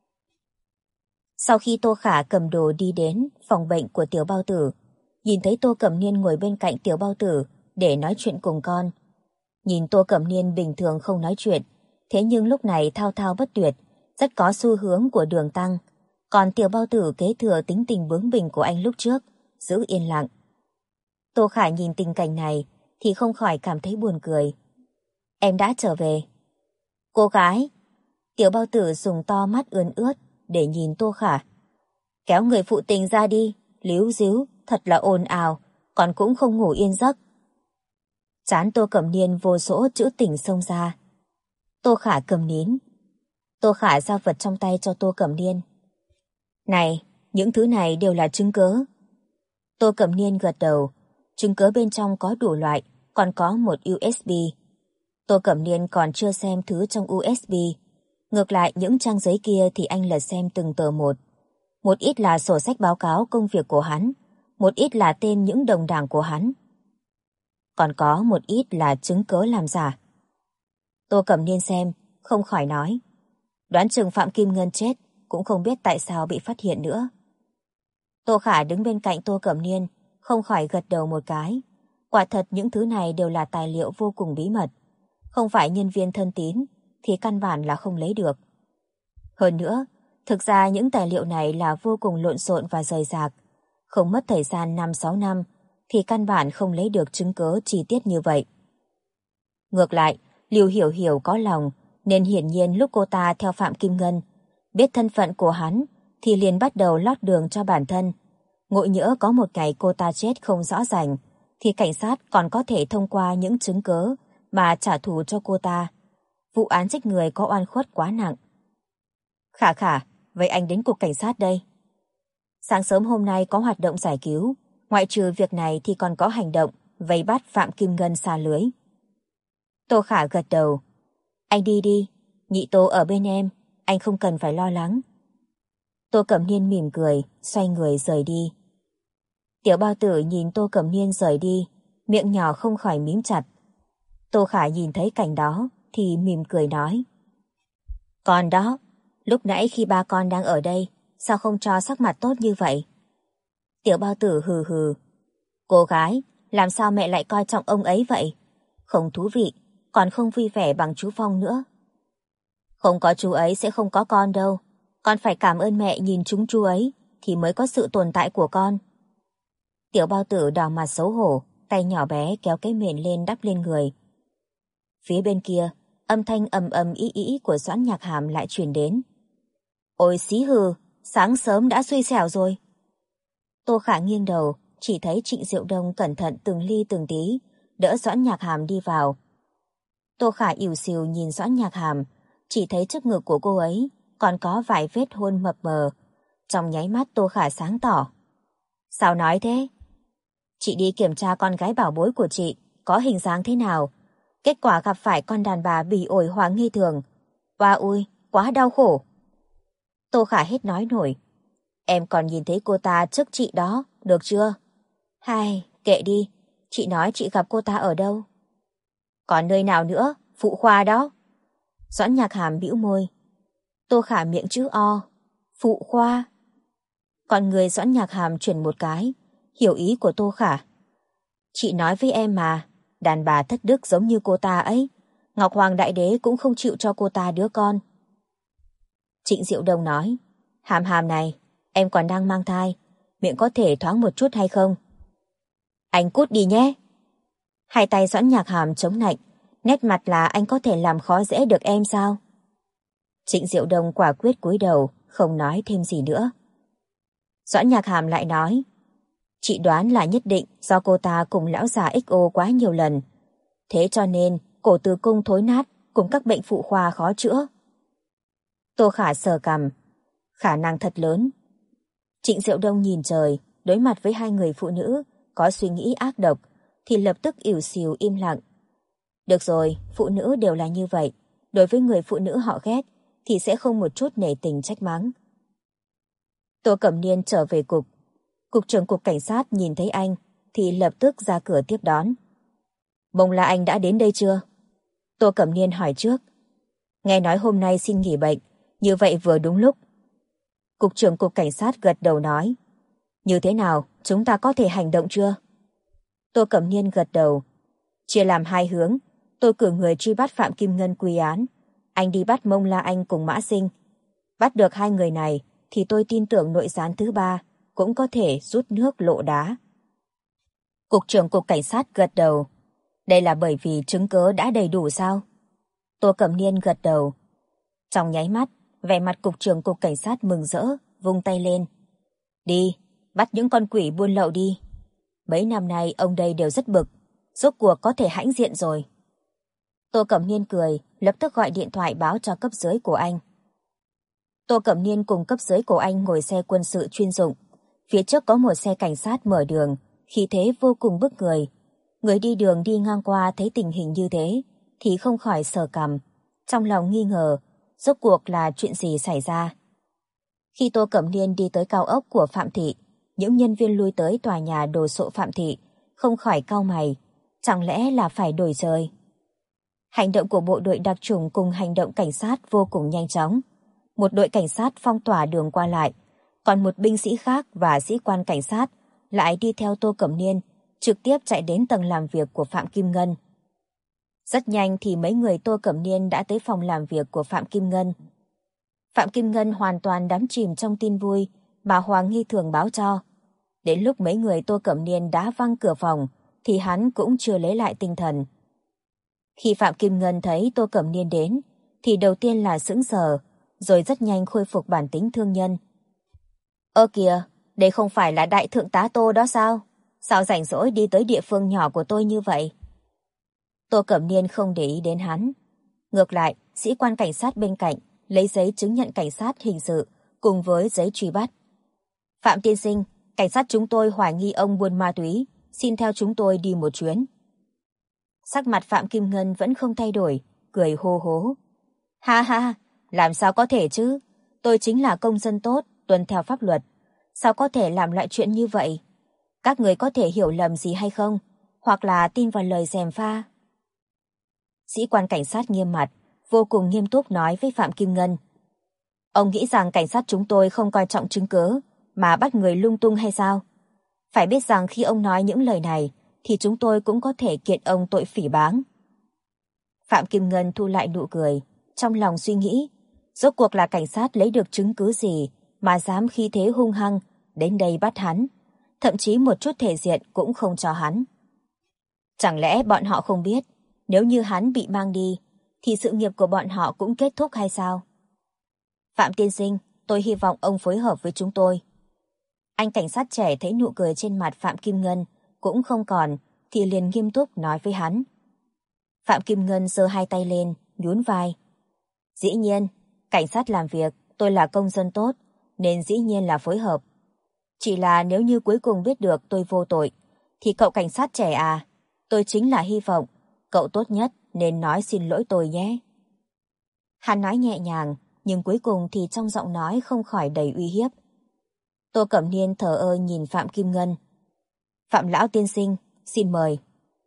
Sau khi Tô Khả cầm đồ đi đến phòng bệnh của Tiểu Bao Tử, nhìn thấy Tô Cẩm Niên ngồi bên cạnh Tiểu Bao Tử để nói chuyện cùng con. Nhìn Tô Cẩm Niên bình thường không nói chuyện, thế nhưng lúc này thao thao bất tuyệt, rất có xu hướng của Đường Tăng. Còn Tiểu Bao Tử kế thừa tính tình bướng bỉnh của anh lúc trước, giữ yên lặng. Tô Khả nhìn tình cảnh này thì không khỏi cảm thấy buồn cười. Em đã trở về. Cô gái. Tiểu Bao Tử dùng to mắt ươn ướt để nhìn Tô Khả. Kéo người phụ tình ra đi, líu díu, thật là ồn ào, còn cũng không ngủ yên giấc. Trán Tô Cẩm Niên vô số chữ tình xông ra. Tô Khả cầm nín. Tô Khả giao vật trong tay cho Tô Cẩm Niên. Này, những thứ này đều là chứng cớ. Tô Cẩm Niên gật đầu. Chứng cớ bên trong có đủ loại, còn có một USB. Tô Cẩm Niên còn chưa xem thứ trong USB. Ngược lại những trang giấy kia thì anh lật xem từng tờ một. Một ít là sổ sách báo cáo công việc của hắn, một ít là tên những đồng đảng của hắn. còn có một ít là chứng cớ làm giả. Tô Cẩm Niên xem, không khỏi nói. Đoán chừng Phạm Kim Ngân chết, cũng không biết tại sao bị phát hiện nữa. Tô Khả đứng bên cạnh Tô Cẩm Niên, không khỏi gật đầu một cái. Quả thật những thứ này đều là tài liệu vô cùng bí mật. Không phải nhân viên thân tín, thì căn bản là không lấy được. Hơn nữa, thực ra những tài liệu này là vô cùng lộn xộn và rời rạc. Không mất thời gian 5-6 năm, thì căn bản không lấy được chứng cớ chi tiết như vậy. Ngược lại, Lưu Hiểu Hiểu có lòng, nên hiển nhiên lúc cô ta theo Phạm Kim Ngân, biết thân phận của hắn, thì liền bắt đầu lót đường cho bản thân. Ngộ nhỡ có một ngày cô ta chết không rõ ràng, thì cảnh sát còn có thể thông qua những chứng cớ mà trả thù cho cô ta. Vụ án giết người có oan khuất quá nặng. Khả Khả, vậy anh đến cục cảnh sát đây. Sáng sớm hôm nay có hoạt động giải cứu, ngoại trừ việc này thì còn có hành động vây bắt Phạm Kim Ngân xa lưới. Tô Khả gật đầu. Anh đi đi, nhị Tô ở bên em, anh không cần phải lo lắng. Tô Cẩm Niên mỉm cười, xoay người rời đi. Tiểu Bao Tử nhìn Tô Cẩm Niên rời đi, miệng nhỏ không khỏi mím chặt. Tô Khả nhìn thấy cảnh đó thì mỉm cười nói. Con đó, lúc nãy khi ba con đang ở đây, sao không cho sắc mặt tốt như vậy? Tiểu Bao Tử hừ hừ. Cô gái, làm sao mẹ lại coi trọng ông ấy vậy? Không thú vị, còn không vui vẻ bằng chú Phong nữa. Không có chú ấy sẽ không có con đâu. Con phải cảm ơn mẹ nhìn chúng chú ấy, thì mới có sự tồn tại của con. Tiểu Bao Tử đỏ mặt xấu hổ, tay nhỏ bé kéo cái mền lên đắp lên người. Phía bên kia, âm thanh ầm ầm ý ý của Doãn Nhạc Hàm lại truyền đến. Ôi xí hừ, sáng sớm đã xui xẻo rồi. Tô Khả nghiêng đầu, chỉ thấy Trịnh Diệu Đông cẩn thận từng ly từng tí, đỡ Doãn Nhạc Hàm đi vào. Tô Khả ỉu xìu nhìn Doãn Nhạc Hàm, chỉ thấy trước ngực của cô ấy còn có vài vết hôn mập mờ. Trong nháy mắt Tô Khả sáng tỏ. Sao nói thế? Chị đi kiểm tra con gái bảo bối của chị có hình dáng thế nào. Kết quả gặp phải con đàn bà bỉ ổi Hoàng Nghi Thường. Oa ui, quá đau khổ. Tô Khả hết nói nổi. Em còn nhìn thấy cô ta trước chị đó, được chưa? Hai, kệ đi. Chị nói chị gặp cô ta ở đâu? Còn nơi nào nữa, phụ khoa đó. Doãn Nhạc Hàm bĩu môi. Tô Khả miệng chữ O. Phụ khoa. Còn người Doãn Nhạc Hàm chuyển một cái, hiểu ý của Tô Khả. Chị nói với em mà, đàn bà thất đức giống như cô ta ấy, Ngọc Hoàng Đại Đế cũng không chịu cho cô ta đứa con. Trịnh Diệu Đông nói, Hàm Hàm này, em còn đang mang thai, miệng có thể thoáng một chút hay không? Anh cút đi nhé. Hai tay Doãn Nhạc Hàm chống nạnh, nét mặt là anh có thể làm khó dễ được em sao? Trịnh Diệu Đông quả quyết cúi đầu, không nói thêm gì nữa. Doãn Nhạc Hàm lại nói, chị đoán là nhất định do cô ta cùng lão già XO quá nhiều lần. Thế cho nên cổ tử cung thối nát cùng các bệnh phụ khoa khó chữa. Tô Khả sờ cằm, khả năng thật lớn. Trịnh Diệu Đông nhìn trời, đối mặt với hai người phụ nữ có suy nghĩ ác độc, thì lập tức ỉu xìu im lặng. Được rồi, phụ nữ đều là như vậy. Đối với người phụ nữ họ ghét thì sẽ không một chút nể tình trách mắng. Tô Cẩm Niên trở về cục. Cục trưởng cục cảnh sát nhìn thấy anh thì lập tức ra cửa tiếp đón. Mông La Anh đã đến đây chưa? Tô Cẩm Niên hỏi trước. Nghe nói hôm nay xin nghỉ bệnh, như vậy vừa đúng lúc. Cục trưởng cục cảnh sát gật đầu nói. Như thế nào, chúng ta có thể hành động chưa? Tô Cẩm Niên gật đầu. Chia làm hai hướng, tôi cử người truy bắt Phạm Kim Ngân quy án. Anh đi bắt Mông La Anh cùng Mã Sinh. Bắt được hai người này thì tôi tin tưởng nội gián thứ ba cũng có thể rút nước lộ đá. Cục trưởng cục cảnh sát gật đầu. Đây là bởi vì chứng cớ đã đầy đủ sao? Tô Cẩm Niên gật đầu. Trong nháy mắt, vẻ mặt cục trưởng cục cảnh sát mừng rỡ, vung tay lên. Đi, bắt những con quỷ buôn lậu đi. Mấy năm nay ông đây đều rất bực, rốt cuộc có thể hãnh diện rồi. Tô Cẩm Niên cười, lập tức gọi điện thoại báo cho cấp dưới của anh. Tô Cẩm Niên cùng cấp dưới của anh ngồi xe quân sự chuyên dụng. Phía trước có một xe cảnh sát mở đường, khí thế vô cùng bức người. Người đi đường đi ngang qua thấy tình hình như thế, thì không khỏi sờ cằm, trong lòng nghi ngờ, rốt cuộc là chuyện gì xảy ra. Khi Tô Cẩm Niên đi tới cao ốc của Phạm Thị, những nhân viên lui tới tòa nhà đồ sộ Phạm Thị không khỏi cau mày. Chẳng lẽ là phải đổi trời? Hành động của bộ đội đặc chủng cùng hành động cảnh sát vô cùng nhanh chóng. Một đội cảnh sát phong tỏa đường qua lại, còn một binh sĩ khác và sĩ quan cảnh sát lại đi theo Tô Cẩm Niên, trực tiếp chạy đến tầng làm việc của Phạm Kim Ngân. Rất nhanh thì mấy người Tô Cẩm Niên đã tới phòng làm việc của Phạm Kim Ngân. Phạm Kim Ngân hoàn toàn đắm chìm trong tin vui mà Hoàng Nghi Thường báo cho. Đến lúc mấy người Tô Cẩm Niên đá văng cửa phòng thì hắn cũng chưa lấy lại tinh thần. Khi Phạm Kim Ngân thấy Tô Cẩm Niên đến thì đầu tiên là sững sờ, rồi rất nhanh khôi phục bản tính thương nhân. Ơ kìa, đây không phải là đại thượng tá Tô đó sao? Sao rảnh rỗi đi tới địa phương nhỏ của tôi như vậy? Tô Cẩm Niên không để ý đến hắn. Ngược lại, sĩ quan cảnh sát bên cạnh lấy giấy chứng nhận cảnh sát hình sự cùng với giấy truy bắt. Phạm tiên sinh, cảnh sát chúng tôi hoài nghi ông buôn ma túy, xin theo chúng tôi đi một chuyến. Sắc mặt Phạm Kim Ngân vẫn không thay đổi, cười hô hố. Ha ha, làm sao có thể chứ? Tôi chính là công dân tốt, tuân theo pháp luật. Sao có thể làm loại chuyện như vậy? Các người có thể hiểu lầm gì hay không? Hoặc là tin vào lời gièm pha? Sĩ quan cảnh sát nghiêm mặt, vô cùng nghiêm túc nói với Phạm Kim Ngân. Ông nghĩ rằng cảnh sát chúng tôi không coi trọng chứng cứ mà bắt người lung tung hay sao? Phải biết rằng khi ông nói những lời này thì chúng tôi cũng có thể kiện ông tội phỉ báng. Phạm Kim Ngân thu lại nụ cười, trong lòng suy nghĩ, rốt cuộc là cảnh sát lấy được chứng cứ gì mà dám khí thế hung hăng đến đây bắt hắn, thậm chí một chút thể diện cũng không cho hắn. Chẳng lẽ bọn họ không biết, nếu như hắn bị mang đi, thì sự nghiệp của bọn họ cũng kết thúc hay sao? Phạm tiên sinh, tôi hy vọng ông phối hợp với chúng tôi. Anh cảnh sát trẻ thấy nụ cười trên mặt Phạm Kim Ngân cũng không còn, thì liền nghiêm túc nói với hắn. Phạm Kim Ngân giơ hai tay lên, nhún vai. Dĩ nhiên, cảnh sát làm việc, tôi là công dân tốt, nên dĩ nhiên là phối hợp. Chỉ là nếu như cuối cùng biết được tôi vô tội, thì cậu cảnh sát trẻ à, tôi chính là hy vọng, cậu tốt nhất nên nói xin lỗi tôi nhé. Hắn nói nhẹ nhàng, nhưng cuối cùng thì trong giọng nói không khỏi đầy uy hiếp. Tô Cẩm Niên thờ ơ nhìn Phạm Kim Ngân. Phạm lão tiên sinh, xin mời.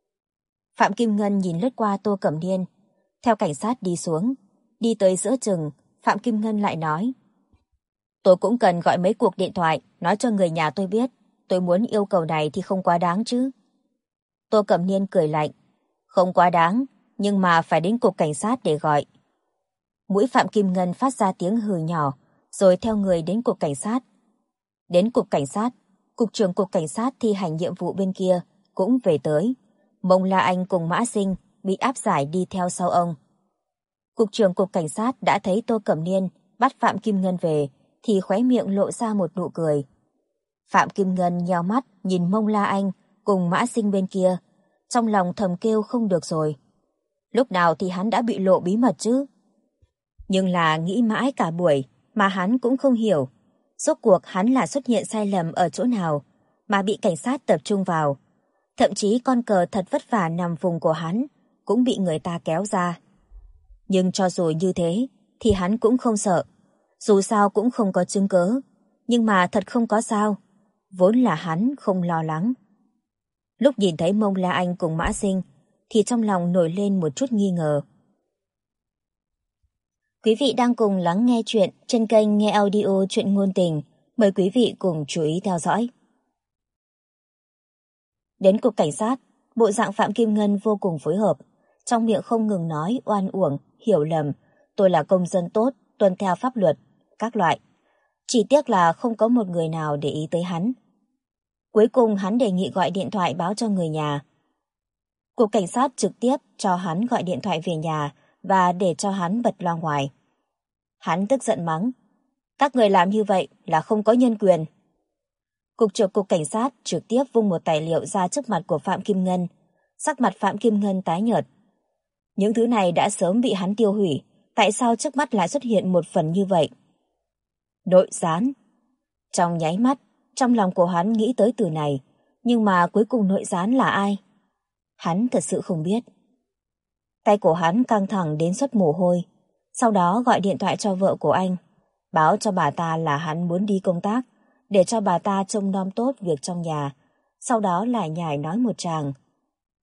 Phạm Kim Ngân nhìn lướt qua Tô Cẩm Niên, theo cảnh sát đi xuống, đi tới giữa chừng, Phạm Kim Ngân lại nói. Tôi cũng cần gọi mấy cuộc điện thoại, nói cho người nhà tôi biết, tôi muốn yêu cầu này thì không quá đáng chứ. Tô Cẩm Niên cười lạnh. Không quá đáng, nhưng mà phải đến cục cảnh sát để gọi. Mũi Phạm Kim Ngân phát ra tiếng hừ nhỏ, rồi theo người đến cục cảnh sát. Đến cục cảnh sát, cục trưởng cục cảnh sát thi hành nhiệm vụ bên kia cũng về tới. Mông La Anh cùng Mã Sinh bị áp giải đi theo sau ông. Cục trưởng cục cảnh sát đã thấy Tô Cẩm Niên bắt Phạm Kim Ngân về thì khóe miệng lộ ra một nụ cười. Phạm Kim Ngân nheo mắt nhìn Mông La Anh cùng Mã Sinh bên kia, trong lòng thầm kêu không được rồi. Lúc nào thì hắn đã bị lộ bí mật chứ? Nhưng là nghĩ mãi cả buổi mà hắn cũng không hiểu. Rốt cuộc hắn là xuất hiện sai lầm ở chỗ nào mà bị cảnh sát tập trung vào. Thậm chí con cờ thật vất vả nằm vùng của hắn cũng bị người ta kéo ra. Nhưng cho dù như thế thì hắn cũng không sợ. Dù sao cũng không có chứng cứ. Nhưng mà thật không có sao. Vốn là hắn không lo lắng. Lúc nhìn thấy Mông La Anh cùng Mã Sinh thì trong lòng nổi lên một chút nghi ngờ. Quý vị đang cùng lắng nghe chuyện trên kênh Nghe Audio Chuyện Ngôn Tình. Mời quý vị cùng chú ý theo dõi. Đến cục cảnh sát, bộ dạng Phạm Kim Ngân vô cùng phối hợp. Trong miệng không ngừng nói oan uổng, hiểu lầm. Tôi là công dân tốt, tuân theo pháp luật, các loại. Chỉ tiếc là không có một người nào để ý tới hắn. Cuối cùng hắn đề nghị gọi điện thoại báo cho người nhà. Cục cảnh sát trực tiếp cho hắn gọi điện thoại về nhà và để cho hắn bật loa ngoài. Hắn tức giận mắng. Các người làm như vậy là không có nhân quyền. Cục trưởng cục cảnh sát trực tiếp vung một tài liệu ra trước mặt của Phạm Kim Ngân. Sắc mặt Phạm Kim Ngân tái nhợt. Những thứ này đã sớm bị hắn tiêu hủy. Tại sao trước mắt lại xuất hiện một phần như vậy? Nội gián. Trong nháy mắt, trong lòng của hắn nghĩ tới từ này. Nhưng mà cuối cùng nội gián là ai? Hắn thật sự không biết. Tay của hắn căng thẳng đến xuất mồ hôi. Sau đó gọi điện thoại cho vợ của anh, báo cho bà ta là hắn muốn đi công tác, để cho bà ta trông nom tốt việc trong nhà. Sau đó lại nhải nói một tràng.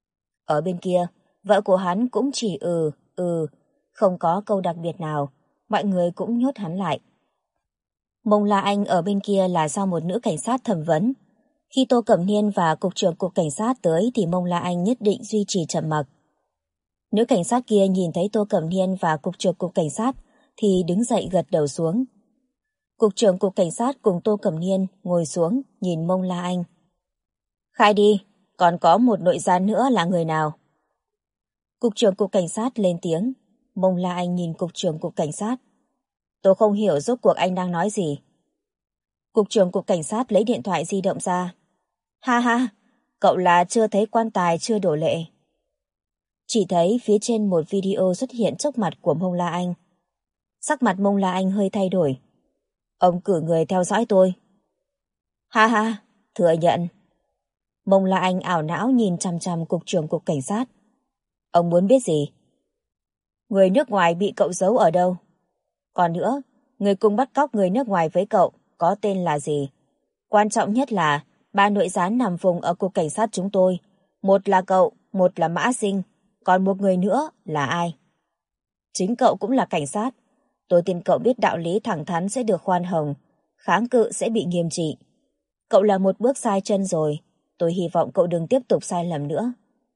Ở bên kia, vợ của hắn cũng chỉ không có câu đặc biệt nào, mọi người cũng nhốt hắn lại. Mông La Anh ở bên kia là do một nữ cảnh sát thẩm vấn. Khi Tô Cẩm Niên và cục trưởng cục cảnh sát tới thì Mông La Anh nhất định duy trì trầm mặc. Nữ cảnh sát kia nhìn thấy Tô Cẩm Niên và cục trưởng cục cảnh sát thì đứng dậy gật đầu xuống. Cục trưởng cục cảnh sát cùng Tô Cẩm Niên ngồi xuống nhìn Mông La Anh. Khai đi, còn có một nội gián nữa là người nào? Cục trưởng cục cảnh sát lên tiếng. Mông La Anh nhìn cục trưởng cục cảnh sát. Tôi không hiểu rốt cuộc anh đang nói gì. Cục trưởng cục cảnh sát lấy điện thoại di động ra. Ha ha, cậu là chưa thấy quan tài chưa đổ lệ. Chỉ thấy phía trên một video xuất hiện trước mặt của Mông La Anh. Sắc mặt Mông La Anh hơi thay đổi. Ông cử người theo dõi tôi. Ha ha, thừa nhận. Mông La Anh ảo não nhìn chằm chằm cục trưởng cục cảnh sát. Ông muốn biết gì? Người nước ngoài bị cậu giấu ở đâu? Còn nữa, người cùng bắt cóc người nước ngoài với cậu có tên là gì? Quan trọng nhất là 3 nội gián nằm vùng ở cục cảnh sát chúng tôi. Một là cậu, một là Mã Sinh, còn một người nữa là ai? Chính cậu cũng là cảnh sát. Tôi tin cậu biết đạo lý thẳng thắn sẽ được khoan hồng, kháng cự sẽ bị nghiêm trị. Cậu là một bước sai chân rồi, tôi hy vọng cậu đừng tiếp tục sai lầm nữa.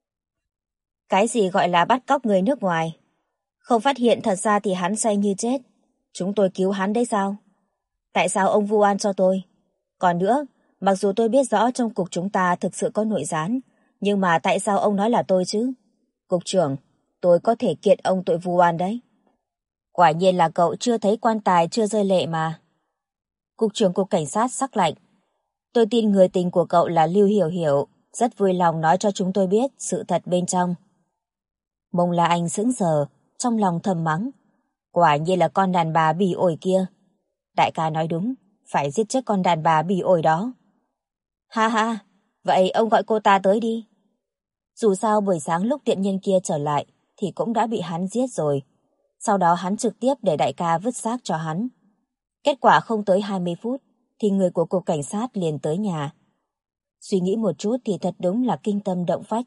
Cái gì gọi là bắt cóc người nước ngoài? Không phát hiện thật ra thì hắn say như chết. Chúng tôi cứu hắn đấy sao? Tại sao ông vu oan cho tôi? Còn nữa, mặc dù tôi biết rõ trong cục chúng ta thực sự có nội gián, nhưng mà tại sao ông nói là tôi chứ? Cục trưởng, tôi có thể kiện ông tội vu oan đấy. Quả nhiên là cậu chưa thấy quan tài chưa rơi lệ mà. Cục trưởng cục cảnh sát sắc lạnh. Tôi tin người tình của cậu là Lưu Hiểu Hiểu, rất vui lòng nói cho chúng tôi biết sự thật bên trong. Mông La Anh sững sờ, trong lòng thầm mắng. Quả nhiên là con đàn bà bỉ ổi kia. Đại ca nói đúng, phải giết chết con đàn bà bỉ ổi đó. Ha ha, vậy ông gọi cô ta tới đi. Dù sao buổi sáng lúc tiện nhân kia trở lại thì cũng đã bị hắn giết rồi. Sau đó hắn trực tiếp để đại ca vứt xác cho hắn. Kết quả không tới 20 phút thì người của cục cảnh sát liền tới nhà. Suy nghĩ một chút thì thật đúng là kinh tâm động phách.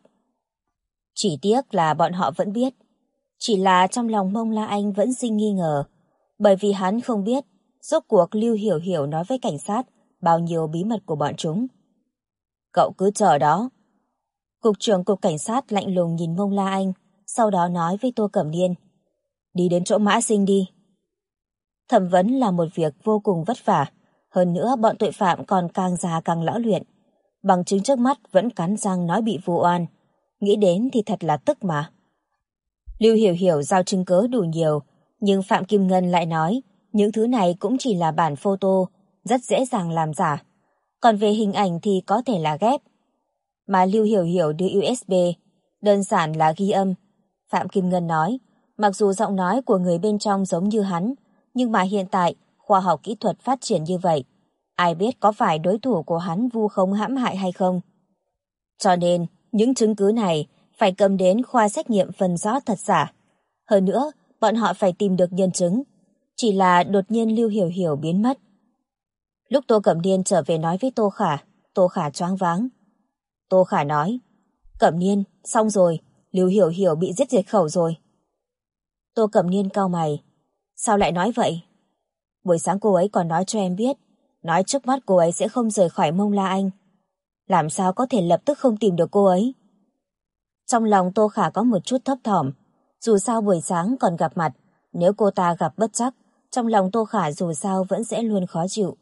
Chỉ tiếc là bọn họ vẫn biết. Chỉ là trong lòng Mông La Anh vẫn sinh nghi ngờ, bởi vì hắn không biết rốt cuộc Lưu Hiểu Hiểu nói với cảnh sát bao nhiêu bí mật của bọn chúng. Cậu cứ chờ đó. Cục trưởng cục cảnh sát lạnh lùng nhìn Mông La Anh, sau đó nói với Tô Cẩm Niên. Đi đến chỗ Mã Sinh đi. Thẩm vấn là một việc vô cùng vất vả, hơn nữa bọn tội phạm còn càng già càng lão luyện. Bằng chứng trước mắt vẫn cắn răng nói bị vu oan, nghĩ đến thì thật là tức mà. Lưu Hiểu Hiểu giao chứng cớ đủ nhiều, nhưng Phạm Kim Ngân lại nói những thứ này cũng chỉ là bản photo, rất dễ dàng làm giả. Còn về hình ảnh thì có thể là ghép. Mà Lưu Hiểu Hiểu đưa USB, đơn giản là ghi âm. Phạm Kim Ngân nói, mặc dù giọng nói của người bên trong giống như hắn, nhưng mà hiện tại khoa học kỹ thuật phát triển như vậy, ai biết có phải đối thủ của hắn vu khống hãm hại hay không. Cho nên, những chứng cứ này phải cầm đến khoa xét nghiệm phân rõ thật giả. Hơn nữa, bọn họ phải tìm được nhân chứng. Chỉ là đột nhiên Lưu Hiểu Hiểu biến mất. Lúc Tô Cẩm Niên trở về nói với Tô Khả choáng váng. Tô Khả nói, Cẩm Niên, xong rồi, Lưu Hiểu Hiểu bị giết diệt khẩu rồi. Tô Cẩm Niên cau mày. Sao lại nói vậy? Buổi sáng cô ấy còn nói cho em biết, nói trước mắt cô ấy sẽ không rời khỏi Mông La Anh. Làm sao có thể lập tức không tìm được cô ấy? Trong lòng Tô Khả có một chút thấp thỏm. Dù sao buổi sáng còn gặp mặt, nếu cô ta gặp bất trắc, trong lòng Tô Khả dù sao vẫn sẽ luôn khó chịu.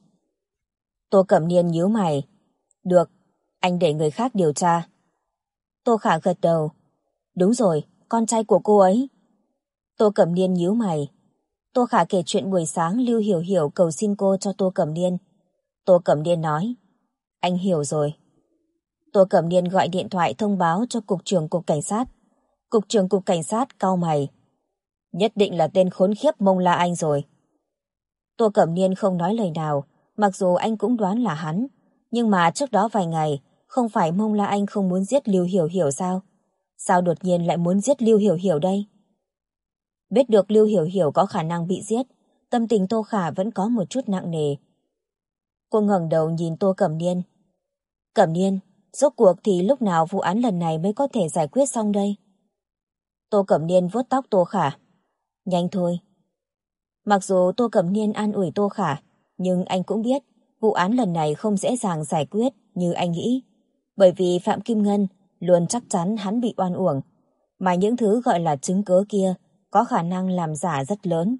Tô Cẩm Niên nhíu mày. Được, anh để người khác điều tra. Tô Khả gật đầu. Đúng rồi, con trai của cô ấy. Tô Cẩm Niên nhíu mày. Tô Khả kể chuyện buổi sáng Lưu Hiểu Hiểu cầu xin cô cho Tô Cẩm Niên. Tô Cẩm Niên nói, anh hiểu rồi. Tô Cẩm Niên gọi điện thoại thông báo cho cục trưởng cục cảnh sát. Cục trưởng cục cảnh sát cau mày. Nhất định là tên khốn khiếp Mông La Anh rồi. Tô Cẩm Niên không nói lời nào, mặc dù anh cũng đoán là hắn. Nhưng mà trước đó vài ngày, không phải Mông La Anh không muốn giết Lưu Hiểu Hiểu sao? Sao đột nhiên lại muốn giết Lưu Hiểu Hiểu đây? Biết được Lưu Hiểu Hiểu có khả năng bị giết, tâm tình Tô Khả vẫn có một chút nặng nề. Cô ngẩng đầu nhìn Tô Cẩm Niên. Cẩm Niên, rốt cuộc thì lúc nào vụ án lần này mới có thể giải quyết xong đây? Tô Cẩm Niên vuốt tóc Tô Khả. Nhanh thôi. Mặc dù Tô Cẩm Niên an ủi Tô Khả, nhưng anh cũng biết vụ án lần này không dễ dàng giải quyết như anh nghĩ. Bởi vì Phạm Kim Ngân luôn chắc chắn hắn bị oan uổng, mà những thứ gọi là chứng cớ kia có khả năng làm giả rất lớn.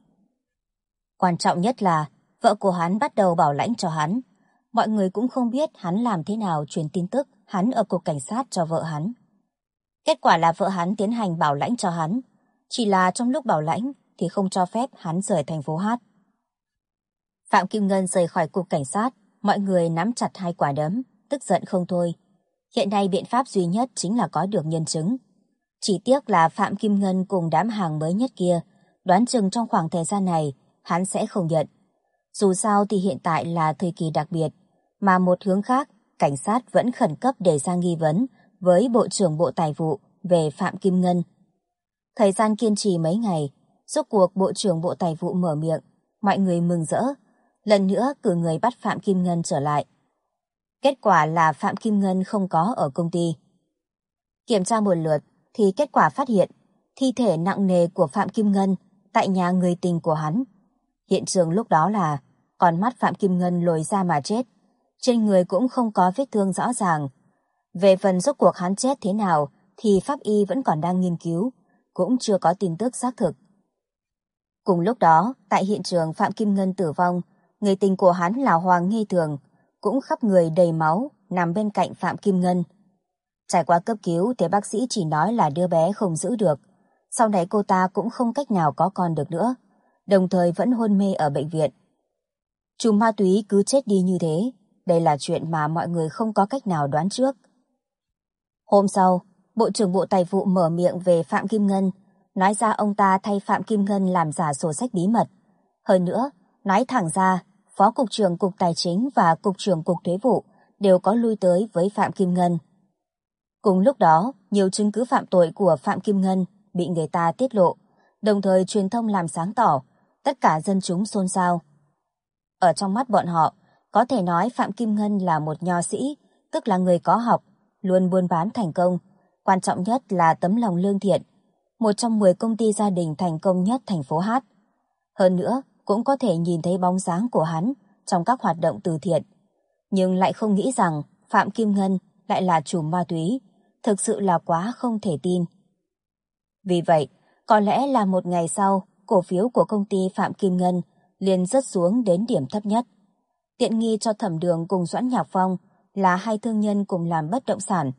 Quan trọng nhất là vợ của hắn bắt đầu bảo lãnh cho hắn. Mọi người cũng không biết hắn làm thế nào truyền tin tức hắn ở cục cảnh sát cho vợ hắn. Kết quả là vợ hắn tiến hành bảo lãnh cho hắn. Chỉ là trong lúc bảo lãnh thì không cho phép hắn rời thành phố Hát. Phạm Kim Ngân rời khỏi cục cảnh sát, mọi người nắm chặt hai quả đấm, tức giận không thôi. Hiện nay biện pháp duy nhất chính là có được nhân chứng. Chỉ tiếc là Phạm Kim Ngân cùng đám hàng mới nhất kia, đoán chừng trong khoảng thời gian này hắn sẽ không nhận. Dù sao thì hiện tại là thời kỳ đặc biệt, mà một hướng khác, cảnh sát vẫn khẩn cấp đề ra nghi vấn với Bộ trưởng Bộ Tài vụ về Phạm Kim Ngân. Thời gian kiên trì mấy ngày, rốt cuộc Bộ trưởng Bộ Tài vụ mở miệng, mọi người mừng rỡ, lần nữa cử người bắt Phạm Kim Ngân trở lại. Kết quả là Phạm Kim Ngân không có ở công ty. Kiểm tra một lượt thì kết quả phát hiện thi thể nặng nề của Phạm Kim Ngân tại nhà người tình của hắn. Hiện trường lúc đó là con mắt Phạm Kim Ngân lồi ra mà chết, trên người cũng không có vết thương rõ ràng. Về phần rốt cuộc hắn chết thế nào thì pháp y vẫn còn đang nghiên cứu, cũng chưa có tin tức xác thực. Cùng lúc đó, tại hiện trường Phạm Kim Ngân tử vong, người tình của hắn là Hoàng Nghi Thường, cũng khắp người đầy máu, nằm bên cạnh Phạm Kim Ngân. Trải qua cấp cứu thì bác sĩ chỉ nói là đứa bé không giữ được. Sau này cô ta cũng không cách nào có con được nữa, đồng thời vẫn hôn mê ở bệnh viện. Trùm ma túy cứ chết đi như thế, đây là chuyện mà mọi người không có cách nào đoán trước. Hôm sau, Bộ trưởng Bộ Tài vụ mở miệng về Phạm Kim Ngân, nói ra ông ta thay Phạm Kim Ngân làm giả sổ sách bí mật. Hơn nữa, nói thẳng ra, Phó Cục trưởng Cục Tài chính và Cục trưởng Cục Thuế vụ đều có lui tới với Phạm Kim Ngân. Cùng lúc đó, nhiều chứng cứ phạm tội của Phạm Kim Ngân bị người ta tiết lộ, đồng thời truyền thông làm sáng tỏ, tất cả dân chúng xôn xao. Ở trong mắt bọn họ, có thể nói Phạm Kim Ngân là một nho sĩ, tức là người có học, luôn buôn bán thành công, quan trọng nhất là tấm lòng lương thiện, một trong 10 công ty gia đình thành công nhất thành phố Hát. Hơn nữa, cũng có thể nhìn thấy bóng dáng của hắn trong các hoạt động từ thiện. Nhưng lại không nghĩ rằng Phạm Kim Ngân lại là trùm ma túy, thực sự là quá không thể tin. Vì vậy, có lẽ là một ngày sau, cổ phiếu của công ty Phạm Kim Ngân liền rớt xuống đến điểm thấp nhất. Tiện nghi cho Thẩm Đường cùng Doãn Nhạc Phong là hai thương nhân cùng làm bất động sản.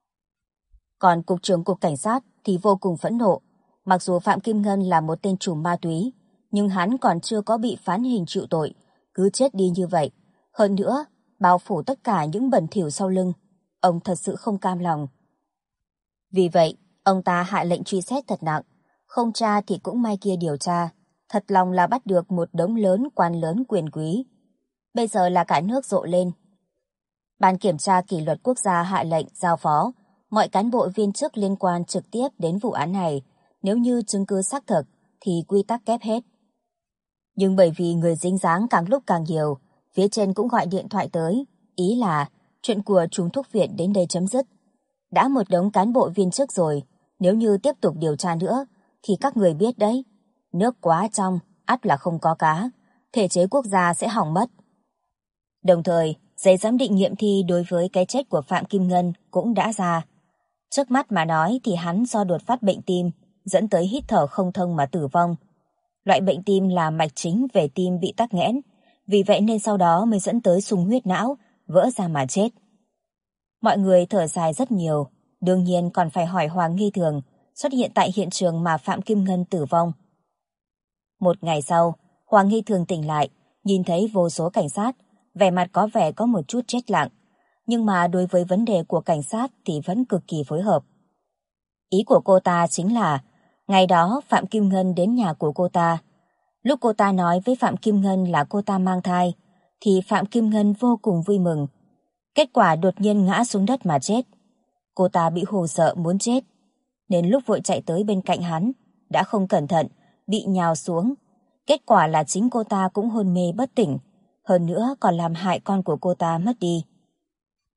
Còn Cục trưởng Cục Cảnh sát thì vô cùng phẫn nộ. Mặc dù Phạm Kim Ngân là một tên trùm ma túy, nhưng hắn còn chưa có bị phán hình chịu tội, cứ chết đi như vậy. Hơn nữa, bao phủ tất cả những bẩn thỉu sau lưng. Ông thật sự không cam lòng. Vì vậy, ông ta hạ lệnh truy xét thật nặng. Không tra thì cũng may kia điều tra. Thật lòng là bắt được một đống lớn quan lớn quyền quý. Bây giờ là cả nước rộ lên. Ban kiểm tra kỷ luật quốc gia hạ lệnh giao phó mọi cán bộ viên chức liên quan trực tiếp đến vụ án này, nếu như chứng cứ xác thực thì quy tắc kép hết. Nhưng bởi vì người dính dáng càng lúc càng nhiều, phía trên cũng gọi điện thoại tới, ý là chuyện của trùm thuốc viện đến đây chấm dứt. Đã một đống cán bộ viên chức rồi, nếu như tiếp tục điều tra nữa thì các người biết đấy, nước quá trong, ắt là không có cá, thể chế quốc gia sẽ hỏng mất. Đồng thời, giấy giám định nghiệm thi đối với cái chết của Phạm Kim Ngân cũng đã ra. Trước mắt mà nói thì hắn do đột phát bệnh tim, dẫn tới hít thở không thông mà tử vong. Loại bệnh tim là mạch chính về tim bị tắc nghẽn, vì vậy nên sau đó mới dẫn tới sung huyết não, vỡ ra mà chết. Mọi người thở dài rất nhiều, đương nhiên còn phải hỏi Hoàng Nghi Thường xuất hiện tại hiện trường mà Phạm Kim Ngân tử vong. Một ngày sau, Hoàng Nghi Thường tỉnh lại, nhìn thấy vô số cảnh sát, vẻ mặt có vẻ có một chút chết lặng, nhưng mà đối với vấn đề của cảnh sát thì vẫn cực kỳ phối hợp. Ý của cô ta chính là, ngày đó Phạm Kim Ngân đến nhà của cô ta. Lúc cô ta nói với Phạm Kim Ngân là cô ta mang thai, thì Phạm Kim Ngân vô cùng vui mừng. Kết quả đột nhiên ngã xuống đất mà chết. Cô ta bị hù sợ muốn chết, nên lúc vội chạy tới bên cạnh hắn, đã không cẩn thận, bị nhào xuống. Kết quả là chính cô ta cũng hôn mê bất tỉnh, hơn nữa còn làm hại con của cô ta mất đi.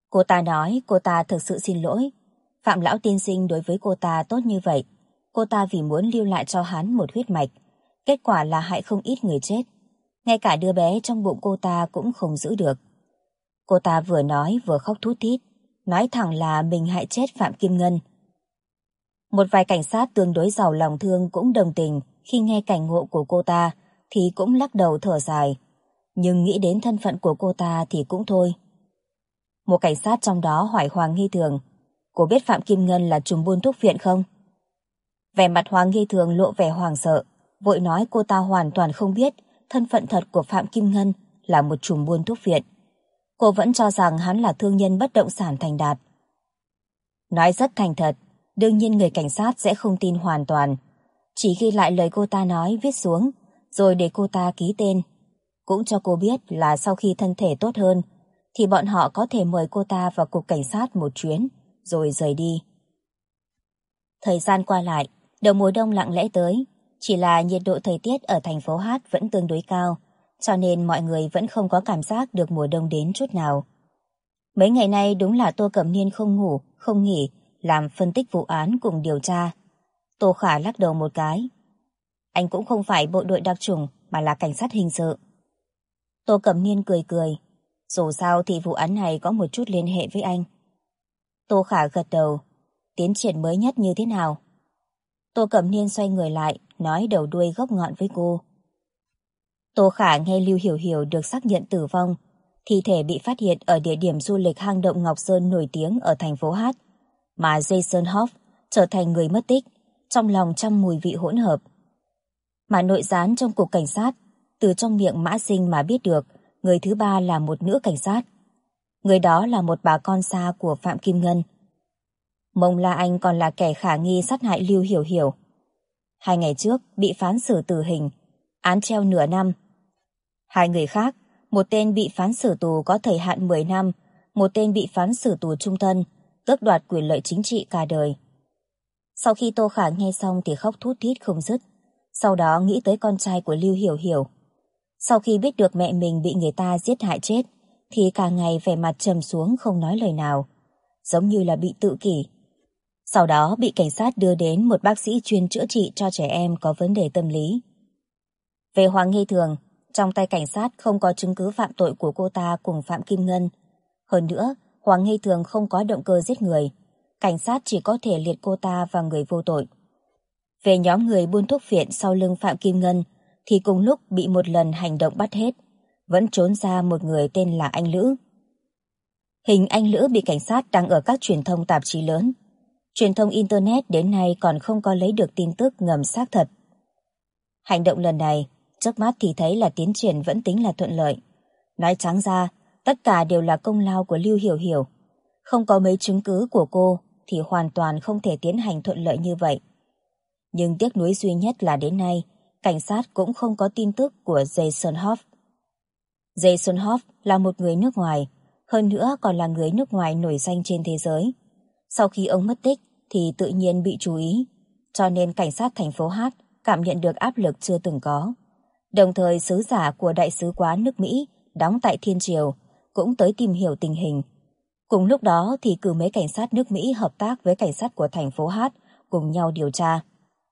Cô ta nói cô ta thực sự xin lỗi. Phạm lão tiên sinh đối với cô ta tốt như vậy. Cô ta vì muốn lưu lại cho hắn một huyết mạch. Kết quả là hại không ít người chết. Ngay cả đứa bé trong bụng cô ta cũng không giữ được. Cô ta vừa nói vừa khóc thút thít, nói thẳng là mình hại chết Phạm Kim Ngân. Một vài cảnh sát tương đối giàu lòng thương cũng đồng tình khi nghe cảnh ngộ của cô ta thì cũng lắc đầu thở dài. Nhưng nghĩ đến thân phận của cô ta thì cũng thôi. Một cảnh sát trong đó hỏi Hoàng Nghi Thường, cô biết Phạm Kim Ngân là trùm buôn thuốc viện không? Vẻ mặt Hoàng Nghi Thường lộ vẻ hoảng sợ, vội nói cô ta hoàn toàn không biết thân phận thật của Phạm Kim Ngân là một trùm buôn thuốc viện. Cô vẫn cho rằng hắn là thương nhân bất động sản thành đạt. Nói rất thành thật, đương nhiên người cảnh sát sẽ không tin hoàn toàn. Chỉ ghi lại lời cô ta nói viết xuống, rồi để cô ta ký tên. Cũng cho cô biết là sau khi thân thể tốt hơn, thì bọn họ có thể mời cô ta vào cục cảnh sát một chuyến, rồi rời đi. Thời gian qua lại, đầu mùa đông lặng lẽ tới, chỉ là nhiệt độ thời tiết ở thành phố Hát vẫn tương đối cao, cho nên mọi người vẫn không có cảm giác được mùa đông đến chút nào. Mấy ngày nay đúng là Tô Cẩm Niên không ngủ, không nghỉ, làm phân tích vụ án cùng điều tra. Tô Khả lắc đầu một cái. Anh cũng không phải bộ đội đặc chủng mà là cảnh sát hình sự. Tô Cẩm Niên cười cười. Dù sao thì vụ án này có một chút liên hệ với anh. Tô Khả gật đầu. Tiến triển mới nhất như thế nào? Tô Cẩm Niên xoay người lại, nói đầu đuôi gốc ngọn với cô. Tô Khả nghe Lưu Hiểu Hiểu được xác nhận tử vong. Thi thể bị phát hiện ở địa điểm du lịch hang động Ngọc Sơn nổi tiếng ở thành phố Hát. Mà Jason Hoff trở thành người mất tích, trong lòng trăm mùi vị hỗn hợp. Mà nội gián trong cục cảnh sát, từ trong miệng Mã Sinh mà biết được, người thứ ba là một nữ cảnh sát. Người đó là một bà con xa của Phạm Kim Ngân. Mông La Anh còn là kẻ khả nghi sát hại Lưu Hiểu Hiểu. 2 ngày trước bị phán xử tử hình, án treo nửa năm. 2 người khác, một tên bị phán xử tù có thời hạn 10 năm, một tên bị phán xử tù chung thân, tước đoạt quyền lợi chính trị cả đời. Sau khi Tô Khả nghe xong thì khóc thút thít không dứt, sau đó nghĩ tới con trai của Lưu Hiểu Hiểu. Sau khi biết được mẹ mình bị người ta giết hại chết, thì cả ngày vẻ mặt trầm xuống không nói lời nào, giống như là bị tự kỷ. Sau đó bị cảnh sát đưa đến một bác sĩ chuyên chữa trị cho trẻ em có vấn đề tâm lý. Về Hoàng Nghi Thường, trong tay cảnh sát không có chứng cứ phạm tội của cô ta cùng Phạm Kim Ngân. Hơn nữa, Hoàng Nghi Thường không có động cơ giết người. Cảnh sát chỉ có thể liệt cô ta vào người vô tội. Về nhóm người buôn thuốc phiện sau lưng Phạm Kim Ngân, thì cùng lúc bị một lần hành động bắt hết, vẫn trốn ra một người tên là anh Lữ. Hình anh Lữ bị cảnh sát đăng ở các truyền thông tạp chí lớn. Truyền thông Internet đến nay còn không có lấy được tin tức ngầm xác thật. Hành động lần này, trước mắt thì thấy là tiến triển vẫn tính là thuận lợi. Nói trắng ra, tất cả đều là công lao của Lưu Hiểu Hiểu. Không có mấy chứng cứ của cô thì hoàn toàn không thể tiến hành thuận lợi như vậy. Nhưng tiếc nuối duy nhất là đến nay, cảnh sát cũng không có tin tức của Jason Hoff. Jason Hoff là một người nước ngoài, hơn nữa còn là người nước ngoài nổi danh trên thế giới. Sau khi ông mất tích thì tự nhiên bị chú ý, cho nên cảnh sát thành phố Hát cảm nhận được áp lực chưa từng có. Đồng thời sứ giả của Đại sứ quán nước Mỹ đóng tại Thiên Triều cũng tới tìm hiểu tình hình. Cùng lúc đó thì cử mấy cảnh sát nước Mỹ hợp tác với cảnh sát của thành phố Hát cùng nhau điều tra.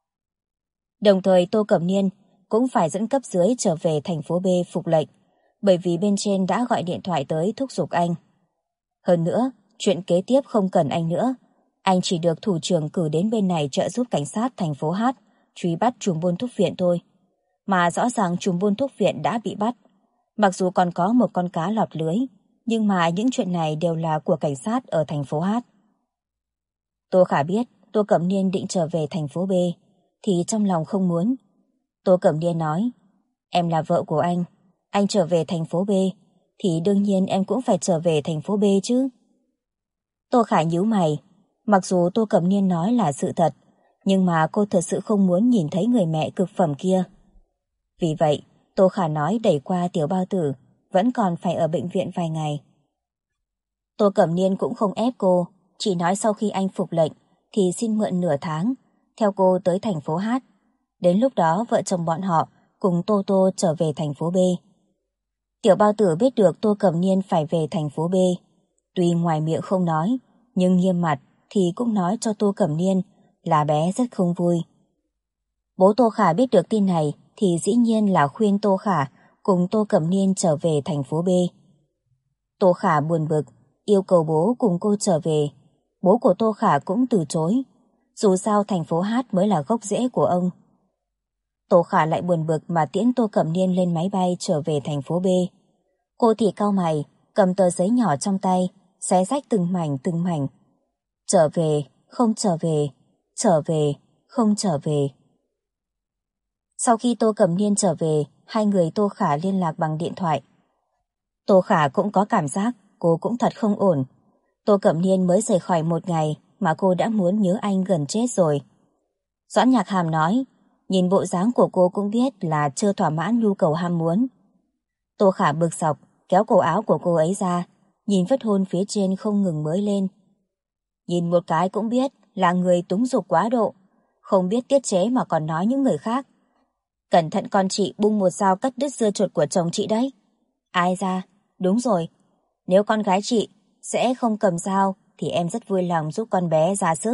Đồng thời Tô Cẩm Niên cũng phải dẫn cấp dưới trở về thành phố B phục lệnh, bởi vì bên trên đã gọi điện thoại tới thúc giục anh. Hơn nữa, chuyện kế tiếp không cần anh nữa. Anh chỉ được thủ trưởng cử đến bên này trợ giúp cảnh sát thành phố Hát truy bắt trùm buôn thuốc viện thôi. Mà rõ ràng trùm buôn thuốc viện đã bị bắt. Mặc dù còn có một con cá lọt lưới, nhưng mà những chuyện này đều là của cảnh sát ở thành phố Hát. Tô Khả biết Tô Cẩm Niên định trở về thành phố B, thì trong lòng không muốn. Tô Cẩm Niên nói, em là vợ của anh trở về thành phố B, thì đương nhiên em cũng phải trở về thành phố B chứ. Tô Khả nhíu mày, mặc dù Tô Cẩm Niên nói là sự thật, nhưng mà cô thật sự không muốn nhìn thấy người mẹ cực phẩm kia. Vì vậy, Tô Khả nói đẩy qua tiểu bao tử, vẫn còn phải ở bệnh viện vài ngày. Tô Cẩm Niên cũng không ép cô, chỉ nói sau khi anh phục lệnh thì xin mượn nửa tháng, theo cô tới thành phố Hát. Đến lúc đó vợ chồng bọn họ cùng Tô Tô trở về thành phố B. Tiểu bao tử biết được Tô Cẩm Niên phải về thành phố B. Tuy ngoài miệng không nói, nhưng nghiêm mặt thì cũng nói cho Tô Cẩm Niên là bé rất không vui. Bố Tô Khả biết được tin này thì dĩ nhiên là khuyên Tô Khả cùng Tô Cẩm Niên trở về thành phố B. Tô Khả buồn bực, yêu cầu bố cùng cô trở về. Bố của Tô Khả cũng từ chối. Dù sao thành phố H mới là gốc rễ của ông. Tô Khả lại buồn bực mà tiễn Tô Cẩm Niên lên máy bay trở về thành phố B. Cô thì cau mày, cầm tờ giấy nhỏ trong tay, xé rách từng mảnh từng mảnh. Trở về, không trở về, trở về, không trở về. Sau khi Tô Cẩm Niên trở về, hai người Tô Khả liên lạc bằng điện thoại. Tô Khả cũng có cảm giác cô cũng thật không ổn. Tô Cẩm Niên mới rời khỏi một ngày mà cô đã muốn nhớ anh gần chết rồi. Doãn Nhạc Hàm nói, nhìn bộ dáng của cô cũng biết là chưa thỏa mãn nhu cầu ham muốn. Tô Khả bực dọc, kéo cổ áo của cô ấy ra, nhìn vết hôn phía trên không ngừng mới lên. Nhìn một cái cũng biết là người túng dục quá độ, không biết tiết chế mà còn nói những người khác. Cẩn thận con chị bung một dao cắt đứt dưa chuột của chồng chị đấy. Ai ra, đúng rồi, nếu con gái chị sẽ không cầm dao thì em rất vui lòng giúp con bé ra sức.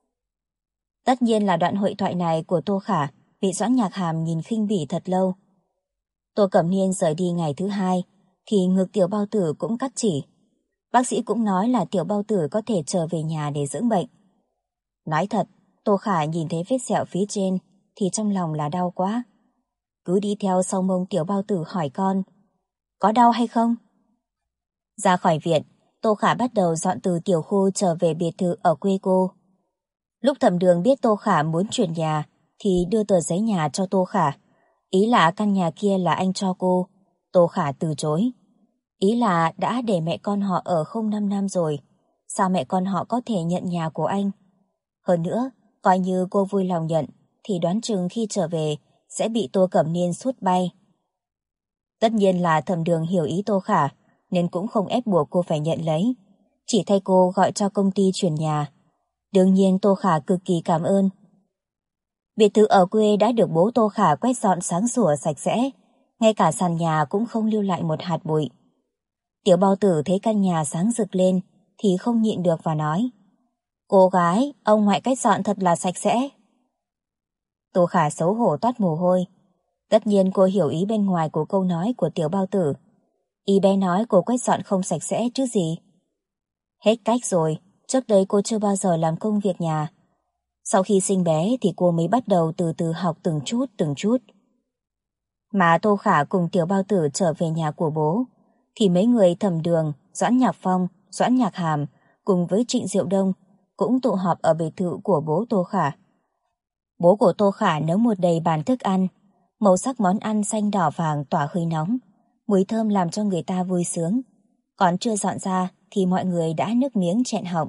Tất nhiên là đoạn hội thoại này của Tô Khả bị Doãn Nhạc Hàm nhìn khinh bỉ thật lâu. Tô Cẩm Niên rời đi ngày thứ hai thì ngực tiểu bao tử cũng cắt chỉ. Bác sĩ cũng nói là tiểu bao tử có thể trở về nhà để dưỡng bệnh. Nói thật, Tô Khả nhìn thấy vết sẹo phía trên thì trong lòng là đau quá. Cứ đi theo sau mông tiểu bao tử hỏi con, có đau hay không? Ra khỏi viện, Tô Khả bắt đầu dọn từ tiểu khu trở về biệt thự ở quê cô. Lúc Thẩm Đường biết Tô Khả muốn chuyển nhà thì đưa tờ giấy nhà cho Tô Khả. Ý là căn nhà kia là anh cho cô. Tô Khả từ chối. Ý là đã để mẹ con họ ở không 5 năm rồi. Sao mẹ con họ có thể nhận nhà của anh? Hơn nữa, coi như cô vui lòng nhận thì đoán chừng khi trở về sẽ bị Tô Cẩm Niên sút bay. Tất nhiên là Thẩm Đường hiểu ý Tô Khả nên cũng không ép buộc cô phải nhận lấy. Chỉ thay cô gọi cho công ty chuyển nhà. Đương nhiên Tô Khả cực kỳ cảm ơn. Biệt thự ở quê đã được bố Tô Khả quét dọn sáng sủa sạch sẽ, ngay cả sàn nhà cũng không lưu lại một hạt bụi. Tiểu bao tử thấy căn nhà sáng rực lên thì không nhịn được và nói, cô gái, ông ngoại quét dọn thật là sạch sẽ. Tô Khả xấu hổ toát mồ hôi. Tất nhiên cô hiểu ý bên ngoài của câu nói của tiểu bao tử. Y bé nói cô quét dọn không sạch sẽ chứ gì. Hết cách rồi, trước đây cô chưa bao giờ làm công việc nhà. Sau khi sinh bé thì cô mới bắt đầu từ từ học từng chút. Mà Tô Khả cùng tiểu bao tử trở về nhà của bố, thì mấy người Thẩm Đường, Doãn Nhạc Phong, Doãn Nhạc Hàm cùng với Trịnh Diệu Đông cũng tụ họp ở biệt thự của bố Tô Khả. Bố của Tô Khả nấu một đầy bàn thức ăn, màu sắc món ăn xanh đỏ vàng tỏa hơi nóng, mùi thơm làm cho người ta vui sướng. Còn chưa dọn ra thì mọi người đã nước miếng chẹn họng.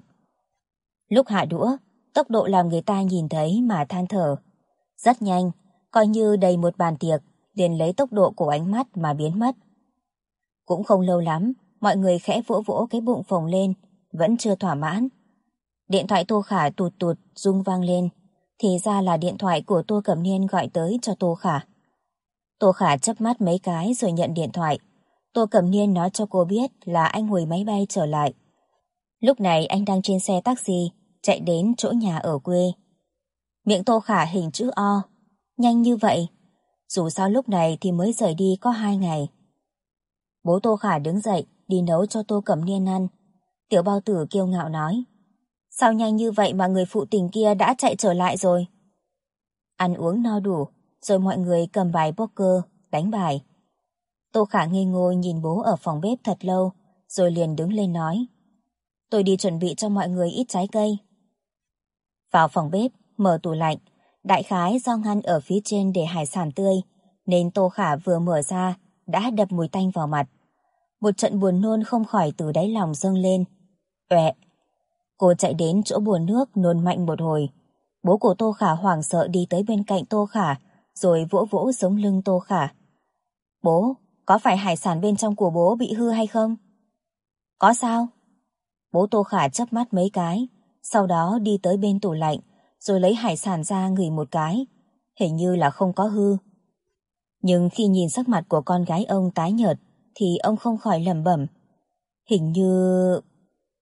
Lúc hạ đũa, tốc độ làm người ta nhìn thấy mà than thở. Rất nhanh, coi như đầy một bàn tiệc, liền lấy tốc độ của ánh mắt mà biến mất. Cũng không lâu lắm, mọi người khẽ vỗ vỗ cái bụng phồng lên, vẫn chưa thỏa mãn. Điện thoại Tô Khả tụt tụt rung vang lên, thì ra là điện thoại của Tô Cẩm Niên gọi tới cho Tô Khả. Tô Khả chớp mắt mấy cái rồi nhận điện thoại. Tô Cẩm Niên nói cho cô biết là anh ngồi máy bay trở lại. Lúc này anh đang trên xe taxi, chạy đến chỗ nhà ở quê. Miệng Tô Khả hình chữ O. Nhanh như vậy? Dù sao lúc này thì mới rời đi có 2 ngày. Bố Tô Khả đứng dậy, đi nấu cho Tô Cẩm Niên ăn. Tiểu bao tử kiêu ngạo nói, sao nhanh như vậy mà người phụ tình kia đã chạy trở lại rồi? Ăn uống no đủ, rồi mọi người cầm bài poker, đánh bài. Tô Khả ngây ngô nhìn bố ở phòng bếp thật lâu, rồi liền đứng lên nói, tôi đi chuẩn bị cho mọi người ít trái cây. Vào phòng bếp, mở tủ lạnh, đại khái do ngăn ở phía trên để hải sản tươi, nên Tô Khả vừa mở ra, đã đập mùi tanh vào mặt. Một trận buồn nôn không khỏi từ đáy lòng dâng lên. Uệ! Cô chạy đến chỗ bồn nước nôn mạnh một hồi. Bố của Tô Khả hoảng sợ đi tới bên cạnh Tô Khả, rồi vỗ vỗ sống lưng Tô Khả. Bố, có phải hải sản bên trong của bố bị hư hay không? Có sao? Bố Tô Khả chớp mắt mấy cái, sau đó đi tới bên tủ lạnh, rồi lấy hải sản ra ngửi một cái. Hình như là không có hư. Nhưng khi nhìn sắc mặt của con gái ông tái nhợt, thì ông không khỏi lẩm bẩm. Hình như...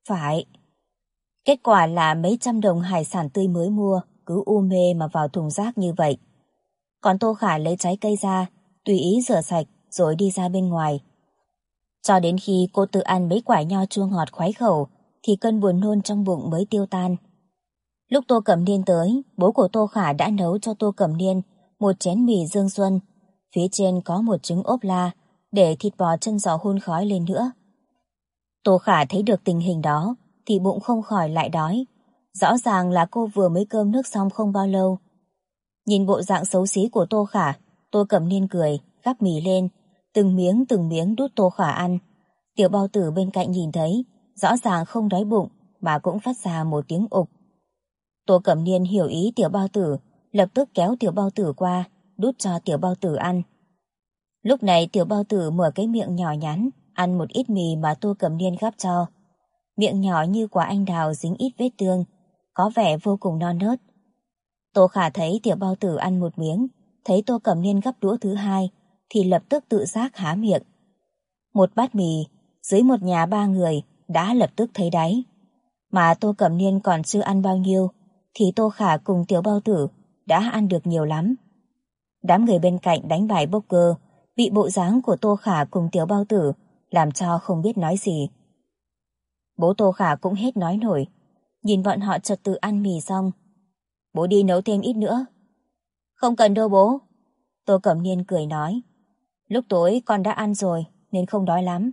Phải. Kết quả là mấy trăm đồng hải sản tươi mới mua cứ u mê mà vào thùng rác như vậy. Còn Tô Khả lấy trái cây ra, tùy ý rửa sạch rồi đi ra bên ngoài. Cho đến khi cô tự ăn mấy quả nho chua ngọt khoái khẩu thì cơn buồn nôn trong bụng mới tiêu tan. Lúc Tô Cẩm Niên tới, bố của Tô Khả đã nấu cho Tô Cẩm Niên một chén mì Dương Xuân. Phía trên có một trứng ốp la để thịt bò chân giò hun khói lên nữa. Tô Khả thấy được tình hình đó thì bụng không khỏi lại đói. Rõ ràng là cô vừa mới cơm nước xong không bao lâu. Nhìn bộ dạng xấu xí của Tô Khả, Tô Cẩm Niên cười, gắp mì lên, từng miếng đút Tô Khả ăn. Tiểu bao tử bên cạnh nhìn thấy, rõ ràng không đói bụng mà cũng phát ra một tiếng ục. Tô Cẩm Niên hiểu ý tiểu bao tử, lập tức kéo tiểu bao tử qua, đút cho tiểu bao tử ăn. Lúc này tiểu bao tử mở cái miệng nhỏ nhắn, ăn một ít mì mà Tô Cẩm Niên gắp cho. Miệng nhỏ như quả anh đào dính ít vết tương, có vẻ vô cùng non nớt. Tô Khả thấy tiểu bao tử ăn một miếng, thấy Tô Cẩm Niên gắp đũa thứ hai, thì lập tức tự giác há miệng. Một bát mì, dưới một nhà ba người, đã lập tức thấy đáy. Mà Tô Cẩm Niên còn chưa ăn bao nhiêu, thì Tô Khả cùng tiểu bao tử đã ăn được nhiều lắm. Đám người bên cạnh đánh bài poker, bị bộ dáng của Tô Khả cùng tiểu bao tử làm cho không biết nói gì. Bố Tô Khả cũng hết nói nổi, nhìn bọn họ trật tự ăn mì xong. Bố đi nấu thêm ít nữa. Không cần đâu bố. Tô Cẩm Niên cười nói. Lúc tối con đã ăn rồi nên không đói lắm.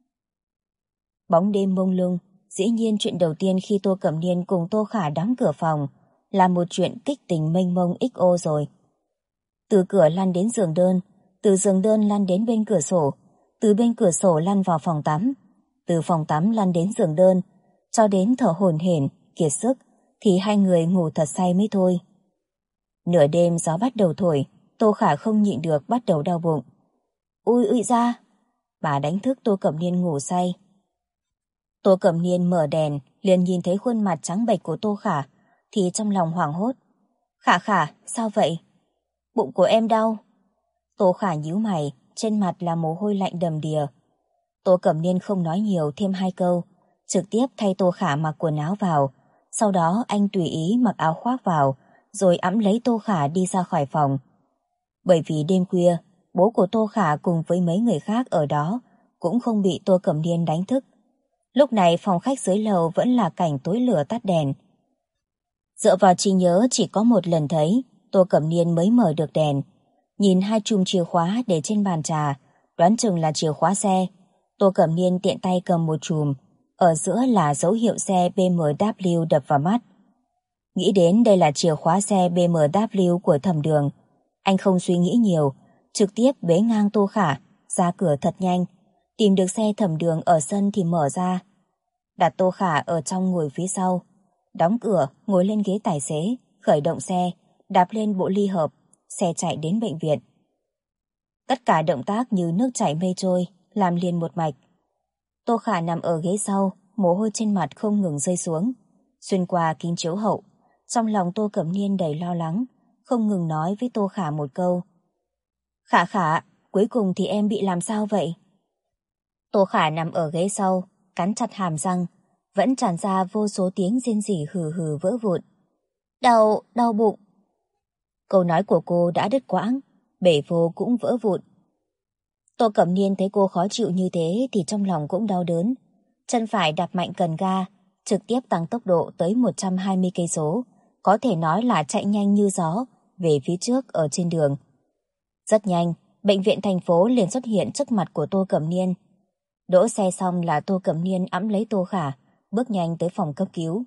Bóng đêm mông lung, dĩ nhiên chuyện đầu tiên khi Tô Cẩm Niên cùng Tô Khả đóng cửa phòng là một chuyện kích tình mênh mông XO rồi. Từ cửa lăn đến giường đơn, từ giường đơn lăn đến bên cửa sổ, từ bên cửa sổ lăn vào phòng tắm, từ phòng tắm lăn đến giường đơn, cho đến thở hổn hển, kiệt sức, thì hai người ngủ thật say mới thôi. Nửa đêm gió bắt đầu thổi, Tô Khả không nhịn được bắt đầu đau bụng. Ui ui ra! Bà đánh thức Tô Cẩm Niên ngủ say. Tô Cẩm Niên mở đèn, liền nhìn thấy khuôn mặt trắng bệch của Tô Khả, thì trong lòng hoảng hốt. Khả Khả, sao vậy? Bụng của em đau. Tô Khả nhíu mày, trên mặt là mồ hôi lạnh đầm đìa. Tô Cẩm Niên không nói nhiều thêm hai câu, trực tiếp thay Tô Khả mặc quần áo vào. Sau đó anh tùy ý mặc áo khoác vào, rồi ẵm lấy Tô Khả đi ra khỏi phòng. Bởi vì đêm khuya, bố của Tô Khả cùng với mấy người khác ở đó cũng không bị Tô Cẩm Niên đánh thức. Lúc này phòng khách dưới lầu vẫn là cảnh tối lửa tắt đèn. Dựa vào trí nhớ chỉ có một lần thấy, Tô Cẩm Niên mới mở được đèn. Nhìn hai chùm chìa khóa để trên bàn trà, đoán chừng là chìa khóa xe. Tô Cẩm Niên tiện tay cầm một chùm, ở giữa là dấu hiệu xe BMW đập vào mắt. Nghĩ đến đây là chìa khóa xe BMW của Thẩm Đường, anh không suy nghĩ nhiều, trực tiếp bế ngang Tô Khả, ra cửa thật nhanh, tìm được xe Thẩm Đường ở sân thì mở ra. Đặt Tô Khả ở trong ngồi phía sau, đóng cửa, ngồi lên ghế tài xế, khởi động xe, đạp lên bộ ly hợp, xe chạy đến bệnh viện. Tất cả động tác như nước chảy mây trôi, làm liền một mạch. Tô Khả nằm ở ghế sau, mồ hôi trên mặt không ngừng rơi xuống. Xuyên qua kính chiếu hậu, trong lòng Tô Cẩm Niên đầy lo lắng, không ngừng nói với Tô Khả một câu. Khả Khả, cuối cùng thì em bị làm sao vậy? Tô Khả nằm ở ghế sau, cắn chặt hàm răng, vẫn tràn ra vô số tiếng rên rỉ hừ hừ vỡ vụn. Đau bụng. Câu nói của cô đã đứt quãng, bể vô cũng vỡ vụn. Tô Cẩm Niên thấy cô khó chịu như thế thì trong lòng cũng đau đớn. Chân phải đạp mạnh cần ga, trực tiếp tăng tốc độ tới 120 cây số, có thể nói là chạy nhanh như gió về phía trước ở trên đường. Rất nhanh, bệnh viện thành phố liền xuất hiện trước mặt của Tô Cẩm Niên. Đỗ xe xong là Tô Cẩm Niên ẵm lấy Tô Khả, bước nhanh tới phòng cấp cứu.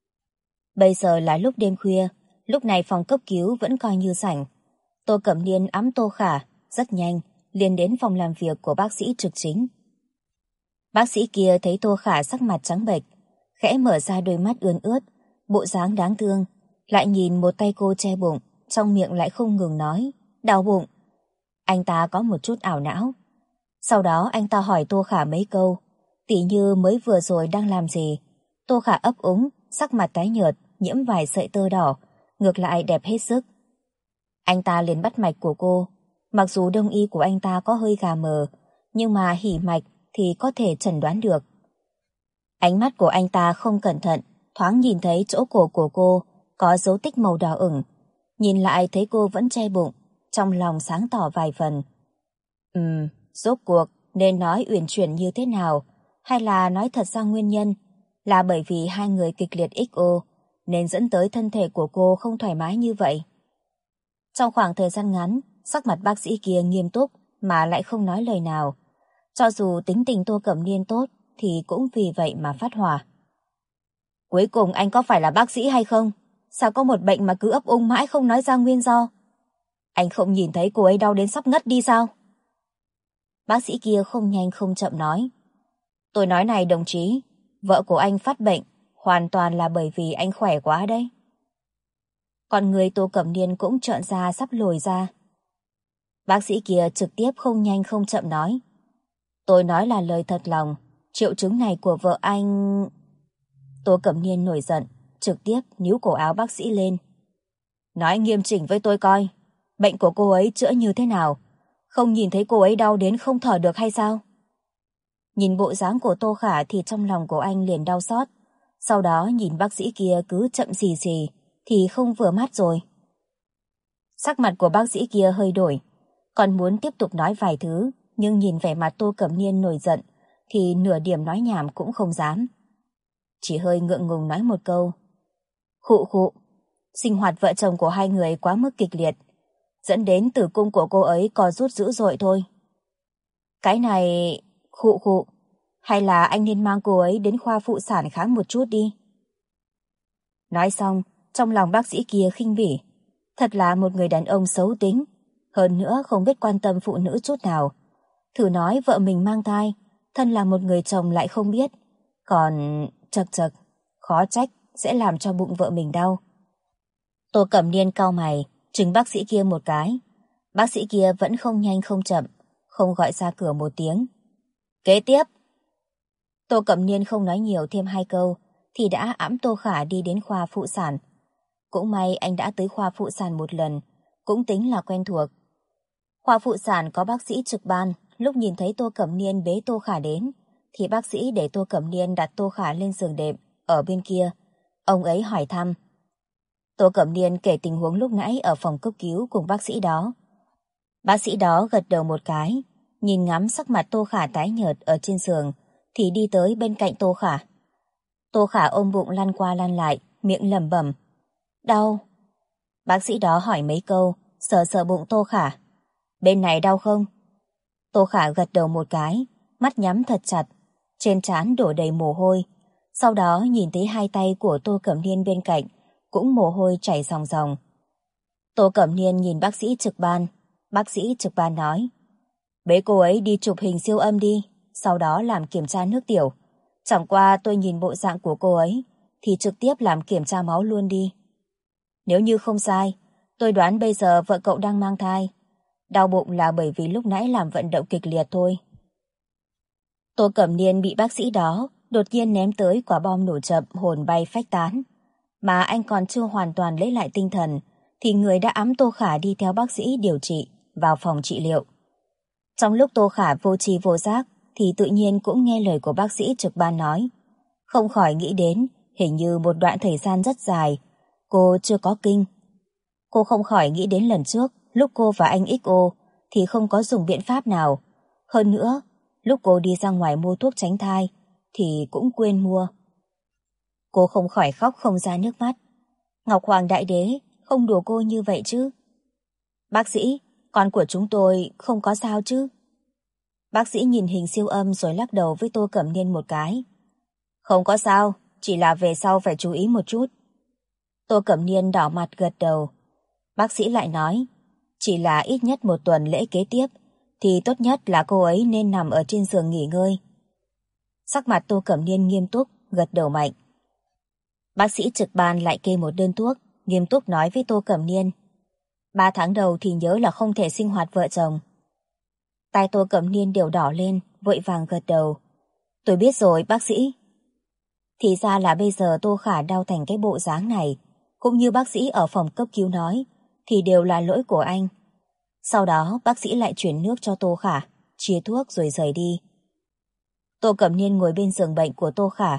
Bây giờ là lúc đêm khuya, lúc này phòng cấp cứu vẫn coi như rảnh. Tô Cẩm Niên ẵm Tô Khả, rất nhanh, liền đến phòng làm việc của bác sĩ trực chính. Bác sĩ kia thấy Tô Khả sắc mặt trắng bệch, khẽ mở ra đôi mắt ươn ướt, bộ dáng đáng thương, lại nhìn một tay cô che bụng, trong miệng lại không ngừng nói, đau bụng. Anh ta có một chút ảo não. Sau đó anh ta hỏi Tô Khả mấy câu, tỉ như mới vừa rồi đang làm gì. Tô Khả ấp úng, sắc mặt tái nhợt, nhiễm vài sợi tơ đỏ, ngược lại đẹp hết sức. Anh ta liền bắt mạch của cô. Mặc dù đông y của anh ta có hơi gà mờ, nhưng mà hỉ mạch thì có thể chẩn đoán được. Ánh mắt của anh ta không cẩn thận, thoáng nhìn thấy chỗ cổ của cô có dấu tích màu đỏ ửng. Nhìn lại thấy cô vẫn che bụng, trong lòng sáng tỏ vài phần. Rốt cuộc nên nói uyển chuyển như thế nào, hay là nói thật ra nguyên nhân là bởi vì hai người kịch liệt XO nên dẫn tới thân thể của cô không thoải mái như vậy. Trong khoảng thời gian ngắn, sắc mặt bác sĩ kia nghiêm túc mà lại không nói lời nào. Cho dù tính tình Tô Cẩm Niên tốt thì cũng vì vậy mà phát hỏa. Cuối cùng anh có phải là bác sĩ hay không? Sao có một bệnh mà cứ ấp úng mãi không nói ra nguyên do? Anh không nhìn thấy cô ấy đau đến sắp ngất đi sao? Bác sĩ kia không nhanh không chậm nói. Tôi nói này đồng chí, vợ của anh phát bệnh hoàn toàn là bởi vì anh khỏe quá đấy. Còn người Tô Cẩm Niên cũng trợn ra sắp lồi ra. Bác sĩ kia trực tiếp không nhanh không chậm nói. Tôi nói là lời thật lòng, triệu chứng này của vợ anh... Tô Cẩm Niên nổi giận, trực tiếp níu cổ áo bác sĩ lên. Nói nghiêm chỉnh với tôi coi, bệnh của cô ấy chữa như thế nào? Không nhìn thấy cô ấy đau đến không thở được hay sao? Nhìn bộ dáng của Tô Khả thì trong lòng của anh liền đau xót. Sau đó nhìn bác sĩ kia cứ chậm xì xì thì không vừa mắt rồi. Sắc mặt của bác sĩ kia hơi đổi, còn muốn tiếp tục nói vài thứ, nhưng nhìn vẻ mặt Tô Cẩm Niên nổi giận thì nửa điểm nói nhảm cũng không dám. Chỉ hơi ngượng ngùng nói một câu. Khụ khụ, sinh hoạt vợ chồng của hai người quá mức kịch liệt, dẫn đến tử cung của cô ấy co rút dữ dội thôi. Cái này... khụ khụ, hay là anh nên mang cô ấy đến khoa phụ sản khám một chút đi. Nói xong, trong lòng bác sĩ kia khinh bỉ. Thật là một người đàn ông xấu tính, hơn nữa không biết quan tâm phụ nữ chút nào. Thử nói vợ mình mang thai, thân là một người chồng lại không biết. Còn chật chật, khó trách sẽ làm cho bụng vợ mình đau. Tô Cẩm Niên cau mày, trừng bác sĩ kia một cái. Bác sĩ kia vẫn không nhanh không chậm, không gọi ra cửa một tiếng. Kế tiếp. Tô Cẩm Niên không nói nhiều thêm hai câu thì đã ẵm Tô Khả đi đến khoa phụ sản. Cũng may anh đã tới khoa phụ sản một lần, cũng tính là quen thuộc. Khoa phụ sản có bác sĩ trực ban, lúc nhìn thấy Tô Cẩm Niên bế Tô Khả đến thì bác sĩ để Tô Cẩm Niên đặt Tô Khả lên giường đệm ở bên kia. Ông ấy hỏi thăm. Tô Cẩm Niên kể tình huống lúc nãy ở phòng cấp cứu cùng bác sĩ đó. Bác sĩ đó gật đầu một cái, nhìn ngắm sắc mặt Tô Khả tái nhợt ở trên giường thì đi tới bên cạnh Tô Khả. Tô Khả ôm bụng lăn qua lăn lại, miệng lẩm bẩm. Đau. Bác sĩ đó hỏi mấy câu, sờ sờ bụng Tô Khả. Bên này đau không? Tô Khả gật đầu một cái, mắt nhắm thật chặt, trên trán đổ đầy mồ hôi. Sau đó nhìn thấy hai tay của Tô Cẩm Niên bên cạnh, cũng mồ hôi chảy ròng ròng. Tô Cẩm Niên nhìn bác sĩ trực ban. Bác sĩ trực ban nói. Bế cô ấy đi chụp hình siêu âm đi, sau đó làm kiểm tra nước tiểu. Chẳng qua tôi nhìn bộ dạng của cô ấy thì trực tiếp làm kiểm tra máu luôn đi. Nếu như không sai, tôi đoán bây giờ vợ cậu đang mang thai. Đau bụng là bởi vì lúc nãy làm vận động kịch liệt thôi. Tô Cẩm Niên bị bác sĩ đó đột nhiên ném tới quả bom nổ chậm, hồn bay phách tán. Mà anh còn chưa hoàn toàn lấy lại tinh thần thì người đã ẵm Tô Khả đi theo bác sĩ điều trị vào phòng trị liệu. Trong lúc Tô Khả vô tri vô giác thì tự nhiên cũng nghe lời của bác sĩ trực ban nói. Không khỏi nghĩ đến hình như một đoạn thời gian rất dài cô chưa có kinh. Cô không khỏi nghĩ đến lần trước lúc cô và anh XO thì không có dùng biện pháp nào. Hơn nữa, lúc cô đi ra ngoài mua thuốc tránh thai thì cũng quên mua. Cô không khỏi khóc không ra nước mắt. Ngọc Hoàng Đại Đế không đùa cô như vậy chứ. Bác sĩ, con của chúng tôi không có sao chứ? Bác sĩ nhìn hình siêu âm rồi lắc đầu với Tô Cẩm Niên một cái. Không có sao, chỉ là về sau phải chú ý một chút. Tô Cẩm Niên đỏ mặt gật đầu. Bác sĩ lại nói, chỉ là ít nhất một tuần lễ kế tiếp thì tốt nhất là cô ấy nên nằm ở trên giường nghỉ ngơi. Sắc mặt Tô Cẩm Niên nghiêm túc, gật đầu mạnh. Bác sĩ trực ban lại kê một đơn thuốc, nghiêm túc nói với Tô Cẩm Niên. 3 tháng đầu thì nhớ là không thể sinh hoạt vợ chồng. Tai Tô Cẩm Niên đều đỏ lên, vội vàng gật đầu. Tôi biết rồi bác sĩ. Thì ra là bây giờ Tô Khả đau thành cái bộ dáng này, cũng như bác sĩ ở phòng cấp cứu nói, thì đều là lỗi của anh. Sau đó bác sĩ lại chuyển nước cho Tô Khả, chia thuốc rồi rời đi. Tô Cẩm Niên ngồi bên giường bệnh của Tô Khả,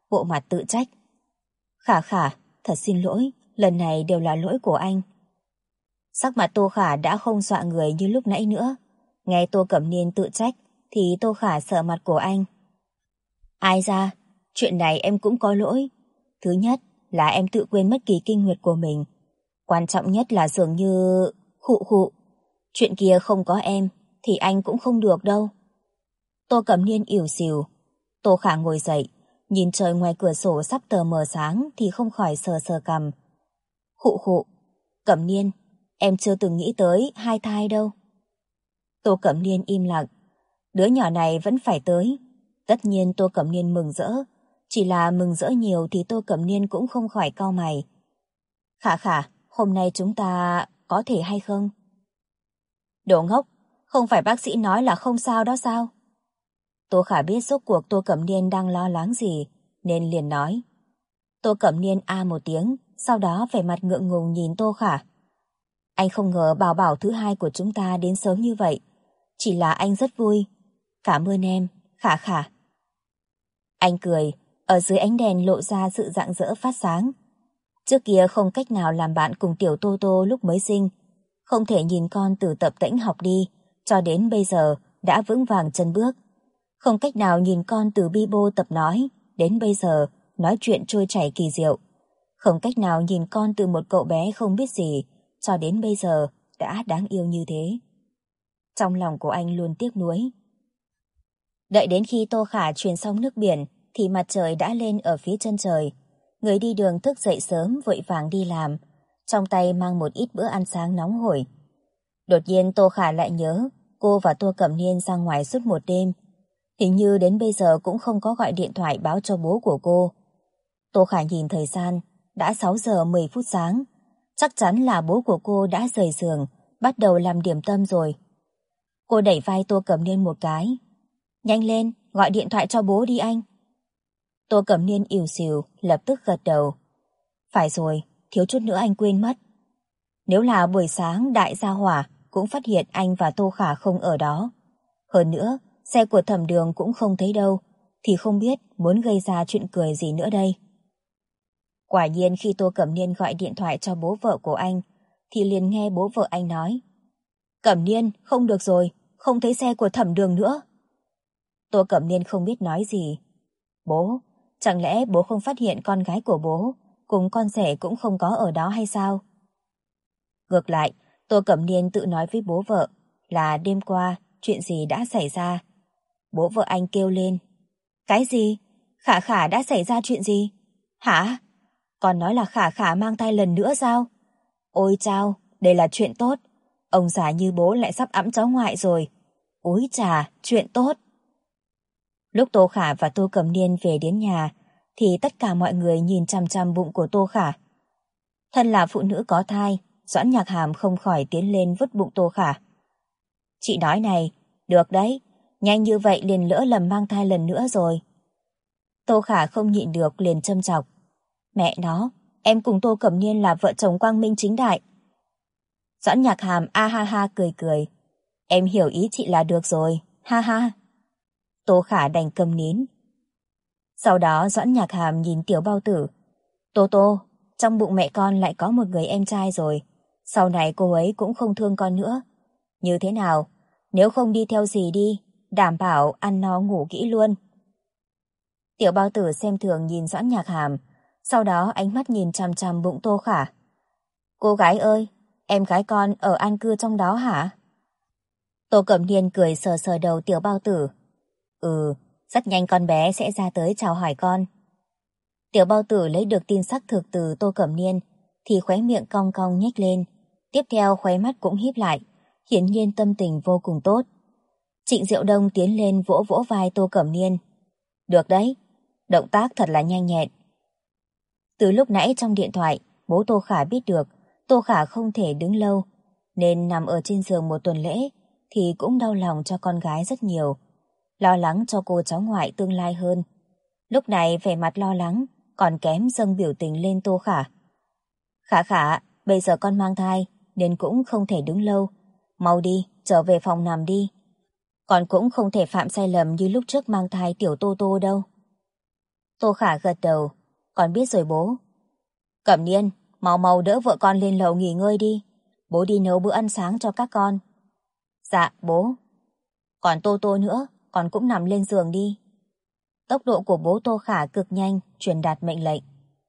bộ mặt tự trách. Khả Khả, thật xin lỗi, lần này đều là lỗi của anh. Sắc mặt Tô Khả đã không dọa người như lúc nãy nữa. Nghe Tô Cẩm Niên tự trách thì Tô Khả sợ mặt của anh. Ai ra, chuyện này em cũng có lỗi. Thứ nhất là em tự quên mất kỳ kinh nguyệt của mình. Quan trọng nhất là dường như... Khụ khụ, chuyện kia không có em thì anh cũng không được đâu. Tô Cẩm Niên ỉu xìu. Tô Khả ngồi dậy, nhìn trời ngoài cửa sổ sắp tờ mờ sáng thì không khỏi sờ sờ cằm. Khụ khụ, Cẩm Niên, em chưa từng nghĩ tới hai thai đâu. Tô Cẩm Niên im lặng. Đứa nhỏ này vẫn phải tới. Tất nhiên Tô Cẩm Niên mừng rỡ. Chỉ là mừng rỡ nhiều thì Tô Cẩm Niên cũng không khỏi cau mày. Khả Khả, hôm nay chúng ta có thể hay không? Đồ ngốc, không phải bác sĩ nói là không sao đó sao? Tô Khả biết rốt cuộc Tô Cẩm Niên đang lo lắng gì, nên liền nói. Tô Cẩm Niên a một tiếng, sau đó vẻ mặt ngượng ngùng nhìn Tô Khả. Anh không ngờ bảo bảo thứ hai của chúng ta đến sớm như vậy. Chỉ là anh rất vui. Cảm ơn em, Khả Khả. Anh cười, ở dưới ánh đèn lộ ra sự rạng rỡ phát sáng. Trước kia không cách nào làm bạn cùng tiểu Tô Tô lúc mới sinh. Không thể nhìn con từ tập tễnh học đi, cho đến bây giờ đã vững vàng chân bước. Không cách nào nhìn con từ bi bô tập nói, đến bây giờ nói chuyện trôi chảy kỳ diệu. Không cách nào nhìn con từ một cậu bé không biết gì, cho đến bây giờ đã đáng yêu như thế. Trong lòng của anh luôn tiếc nuối. Đợi đến khi Tô Khả truyền xong nước biển thì mặt trời đã lên ở phía chân trời. Người đi đường thức dậy sớm vội vàng đi làm, trong tay mang một ít bữa ăn sáng nóng hổi. Đột nhiên Tô Khả lại nhớ cô và Tô Cẩm Niên ra ngoài suốt một đêm. Hình như đến bây giờ cũng không có gọi điện thoại báo cho bố của cô. Tô Khả nhìn thời gian, đã 6 giờ 10 phút sáng. Chắc chắn là bố của cô đã rời giường, bắt đầu làm điểm tâm rồi. Cô đẩy vai Tô Cẩm Niên một cái. Nhanh lên, gọi điện thoại cho bố đi anh. Tô Cẩm Niên ỉu xìu, lập tức gật đầu. Phải rồi, thiếu chút nữa anh quên mất. Nếu là buổi sáng đại gia hỏa cũng phát hiện anh và Tô Khả không ở đó. Hơn nữa, xe của Thẩm Đường cũng không thấy đâu, thì không biết muốn gây ra chuyện cười gì nữa đây. Quả nhiên khi Tô Cẩm Niên gọi điện thoại cho bố vợ của anh, thì liền nghe bố vợ anh nói. Cẩm Niên, không được rồi, không thấy xe của Thẩm Đường nữa. Tô Cẩm Niên không biết nói gì. Bố, chẳng lẽ bố không phát hiện con gái của bố cùng con rể cũng không có ở đó hay sao? Ngược lại, Tô Cẩm Niên tự nói với bố vợ là đêm qua chuyện gì đã xảy ra. Bố vợ anh kêu lên. Cái gì? Khả Khả đã xảy ra chuyện gì? Hả? Còn nói là Khả Khả mang thai lần nữa sao? Ôi chao, đây là chuyện tốt. Ông già như bố lại sắp ẵm cháu ngoại rồi. Úi chà, chuyện tốt. Lúc Tô Khả và Tô Cẩm Niên về đến nhà, thì tất cả mọi người nhìn chằm chằm bụng của Tô Khả. Thân là phụ nữ có thai, Doãn Nhạc Hàm không khỏi tiến lên vứt bụng Tô Khả. Chị nói này, được đấy, nhanh như vậy liền lỡ lầm mang thai lần nữa rồi. Tô Khả không nhịn được liền châm chọc. Mẹ nó, em cùng Tô Cẩm Niên là vợ chồng quang minh chính đại. Doãn Nhạc Hàm a ha ha cười cười. Em hiểu ý chị là được rồi, ha ha. Tô Khả đành câm nín. Sau đó Doãn Nhạc Hàm nhìn Tiểu Bao Tử. Tô Tô, trong bụng mẹ con lại có một người em trai rồi. Sau này cô ấy cũng không thương con nữa. Như thế nào? Nếu không đi theo dì đi, đảm bảo ăn no ngủ kỹ luôn. Tiểu Bao Tử xem thường nhìn Doãn Nhạc Hàm, sau đó ánh mắt nhìn chằm chằm bụng Tô Khả. Cô gái ơi, em gái con ở an cư trong đó hả? Tô Cẩm Niên cười sờ sờ đầu Tiểu Bao Tử. Rất nhanh con bé sẽ ra tới chào hỏi con. Tiểu Bao Tử lấy được tin xác thực từ Tô Cẩm Niên thì khóe miệng cong cong nhếch lên, tiếp theo khóe mắt cũng híp lại, hiển nhiên tâm tình vô cùng tốt. Trịnh Diệu Đông tiến lên vỗ vỗ vai Tô Cẩm Niên. Được đấy, động tác thật là nhanh nhẹn. Từ lúc nãy trong điện thoại, bố Tô Khả biết được Tô Khả không thể đứng lâu, nên nằm ở trên giường một tuần lễ thì cũng đau lòng cho con gái rất nhiều, lo lắng cho cô cháu ngoại tương lai hơn. Lúc này vẻ mặt lo lắng còn kém dâng biểu tình lên Tô Khả. Khả Khả, bây giờ con mang thai nên cũng không thể đứng lâu. Mau đi, trở về phòng nằm đi. Con cũng không thể phạm sai lầm như lúc trước mang thai tiểu Tô Tô đâu. Tô Khả gật đầu. Con biết rồi bố. Cẩm Niên, mau mau đỡ vợ con lên lầu nghỉ ngơi đi. Bố đi nấu bữa ăn sáng cho các con. Dạ, bố. Còn Tô Tô nữa, con cũng nằm lên giường đi. Tốc độ của bố Tô Khả cực nhanh, truyền đạt mệnh lệnh.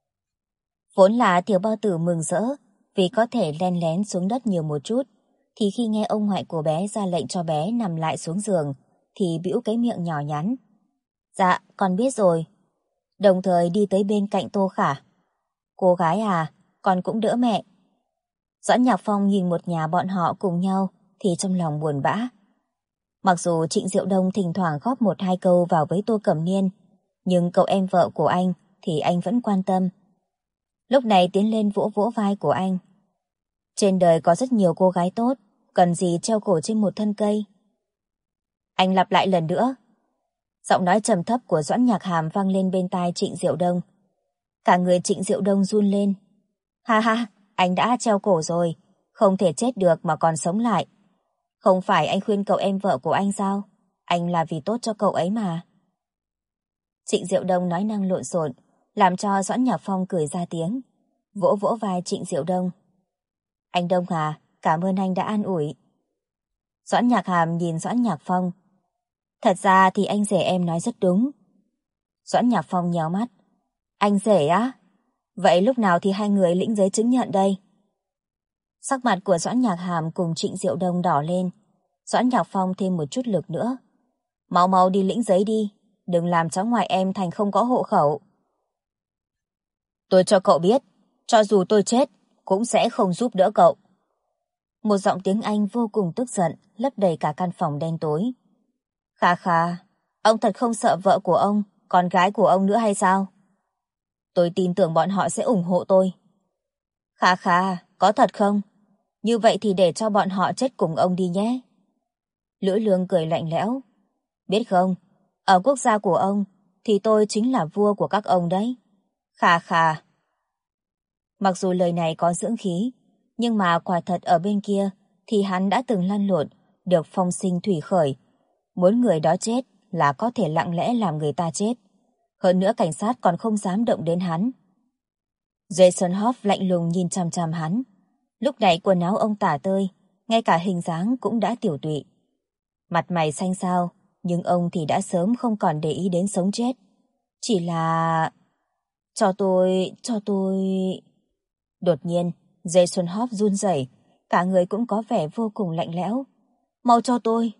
Vốn là Tiểu Bao Tử mừng rỡ vì có thể len lén xuống đất nhiều một chút, thì khi nghe ông ngoại của bé ra lệnh cho bé nằm lại xuống giường, thì bĩu cái miệng nhỏ nhắn. Dạ, con biết rồi. Đồng thời đi tới bên cạnh Tô Khả. Cô gái à, con cũng đỡ mẹ. Doãn Nhạc Phong nhìn một nhà bọn họ cùng nhau thì trong lòng buồn bã. Mặc dù Trịnh Diệu Đông thỉnh thoảng góp một hai câu vào với Tô Cẩm Niên, nhưng cậu em vợ của anh thì anh vẫn quan tâm. Lúc này tiến lên vỗ vỗ vai của anh. Trên đời có rất nhiều cô gái tốt, cần gì treo cổ trên một thân cây. Anh lặp lại lần nữa. Giọng nói trầm thấp của Doãn Nhạc Hàm vang lên bên tai Trịnh Diệu Đông. Cả người Trịnh Diệu Đông run lên. Ha ha, anh đã treo cổ rồi, không thể chết được mà còn sống lại. Không phải anh khuyên cậu em vợ của anh sao? Anh là vì tốt cho cậu ấy mà. Trịnh Diệu Đông nói năng lộn xộn, làm cho Doãn Nhạc Phong cười ra tiếng, vỗ vỗ vai Trịnh Diệu Đông. Anh Đông à, cảm ơn anh đã an ủi. Doãn Nhạc Hàm nhìn Doãn Nhạc Phong. Thật ra thì anh rể em nói rất đúng. Doãn Nhạc Phong nhéo mắt. Anh rể á? Vậy lúc nào thì hai người lĩnh giấy chứng nhận đây? Sắc mặt của Doãn Nhạc Hàm cùng Trịnh Diệu Đông đỏ lên. Doãn Nhạc Phong thêm một chút lực nữa. Mau mau đi lĩnh giấy đi, đừng làm cháu ngoại em thành không có hộ khẩu. Tôi cho cậu biết, cho dù tôi chết, cũng sẽ không giúp đỡ cậu. Một giọng tiếng Anh vô cùng tức giận, lấp đầy cả căn phòng đen tối. Khà khà, ông thật không sợ vợ của ông, con gái của ông nữa hay sao? Tôi tin tưởng bọn họ sẽ ủng hộ tôi. Khà khà, có thật không? Như vậy thì để cho bọn họ chết cùng ông đi nhé. Lữ Lương cười lạnh lẽo. Biết không, ở quốc gia của ông thì tôi chính là vua của các ông đấy. Khà khà. Mặc dù lời này có dưỡng khí, nhưng mà quả thật ở bên kia thì hắn đã từng lăn lộn, được phong sinh thủy khởi. Muốn người đó chết là có thể lặng lẽ làm người ta chết. Hơn nữa cảnh sát còn không dám động đến hắn. Jason Hoff lạnh lùng nhìn chằm chằm hắn. Lúc này quần áo ông tả tơi, ngay cả hình dáng cũng đã tiểu tụy. Mặt mày xanh xao, nhưng ông thì đã sớm không còn để ý đến sống chết. Chỉ là... Cho tôi... Đột nhiên, Jason Hoff run rẩy, cả người cũng có vẻ vô cùng lạnh lẽo. Mau cho tôi.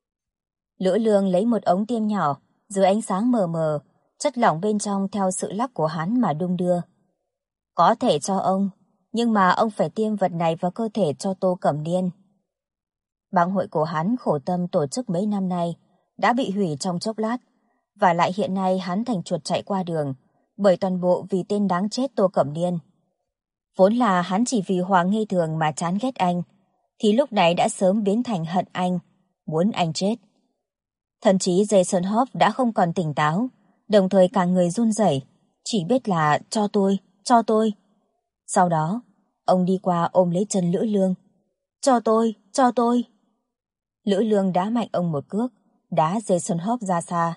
Lữ Lương lấy một ống tiêm nhỏ, dưới ánh sáng mờ mờ, chất lỏng bên trong theo sự lắc của hắn mà đung đưa. Có thể cho ông, nhưng mà ông phải tiêm vật này vào cơ thể cho Tô Cẩm Niên. Bang hội của hắn khổ tâm tổ chức mấy năm nay đã bị hủy trong chốc lát, và lại hiện nay hắn thành chuột chạy qua đường, bởi toàn bộ vì tên đáng chết Tô Cẩm Niên. Vốn là hắn chỉ vì Hoàng nghi thường mà chán ghét anh, thì lúc này đã sớm biến thành hận anh, muốn anh chết. Thậm chí Jason Hoff đã không còn tỉnh táo, đồng thời cả người run rẩy, chỉ biết là cho tôi, cho tôi. Sau đó, ông đi qua ôm lấy chân Lữ Lương. Cho tôi, cho tôi. Lữ Lương đá mạnh ông một cước, đá Jason Hoff ra xa.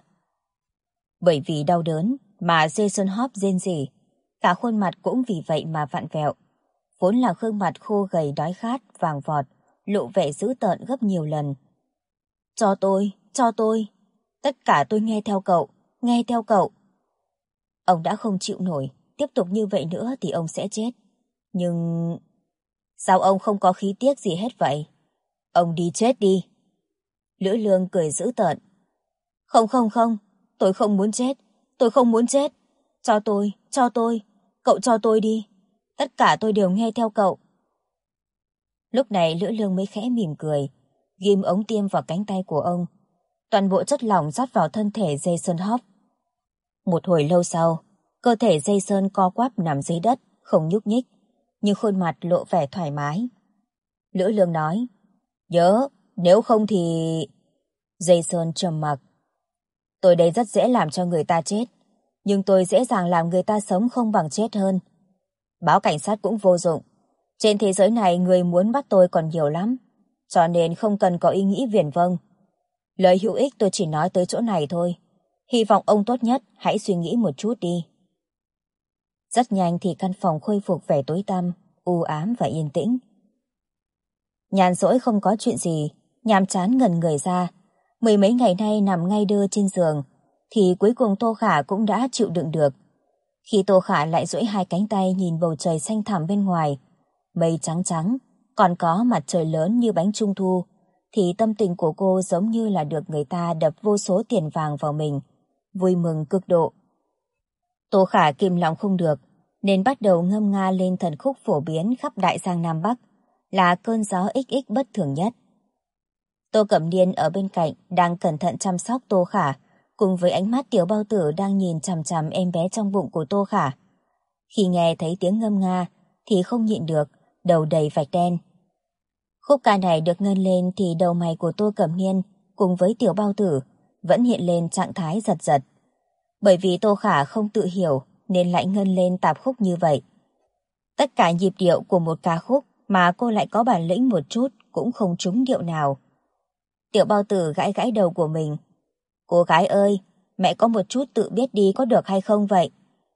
Bởi vì đau đớn mà Jason Hoff rên rỉ, cả khuôn mặt cũng vì vậy mà vặn vẹo. Vốn là gương mặt khô gầy đói khát, vàng vọt, lộ vẻ dữ tợn gấp nhiều lần. Cho tôi, cho tôi. Tất cả tôi nghe theo cậu, nghe theo cậu. Ông đã không chịu nổi, tiếp tục như vậy nữa thì ông sẽ chết. Nhưng... Sao ông không có khí tiếc gì hết vậy? Ông đi chết đi. Lữ Lương cười dữ tợn. Không không không, tôi không muốn chết, tôi không muốn chết. Cho tôi, cậu cho tôi đi. Tất cả tôi đều nghe theo cậu. Lúc này Lữ Lương mới khẽ mỉm cười, ghim ống tiêm vào cánh tay của ông. Toàn bộ chất lỏng rót vào thân thể Jason Hoff. Một hồi lâu sau, cơ thể Jason co quắp nằm dưới đất, không nhúc nhích, nhưng khuôn mặt lộ vẻ thoải mái. Lữ Lương nói, nhớ, nếu không thì... Jason trầm mặc. Tôi đây rất dễ làm cho người ta chết, nhưng tôi dễ dàng làm người ta sống không bằng chết hơn. Báo cảnh sát cũng vô dụng. Trên thế giới này người muốn bắt tôi còn nhiều lắm, cho nên không cần có ý nghĩ viển vông. Lời hữu ích tôi chỉ nói tới chỗ này thôi. Hy vọng ông tốt nhất hãy suy nghĩ một chút đi. Rất nhanh thì căn phòng khôi phục vẻ tối tăm, u ám và yên tĩnh. Nhàn rỗi không có chuyện gì, nhàm chán ngẩn người ra. Mười mấy ngày nay nằm ngay đơ trên giường, thì cuối cùng Tô Khả cũng đã chịu đựng được. Khi Tô Khả lại duỗi hai cánh tay nhìn bầu trời xanh thẳm bên ngoài, mây trắng trắng, còn có mặt trời lớn như bánh trung thu, thì tâm tình của cô giống như là được người ta đập vô số tiền vàng vào mình, vui mừng cực độ. Tô Khả kìm lòng không được, nên bắt đầu ngâm nga lên thần khúc phổ biến khắp Đại Giang Nam Bắc, là cơn gió XX bất thường nhất. Tô Cẩm Niên ở bên cạnh đang cẩn thận chăm sóc Tô Khả, cùng với ánh mắt Tiểu Bao Tử đang nhìn chằm chằm em bé trong bụng của Tô Khả. Khi nghe thấy tiếng ngâm nga thì không nhịn được, đầu đầy vạch đen. Khúc ca này được ngân lên thì đầu mày của Tô Cẩm Niên cùng với Tiểu Bao Tử vẫn hiện lên trạng thái giật giật. Bởi vì Tô Khả không tự hiểu nên lại ngân lên tạp khúc như vậy. Tất cả nhịp điệu của một ca khúc mà cô lại có bản lĩnh một chút cũng không trúng điệu nào. Tiểu Bao Tử gãi gãi đầu của mình. Cô gái ơi, mẹ có một chút tự biết đi có được hay không vậy?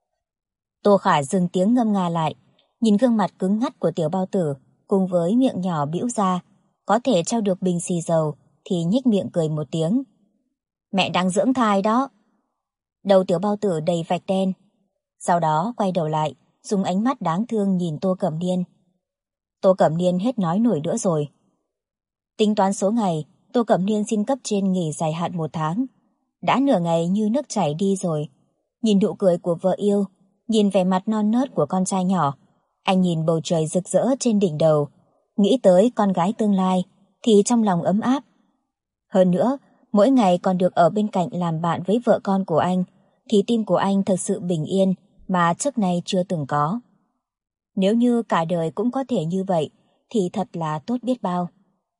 Tô Khả dừng tiếng ngâm nga lại, nhìn gương mặt cứng ngắt của Tiểu Bao Tử cùng với miệng nhỏ bĩu ra, có thể treo được bình xì dầu thì nhếch miệng cười một tiếng. Mẹ đang dưỡng thai đó. Đầu Tiểu Bao Tử đầy vạch đen. Sau đó quay đầu lại, dùng ánh mắt đáng thương nhìn Tô Cẩm Niên. Tô Cẩm Niên hết nói nổi nữa rồi. Tính toán số ngày, Tô Cẩm Niên xin cấp trên nghỉ dài hạn 1 tháng. Đã nửa ngày như nước chảy đi rồi. Nhìn nụ cười của vợ yêu, nhìn vẻ mặt non nớt của con trai nhỏ, anh nhìn bầu trời rực rỡ trên đỉnh đầu, nghĩ tới con gái tương lai thì trong lòng ấm áp. Hơn nữa, mỗi ngày còn được ở bên cạnh làm bạn với vợ con của anh thì tim của anh thật sự bình yên mà trước nay chưa từng có. Nếu như cả đời cũng có thể như vậy thì thật là tốt biết bao.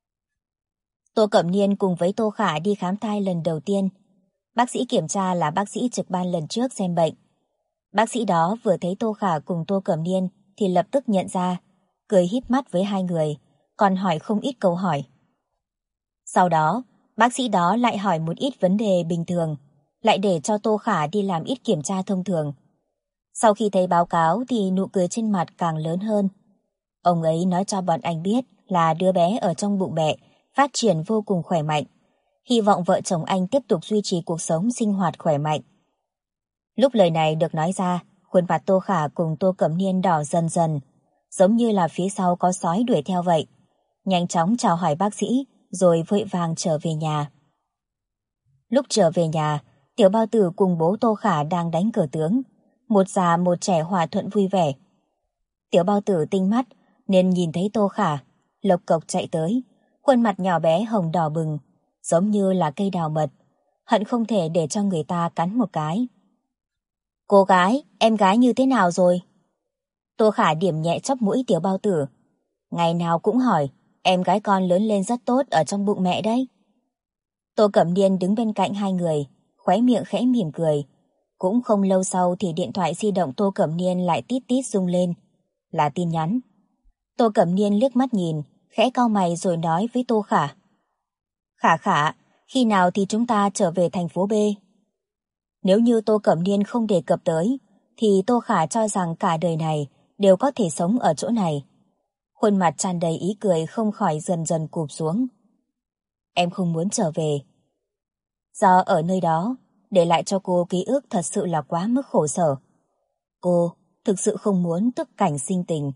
Tô Cẩm Niên cùng với Tô Khả đi khám thai lần đầu tiên. Bác sĩ kiểm tra là bác sĩ trực ban lần trước xem bệnh. Bác sĩ đó vừa thấy Tô Khả cùng Tô Cẩm Niên thì lập tức nhận ra, cười híp mắt với hai người, còn hỏi không ít câu hỏi. Sau đó, bác sĩ đó lại hỏi một ít vấn đề bình thường, lại để cho Tô Khả đi làm ít kiểm tra thông thường. Sau khi thấy báo cáo thì nụ cười trên mặt càng lớn hơn. Ông ấy nói cho bọn anh biết là đứa bé ở trong bụng mẹ phát triển vô cùng khỏe mạnh. Hy vọng vợ chồng anh tiếp tục duy trì cuộc sống sinh hoạt khỏe mạnh. Lúc lời này được nói ra, khuôn mặt Tô Khả cùng Tô Cẩm Niên đỏ dần dần, giống như là phía sau có sói đuổi theo vậy. Nhanh chóng chào hỏi bác sĩ, rồi vội vàng trở về nhà. Lúc trở về nhà, Tiểu Bao Tử cùng bố Tô Khả đang đánh cờ tướng, một già một trẻ hòa thuận vui vẻ. Tiểu Bao Tử tinh mắt nên nhìn thấy Tô Khả, lộc cộc chạy tới, khuôn mặt nhỏ bé hồng đỏ bừng, giống như là cây đào mật, hận không thể để cho người ta cắn một cái. Cô gái, em gái như thế nào rồi? Tô Khả điểm nhẹ chóp mũi Tiểu Bao Tử. Ngày nào cũng hỏi, em gái con lớn lên rất tốt ở trong bụng mẹ đấy. Tô Cẩm Niên đứng bên cạnh hai người, khóe miệng khẽ mỉm cười. Cũng không lâu sau thì điện thoại di động Tô Cẩm Niên lại tít tít rung lên. Là tin nhắn. Tô Cẩm Niên liếc mắt nhìn, khẽ cau mày rồi nói với Tô Khả. Khả Khả, khi nào thì chúng ta trở về thành phố B? Nếu như Tô Cẩm Niên không đề cập tới, thì Tô Khả cho rằng cả đời này đều có thể sống ở chỗ này. Khuôn mặt tràn đầy ý cười không khỏi dần dần cụp xuống. Em không muốn trở về. Do ở nơi đó, để lại cho cô ký ức thật sự là quá mức khổ sở. Cô thực sự không muốn tức cảnh sinh tình.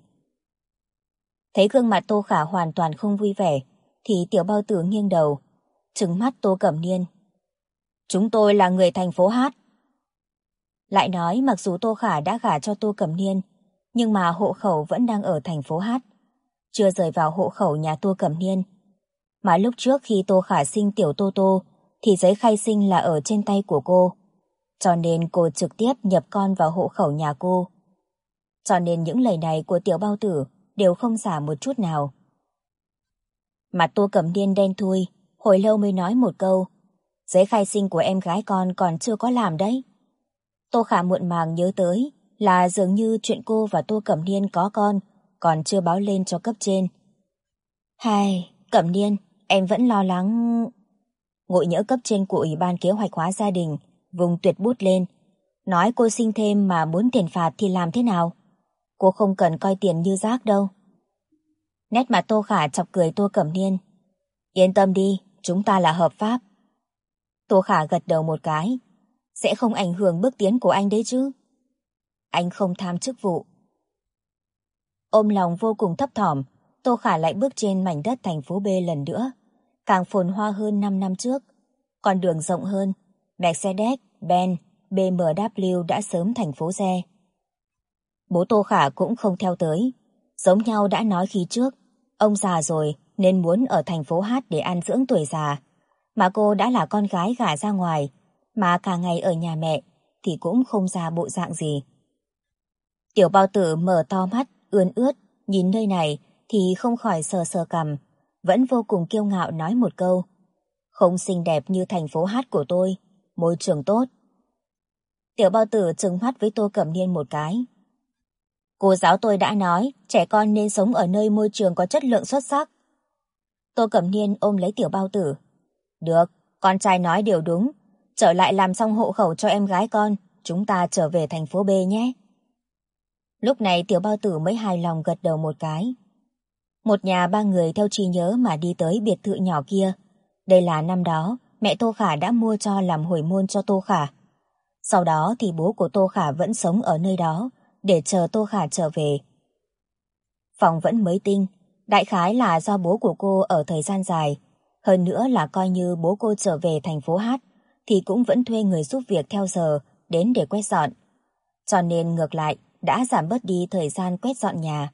Thấy gương mặt Tô Khả hoàn toàn không vui vẻ, thì Tiểu Bao Tử nghiêng đầu, trừng mắt Tô Cẩm Niên. Chúng tôi là người thành phố Hát. Lại nói mặc dù Tô Khả đã gả cho Tô Cẩm Niên, nhưng mà hộ khẩu vẫn đang ở thành phố Hát, chưa rời vào hộ khẩu nhà Tô Cẩm Niên. Mà lúc trước khi Tô Khả sinh tiểu Tô Tô, thì giấy khai sinh là ở trên tay của cô, cho nên cô trực tiếp nhập con vào hộ khẩu nhà cô. Cho nên những lời này của Tiểu Bao Tử đều không giả một chút nào. Mặt Tô Cẩm Niên đen thui, hồi lâu mới nói một câu. Giấy khai sinh của em gái con còn chưa có làm đấy. Tô Khả muộn màng nhớ tới là dường như chuyện cô và Tô Cẩm Niên có con còn chưa báo lên cho cấp trên. Hai, Cẩm Niên, em vẫn lo lắng. Ngộ nhỡ cấp trên của Ủy ban Kế hoạch hóa gia đình vùng tuyệt bút lên. Nói cô sinh thêm mà muốn tiền phạt thì làm thế nào? Cô không cần coi tiền như rác đâu. Nét mặt Tô Khả chọc cười Tô Cẩm Niên. Yên tâm đi, chúng ta là hợp pháp. Tô Khả gật đầu một cái. Sẽ không ảnh hưởng bước tiến của anh đấy chứ. Anh không tham chức vụ. Ôm lòng vô cùng thấp thỏm, Tô Khả lại bước trên mảnh đất thành phố B lần nữa. Càng phồn hoa hơn 5 năm trước. Con đường rộng hơn, Mercedes, Benz, BMW đã sớm thành phố xe. Bố Tô Khả cũng không theo tới. Giống nhau đã nói khi trước, ông già rồi nên muốn ở thành phố Hát để an dưỡng tuổi già. Mà cô đã là con gái gả ra ngoài, mà cả ngày ở nhà mẹ thì cũng không ra bộ dạng gì. Tiểu Bao Tử mở to mắt, ươn ướt, nhìn nơi này thì không khỏi sờ sờ cằm, vẫn vô cùng kiêu ngạo nói một câu. Không xinh đẹp như thành phố Hát của tôi, môi trường tốt. Tiểu Bao Tử trừng mắt với Tô Cẩm Niên một cái. Cô giáo tôi đã nói, trẻ con nên sống ở nơi môi trường có chất lượng xuất sắc. Tô Cẩm Niên ôm lấy Tiểu Bao Tử. Được, con trai nói điều đúng. Trở lại làm xong hộ khẩu cho em gái con, chúng ta trở về thành phố B nhé. Lúc này Tiểu Bao Tử mới hài lòng gật đầu một cái. Một nhà ba người theo trí nhớ mà đi tới biệt thự nhỏ kia. Đây là năm đó mẹ Tô Khả đã mua cho làm hồi môn cho Tô Khả. Sau đó thì bố của Tô Khả vẫn sống ở nơi đó để chờ Tô Khả trở về. Phòng vẫn mới tinh, đại khái là do bố của cô ở thời gian dài. Hơn nữa là coi như bố cô trở về thành phố Hát thì cũng vẫn thuê người giúp việc theo giờ đến để quét dọn. Cho nên ngược lại đã giảm bớt đi thời gian quét dọn nhà.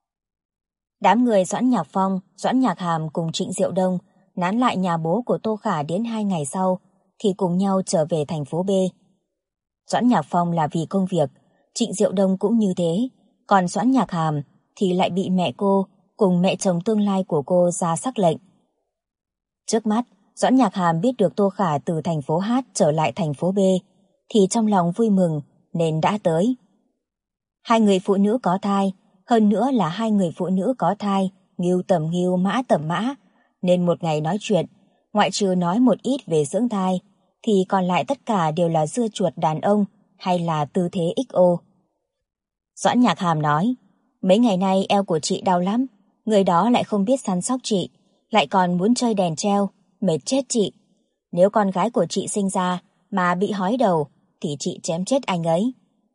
Đám người Doãn Nhạc Phong, Doãn Nhạc Hàm cùng Trịnh Diệu Đông nán lại nhà bố của Tô Khả đến 2 ngày sau thì cùng nhau trở về thành phố B. Doãn Nhạc Phong là vì công việc, Trịnh Diệu Đông cũng như thế, còn Doãn Nhạc Hàm thì lại bị mẹ cô cùng mẹ chồng tương lai của cô ra sắc lệnh. Trước mắt, Doãn Nhạc Hàm biết được Tô Khả từ thành phố Hát trở lại thành phố B thì trong lòng vui mừng nên đã tới. 2 người phụ nữ có thai, hơn nữa là 2 người phụ nữ có thai, ngưu tầm ngưu mã tầm mã, nên một ngày nói chuyện, ngoại trừ nói một ít về dưỡng thai, thì còn lại tất cả đều là dưa chuột đàn ông hay là tư thế XO. Doãn Nhạc Hàm nói, mấy ngày nay eo của chị đau lắm, người đó lại không biết săn sóc chị, lại còn muốn chơi đèn treo, mệt chết chị. Nếu con gái của chị sinh ra mà bị hói đầu, thì chị chém chết anh ấy.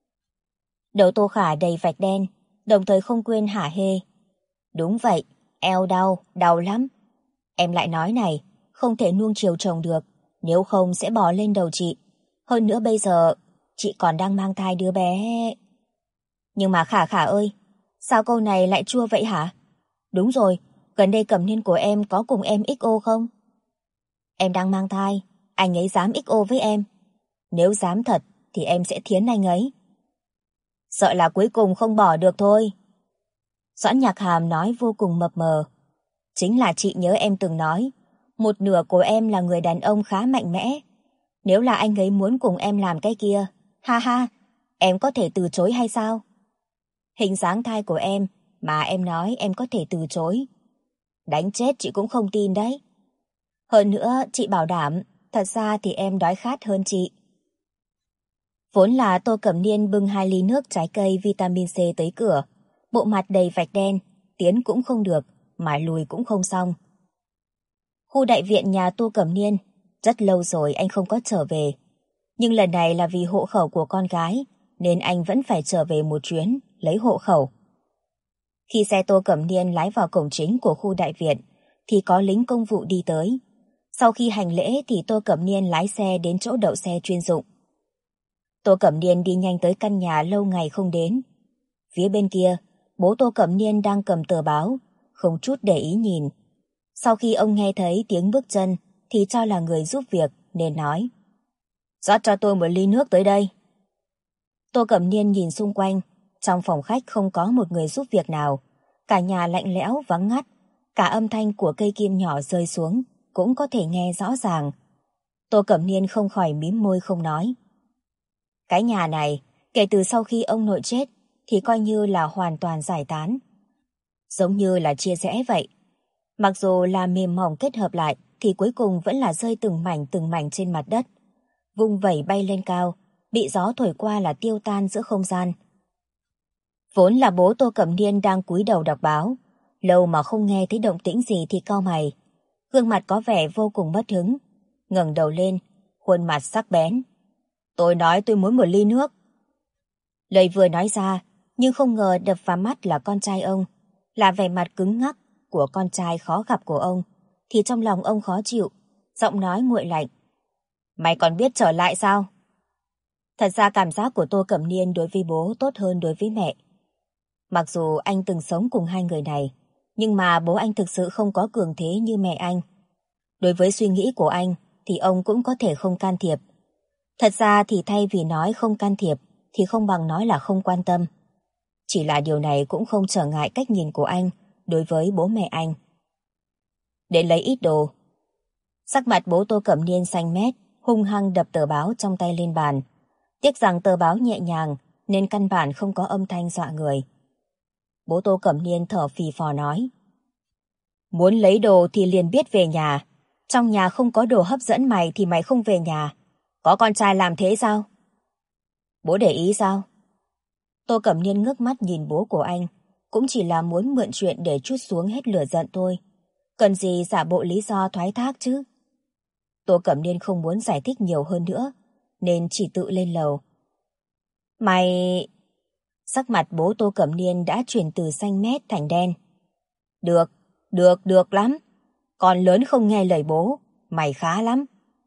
Đầu Tô Khả đầy vạch đen, đồng thời không quên hả hê. Đúng vậy, eo đau, đau lắm. Em lại nói này, không thể nuông chiều chồng được, nếu không sẽ bò lên đầu chị. Hơn nữa bây giờ, chị còn đang mang thai đứa bé. Nhưng mà Khả Khả ơi, sao câu này lại chua vậy hả? Đúng rồi, gần đây Cẩm Niên của em có cùng em XO không? Em đang mang thai, anh ấy dám XO với em. Nếu dám thật, thì em sẽ thiến anh ấy. Sợ là cuối cùng không bỏ được thôi. Doãn Nhạc Hàm nói vô cùng mập mờ. Chính là chị nhớ em từng nói, một nửa của em là người đàn ông khá mạnh mẽ. Nếu là anh ấy muốn cùng em làm cái kia, ha ha, em có thể từ chối hay sao? Hình dáng thai của em mà em nói em có thể từ chối. Đánh chết chị cũng không tin đấy. Hơn nữa, chị bảo đảm, thật ra thì em đói khát hơn chị. Vốn là Tô Cẩm Niên bưng 2 ly nước trái cây vitamin C tới cửa, bộ mặt đầy vạch đen, tiến cũng không được, mà lùi cũng không xong. Khu đại viện nhà Tô Cẩm Niên, rất lâu rồi anh không có trở về. Nhưng lần này là vì hộ khẩu của con gái, nên anh vẫn phải trở về một chuyến, lấy hộ khẩu. Khi xe Tô Cẩm Niên lái vào cổng chính của khu đại viện, thì có lính công vụ đi tới. Sau khi hành lễ thì Tô Cẩm Niên lái xe đến chỗ đậu xe chuyên dụng. Tô Cẩm Niên đi nhanh tới căn nhà lâu ngày không đến. Phía bên kia, bố Tô Cẩm Niên đang cầm tờ báo, không chút để ý nhìn. Sau khi ông nghe thấy tiếng bước chân thì cho là người giúp việc nên nói: rót cho tôi một ly nước tới đây. Tô Cẩm Niên nhìn xung quanh, trong phòng khách không có một người giúp việc nào, cả nhà lạnh lẽo vắng ngắt, cả âm thanh của cây kim nhỏ rơi xuống cũng có thể nghe rõ ràng. Tô Cẩm Niên không khỏi mím môi không nói. Cái nhà này, kể từ sau khi ông nội chết thì coi như là hoàn toàn giải tán. Giống như là chia rẽ vậy. Mặc dù là mềm mỏng kết hợp lại thì cuối cùng vẫn là rơi từng mảnh trên mặt đất. vung vẩy bay lên cao, bị gió thổi qua là tiêu tan giữa không gian. Vốn là bố Tô Cẩm Niên đang cúi đầu đọc báo, lâu mà không nghe thấy động tĩnh gì thì cau mày. Gương mặt có vẻ vô cùng mất hứng, ngẩng đầu lên, khuôn mặt sắc bén. Tôi nói tôi muốn một ly nước. Lời vừa nói ra, nhưng không ngờ đập vào mắt là con trai ông, là vẻ mặt cứng ngắc của con trai khó gặp của ông, thì trong lòng ông khó chịu, giọng nói nguội lạnh. Mày còn biết trở lại sao? Thật ra cảm giác của Tô Cẩm Niên đối với bố tốt hơn đối với mẹ. Mặc dù anh từng sống cùng hai người này, nhưng mà bố anh thực sự không có cường thế như mẹ anh. Đối với suy nghĩ của anh thì ông cũng có thể không can thiệp. Thật ra thì thay vì nói không can thiệp thì không bằng nói là không quan tâm. Chỉ là điều này cũng không trở ngại cách nhìn của anh đối với bố mẹ anh. Đến lấy ít đồ. Sắc mặt bố Tô Cẩm Niên xanh mét, hung hăng đập tờ báo trong tay lên bàn. Tiếc rằng tờ báo nhẹ nhàng nên căn bản không có âm thanh dọa người. Bố Tô Cẩm Niên thở phì phò nói. Muốn lấy đồ thì liền biết về nhà. Trong nhà không có đồ hấp dẫn mày thì mày không về nhà. Có con trai làm thế sao? Bố để ý sao? Tô Cẩm Niên ngước mắt nhìn bố của anh, cũng chỉ là muốn mượn chuyện để trút xuống hết lửa giận thôi. Cần gì giả bộ lý do thoái thác chứ? Tô Cẩm Niên không muốn giải thích nhiều hơn nữa, nên chỉ tự lên lầu. Mày... Sắc mặt bố Tô Cẩm Niên đã chuyển từ xanh mét thành đen. Được lắm. Con lớn không nghe lời bố, mày khá lắm.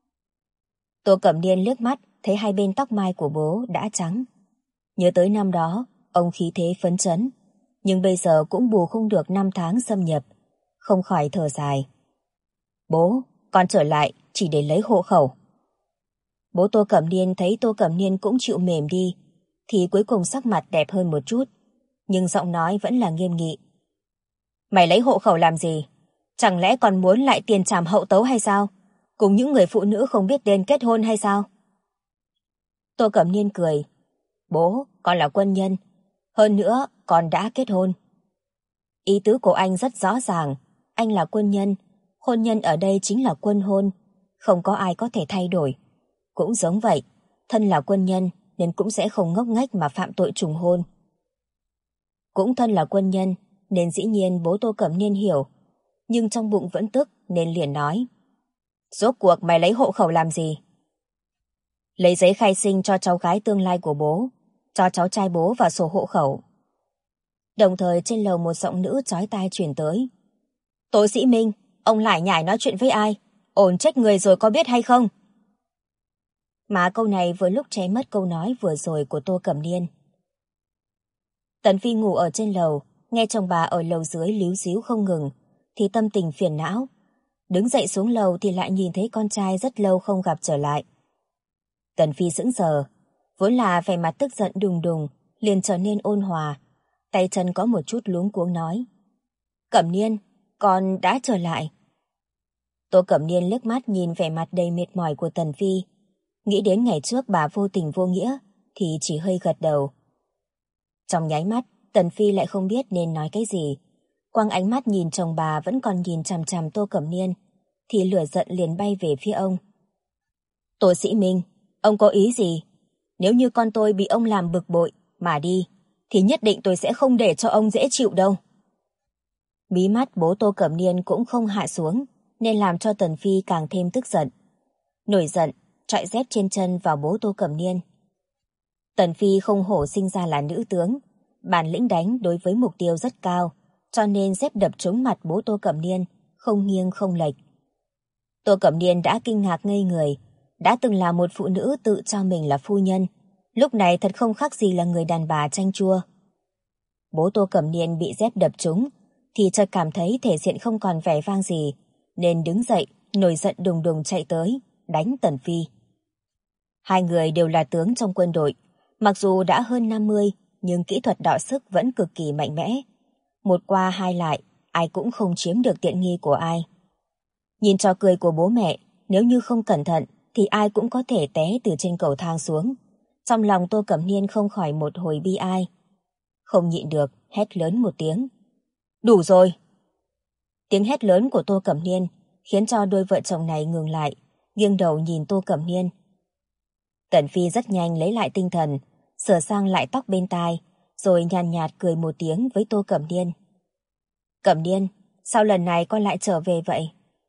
Tô Cẩm Niên liếc mắt, thấy hai bên tóc mai của bố đã trắng. Nhớ tới năm đó, ông khí thế phấn chấn, nhưng bây giờ cũng bù không được 5 tháng xâm nhập, không khỏi thở dài. Bố, con trở lại chỉ để lấy hộ khẩu. Bố Tô Cẩm Niên thấy Tô Cẩm Niên cũng chịu mềm đi, thì cuối cùng sắc mặt đẹp hơn một chút, nhưng giọng nói vẫn là nghiêm nghị. Mày lấy hộ khẩu làm gì? Chẳng lẽ còn muốn lại tiền trảm hậu tấu hay sao? Cùng những người phụ nữ không biết tên kết hôn hay sao? Tô Cẩm Niên cười. Bố, con là quân nhân. Hơn nữa, con đã kết hôn. Ý tứ của anh rất rõ ràng. Anh là quân nhân. Hôn nhân ở đây chính là quân hôn. Không có ai có thể thay đổi. Cũng giống vậy. Thân là quân nhân nên cũng sẽ không ngốc nghếch mà phạm tội trùng hôn. Cũng thân là quân nhân nên dĩ nhiên bố Tô Cẩm Niên hiểu. Nhưng trong bụng vẫn tức nên liền nói. Rốt cuộc mày lấy hộ khẩu làm gì? Lấy giấy khai sinh cho cháu gái tương lai của bố, cho cháu trai bố vào sổ hộ khẩu. Đồng thời trên lầu một giọng nữ chói tai truyền tới. Tố Sĩ Minh, ông lải nhải nói chuyện với ai? Ổn chết người rồi có biết hay không? Mà câu này vừa lúc che mất câu nói vừa rồi của Tô Cẩm Niên. Tần Phi ngủ ở trên lầu, nghe chồng bà ở lầu dưới líu díu không ngừng, thì tâm tình phiền não. Đứng dậy xuống lầu thì lại nhìn thấy con trai rất lâu không gặp trở lại. Tần Phi sững sờ, vốn là vẻ mặt tức giận đùng đùng, liền trở nên ôn hòa, tay chân có một chút luống cuống nói. Cẩm Niên, con đã trở lại. Tô Cẩm Niên liếc mắt nhìn vẻ mặt đầy mệt mỏi của Tần Phi, nghĩ đến ngày trước bà vô tình vô nghĩa, thì chỉ hơi gật đầu. Trong nháy mắt, Tần Phi lại không biết nên nói cái gì. Quăng ánh mắt nhìn chồng bà vẫn còn nhìn chằm chằm Tô Cẩm Niên, thì lửa giận liền bay về phía ông. Tô Sĩ Minh, ông có ý gì? Nếu như con tôi bị ông làm bực bội mà đi, thì nhất định tôi sẽ không để cho ông dễ chịu đâu. Mí mắt bố Tô Cẩm Niên cũng không hạ xuống, nên làm cho Tần Phi càng thêm tức giận. Nổi giận, trọi dép trên chân vào bố Tô Cẩm Niên. Tần Phi không hổ sinh ra là nữ tướng, bản lĩnh đánh đối với mục tiêu rất cao, cho nên dép đập trúng mặt bố Tô Cẩm Niên, không nghiêng không lệch. Tô Cẩm Niên đã kinh ngạc ngây người, đã từng là một phụ nữ tự cho mình là phu nhân, lúc này thật không khác gì là người đàn bà chanh chua. Bố Tô Cẩm Niên bị dép đập trúng, thì chợt cảm thấy thể diện không còn vẻ vang gì, nên đứng dậy, nổi giận đùng đùng chạy tới, đánh Tần Phi. Hai người đều là tướng trong quân đội, mặc dù đã hơn 50, nhưng kỹ thuật đọ sức vẫn cực kỳ mạnh mẽ. Một qua hai lại, ai cũng không chiếm được tiện nghi của ai. Nhìn trò cười của bố mẹ, nếu như không cẩn thận, thì ai cũng có thể té từ trên cầu thang xuống. Trong lòng Tô Cẩm Niên không khỏi một hồi bi ai. Không nhịn được, hét lớn một tiếng. Đủ rồi! Tiếng hét lớn của Tô Cẩm Niên khiến cho đôi vợ chồng này ngừng lại, nghiêng đầu nhìn Tô Cẩm Niên. Tần Phi rất nhanh lấy lại tinh thần, sửa sang lại tóc bên tai, rồi nhàn nhạt cười một tiếng với Tô Cẩm Niên. Cẩm Niên, sao lần này con lại trở về vậy?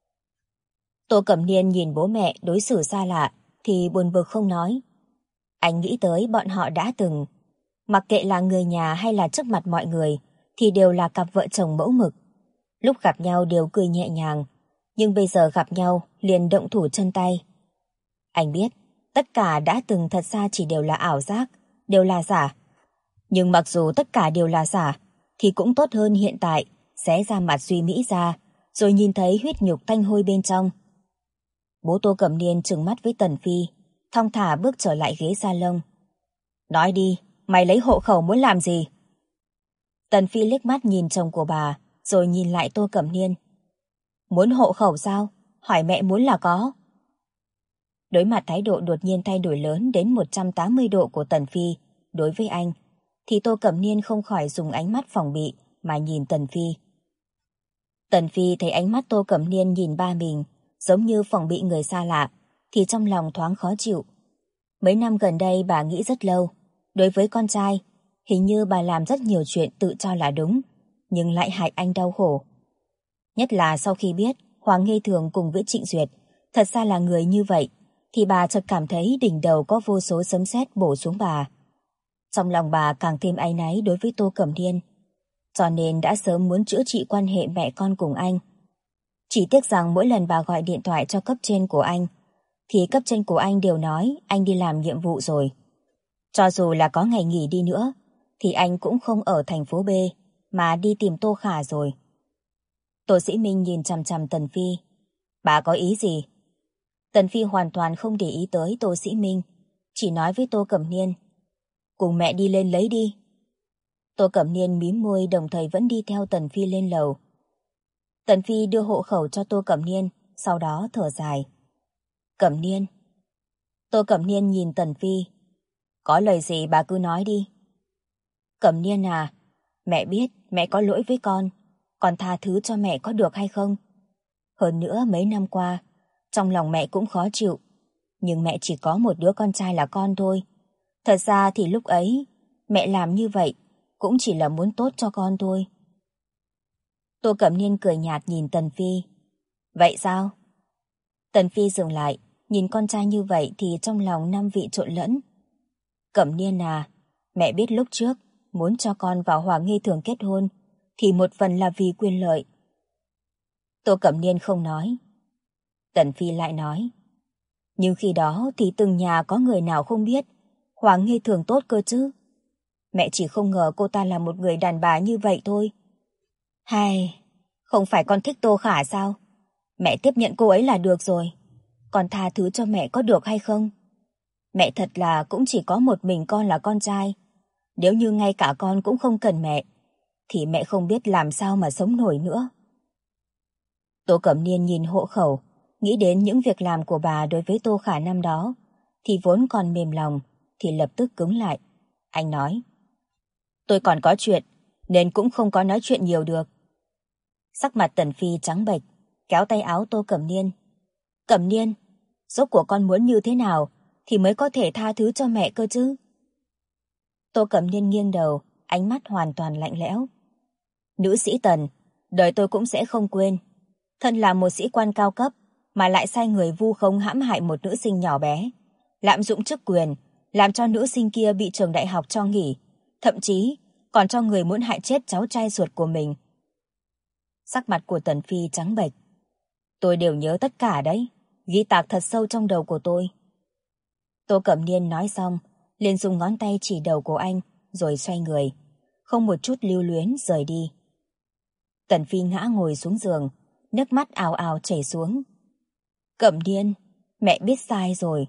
Tô Cẩm Niên nhìn bố mẹ đối xử xa lạ, thì buồn bực không nói. Anh nghĩ tới bọn họ đã từng, mặc kệ là người nhà hay là trước mặt mọi người, thì đều là cặp vợ chồng mẫu mực. Lúc gặp nhau đều cười nhẹ nhàng, nhưng bây giờ gặp nhau liền động thủ chân tay. Anh biết, tất cả đã từng thật ra chỉ đều là ảo giác, đều là giả. Nhưng mặc dù tất cả đều là giả, thì cũng tốt hơn hiện tại, xé ra mặt Duy Mỹ ra, rồi nhìn thấy huyết nhục tanh hôi bên trong. Bố Tô Cẩm Niên trừng mắt với Tần Phi, thong thả bước trở lại ghế salon. Nói đi, mày lấy hộ khẩu muốn làm gì? Tần Phi liếc mắt nhìn chồng của bà, rồi nhìn lại Tô Cẩm Niên. Muốn hộ khẩu sao? Hỏi mẹ muốn là có. Đối mặt thái độ đột nhiên thay đổi lớn đến 180 độ của Tần Phi đối với anh, thì Tô Cẩm Niên không khỏi dùng ánh mắt phòng bị mà nhìn Tần Phi. Tần Phi thấy ánh mắt Tô Cẩm Niên nhìn ba mình giống như phòng bị người xa lạ, thì trong lòng thoáng khó chịu. Mấy năm gần đây bà nghĩ rất lâu, đối với con trai, hình như bà làm rất nhiều chuyện tự cho là đúng, nhưng lại hại anh đau khổ. Nhất là sau khi biết Hoàng Nghê Thường cùng với Trịnh Duyệt thật ra là người như vậy, thì bà chợt cảm thấy đỉnh đầu có vô số sấm sét bổ xuống bà. Trong lòng bà càng thêm áy náy đối với Tô Cẩm Niên, cho nên đã sớm muốn chữa trị quan hệ mẹ con cùng anh. Chỉ tiếc rằng mỗi lần bà gọi điện thoại cho cấp trên của anh, thì cấp trên của anh đều nói anh đi làm nhiệm vụ rồi. Cho dù là có ngày nghỉ đi nữa, thì anh cũng không ở thành phố B, mà đi tìm Tô Khả rồi. Tô Sĩ Minh nhìn chằm chằm Tần Phi. Bà có ý gì? Tần Phi hoàn toàn không để ý tới Tô Sĩ Minh, chỉ nói với Tô Cẩm Niên. Cùng mẹ đi lên lấy đi. Tô Cẩm Niên mím môi đồng thời vẫn đi theo Tần Phi lên lầu. Tần Phi đưa hộ khẩu cho Tô Cẩm Niên, sau đó thở dài. Cẩm Niên. Tô Cẩm Niên nhìn Tần Phi. Có lời gì bà cứ nói đi. Cẩm Niên à, mẹ biết mẹ có lỗi với con tha thứ cho mẹ có được hay không? Hơn nữa mấy năm qua, trong lòng mẹ cũng khó chịu, nhưng mẹ chỉ có một đứa con trai là con thôi. Thật ra thì lúc ấy, mẹ làm như vậy cũng chỉ là muốn tốt cho con thôi. Tô Cẩm Niên cười nhạt nhìn Tần Phi. Vậy sao? Tần Phi dừng lại, nhìn con trai như vậy thì trong lòng năm vị trộn lẫn. Cẩm Niên à, mẹ biết lúc trước muốn cho con vào Hoàng Nghi Thường kết hôn, thì một phần là vì quyền lợi. Tô Cẩm Niên không nói. Tần Phi lại nói. Nhưng khi đó thì từng nhà có người nào không biết Hoàng Nghi Thường tốt cơ chứ. Mẹ chỉ không ngờ cô ta là một người đàn bà như vậy thôi. Hay, không phải con thích Tô Khả sao? Mẹ tiếp nhận cô ấy là được rồi. Con tha thứ cho mẹ có được hay không? Mẹ thật là cũng chỉ có một mình con là con trai. Nếu như ngay cả con cũng không cần mẹ, thì mẹ không biết làm sao mà sống nổi nữa. Tô Cẩm Niên nhìn hộ khẩu, nghĩ đến những việc làm của bà đối với Tô Khả năm đó, thì vốn còn mềm lòng, thì lập tức cứng lại. Anh nói, tôi còn có chuyện, nên cũng không có nói chuyện nhiều được. Sắc mặt Tần Phi trắng bệch, kéo tay áo Tô Cẩm Niên. Cẩm Niên, rốt của con muốn như thế nào thì mới có thể tha thứ cho mẹ cơ chứ? Tô Cẩm Niên nghiêng đầu, ánh mắt hoàn toàn lạnh lẽo. Nữ sĩ Tần, đời tôi cũng sẽ không quên. Thân là một sĩ quan cao cấp mà lại sai người vu khống hãm hại một nữ sinh nhỏ bé, lạm dụng chức quyền, làm cho nữ sinh kia bị trường đại học cho nghỉ, thậm chí còn cho người muốn hại chết cháu trai ruột của mình. Sắc mặt của Tần Phi trắng bệch. Tôi đều nhớ tất cả đấy, ghi tạc thật sâu trong đầu của tôi. Tô Cẩm Niên nói xong, liền dùng ngón tay chỉ đầu của anh, rồi xoay người, không một chút lưu luyến rời đi. Tần Phi ngã ngồi xuống giường, nước mắt ào ào chảy xuống. Cẩm Niên, mẹ biết sai rồi.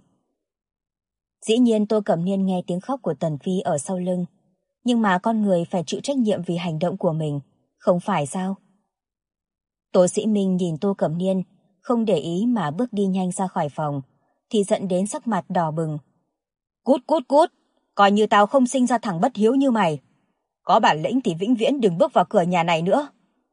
Dĩ nhiên Tô Cẩm Niên nghe tiếng khóc của Tần Phi ở sau lưng, nhưng mà con người phải chịu trách nhiệm vì hành động của mình, không phải sao? Tô Sĩ Minh nhìn Tô Cẩm Niên, không để ý mà bước đi nhanh ra khỏi phòng, thì giận đến sắc mặt đỏ bừng. Cút cút cút, coi như tao không sinh ra thằng bất hiếu như mày. Có bản lĩnh thì vĩnh viễn đừng bước vào cửa nhà này nữa.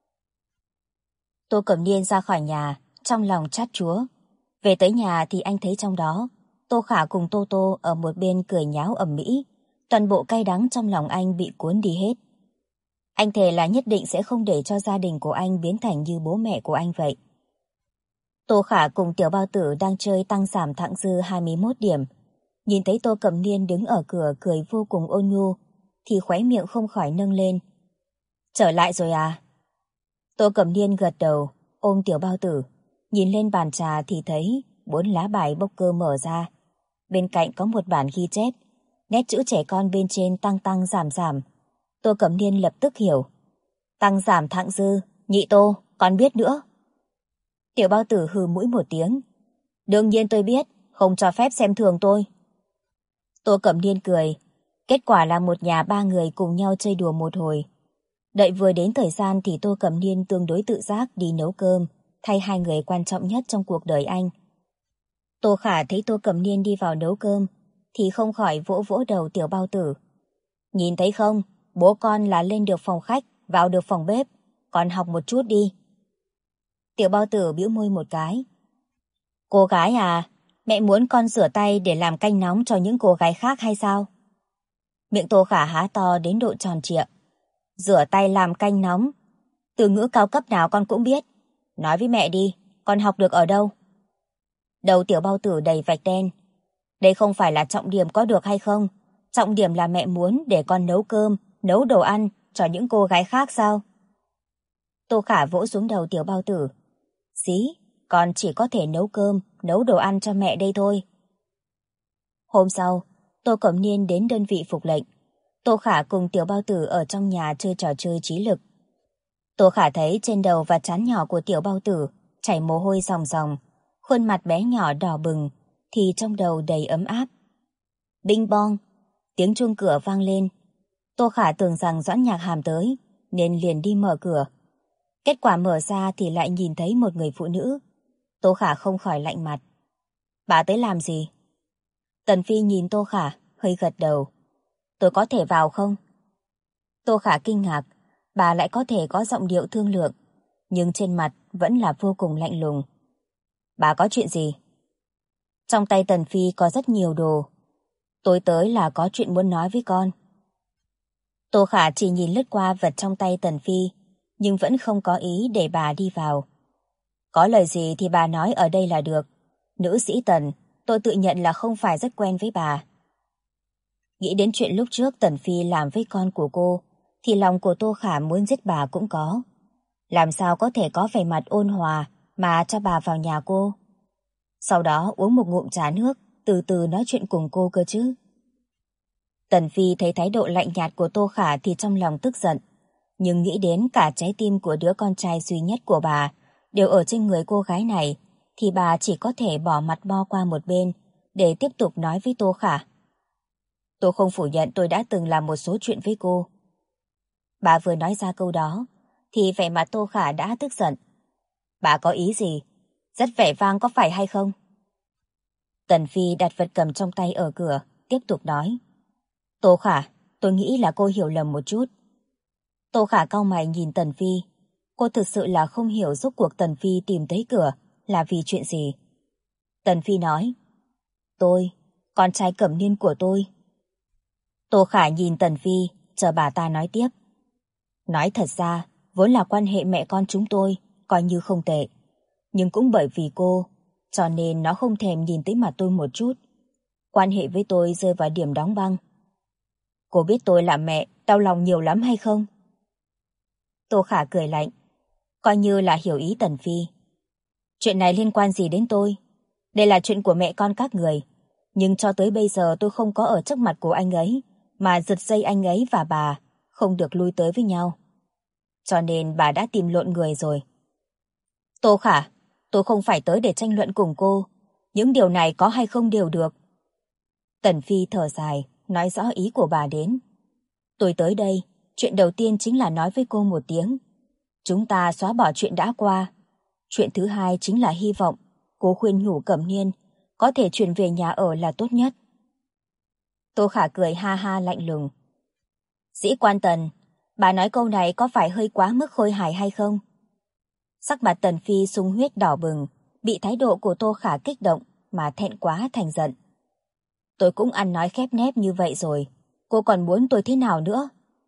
Tô Cẩm Niên ra khỏi nhà, trong lòng chát chúa. Về tới nhà thì anh thấy trong đó, Tô Khả cùng Tô Tô ở một bên cười nháo ầm ĩ, toàn bộ cay đắng trong lòng anh bị cuốn đi hết. Anh thề là nhất định sẽ không để cho gia đình của anh biến thành như bố mẹ của anh vậy. Tô Khả cùng Tiểu Bao Tử đang chơi tăng giảm thặng dư 21 điểm. Nhìn thấy Tô Cẩm Niên đứng ở cửa cười vô cùng ôn nhu, thì khóe miệng không khỏi nâng lên. Trở lại rồi à? Tô Cẩm Niên gật đầu, ôm Tiểu Bao Tử, nhìn lên bàn trà thì thấy 4 lá bài poker mở ra. Bên cạnh có một bản ghi chép, nét chữ trẻ con bên trên tăng tăng giảm giảm. Tô Cẩm Niên lập tức hiểu. Tăng giảm thặng dư, nhị Tô, con biết nữa. Tiểu Bao Tử hừ mũi một tiếng. Đương nhiên tôi biết, không cho phép xem thường tôi. Tô Cẩm Niên cười. Kết quả là một nhà 3 người cùng nhau chơi đùa một hồi. Đợi vừa đến thời gian thì Tô Cẩm Niên tương đối tự giác đi nấu cơm, thay 2 người quan trọng nhất trong cuộc đời anh. Tô Khả thấy Tô Cẩm Niên đi vào nấu cơm, thì không khỏi vỗ vỗ đầu Tiểu Bao Tử. Nhìn thấy không, bố con là lên được phòng khách, vào được phòng bếp, con học một chút đi. Tiểu Bao Tử bĩu môi một cái. Cô gái à, mẹ muốn con rửa tay để làm canh nóng cho những cô gái khác hay sao? Miệng Tô Khả há to đến độ tròn trịa. Rửa tay làm canh nóng, từ ngữ cao cấp nào con cũng biết. Nói với mẹ đi, con học được ở đâu? Đầu Tiểu Bao Tử đầy vạch đen. Đây không phải là trọng điểm có được hay không, trọng điểm là mẹ muốn để con nấu cơm, nấu đồ ăn cho những cô gái khác sao? Tô Khả vỗ xuống đầu Tiểu Bao Tử. Dí, con chỉ có thể nấu cơm, nấu đồ ăn cho mẹ đây thôi. Hôm sau, Tô Cẩm Niên đến đơn vị phục lệnh. Tô Khả cùng Tiểu Bao Tử ở trong nhà chơi trò chơi trí lực. Tô Khả thấy trên đầu và trán nhỏ của Tiểu Bao Tử chảy mồ hôi ròng ròng, khuôn mặt bé nhỏ đỏ bừng, thì trong đầu đầy ấm áp. Bing bong, tiếng chuông cửa vang lên. Tô Khả tưởng rằng Doãn Nhạc Hàm tới, nên liền đi mở cửa. Kết quả mở ra thì lại nhìn thấy một người phụ nữ. Tô Khả không khỏi lạnh mặt. Bà tới làm gì? Tần Phi nhìn Tô Khả, hơi gật đầu. Tôi có thể vào không? Tô Khả kinh ngạc, bà lại có thể có giọng điệu thương lượng, nhưng trên mặt vẫn là vô cùng lạnh lùng. Bà có chuyện gì? Trong tay Tần Phi có rất nhiều đồ. Tôi tới là có chuyện muốn nói với con. Tô Khả chỉ nhìn lướt qua vật trong tay Tần Phi, nhưng vẫn không có ý để bà đi vào. Có lời gì thì bà nói ở đây là được. Nữ sĩ Tần, tôi tự nhận là không phải rất quen với bà. Nghĩ đến chuyện lúc trước Tần Phi làm với con của cô, thì lòng của Tô Khả muốn giết bà cũng có. Làm sao có thể có vẻ mặt ôn hòa mà cho bà vào nhà cô? Sau đó uống một ngụm trà nước, từ từ nói chuyện cùng cô cơ chứ. Tần Phi thấy thái độ lạnh nhạt của Tô Khả thì trong lòng tức giận, nhưng nghĩ đến cả trái tim của đứa con trai duy nhất của bà đều ở trên người cô gái này, thì bà chỉ có thể bỏ mặt bo qua một bên để tiếp tục nói với Tô Khả. Tôi không phủ nhận tôi đã từng làm một số chuyện với cô. Bà vừa nói ra câu đó thì vẻ mặt Tô Khả đã tức giận. Bà có ý gì? Rất vẻ vang có phải hay không? Tần Phi đặt vật cầm trong tay ở cửa, tiếp tục nói. Tô Khả, tôi nghĩ là cô hiểu lầm một chút. Tô Khả cau mày nhìn Tần Phi. Cô thực sự là không hiểu rốt cuộc Tần Phi tìm tới cửa là vì chuyện gì. Tần Phi nói. Tôi, con trai Cẩm Niên của tôi. Tô Khả nhìn Tần Phi, chờ bà ta nói tiếp. Nói thật ra, vốn là quan hệ mẹ con chúng tôi, coi như không tệ. Nhưng cũng bởi vì cô, cho nên nó không thèm nhìn tới mặt tôi một chút. Quan hệ với tôi rơi vào điểm đóng băng. Cô biết tôi là mẹ, đau lòng nhiều lắm hay không? Tô Khả cười lạnh, coi như là hiểu ý Tần Phi. Chuyện này liên quan gì đến tôi? Đây là chuyện của mẹ con các người. Nhưng cho tới bây giờ tôi không có ở trước mặt của anh ấy, mà giật dây anh ấy và bà không được lui tới với nhau. Cho nên bà đã tìm lộn người rồi. Tô Khả, tôi không phải tới để tranh luận cùng cô. Những điều này có hay không đều được. Tần Phi thở dài, nói rõ ý của bà đến. Tôi tới đây, chuyện đầu tiên chính là nói với cô một tiếng. Chúng ta xóa bỏ chuyện đã qua. Chuyện thứ hai chính là hy vọng cô khuyên nhủ Cẩm Niên có thể chuyển về nhà ở là tốt nhất. Tô Khả cười ha ha lạnh lùng. Sĩ quan Tần, bà nói câu này có phải hơi quá mức khôi hài hay không? Sắc mặt Tần Phi sung huyết đỏ bừng, bị thái độ của Tô Khả kích động mà thẹn quá thành giận. Tôi cũng ăn nói khép nép như vậy rồi. Cô còn muốn tôi thế nào nữa?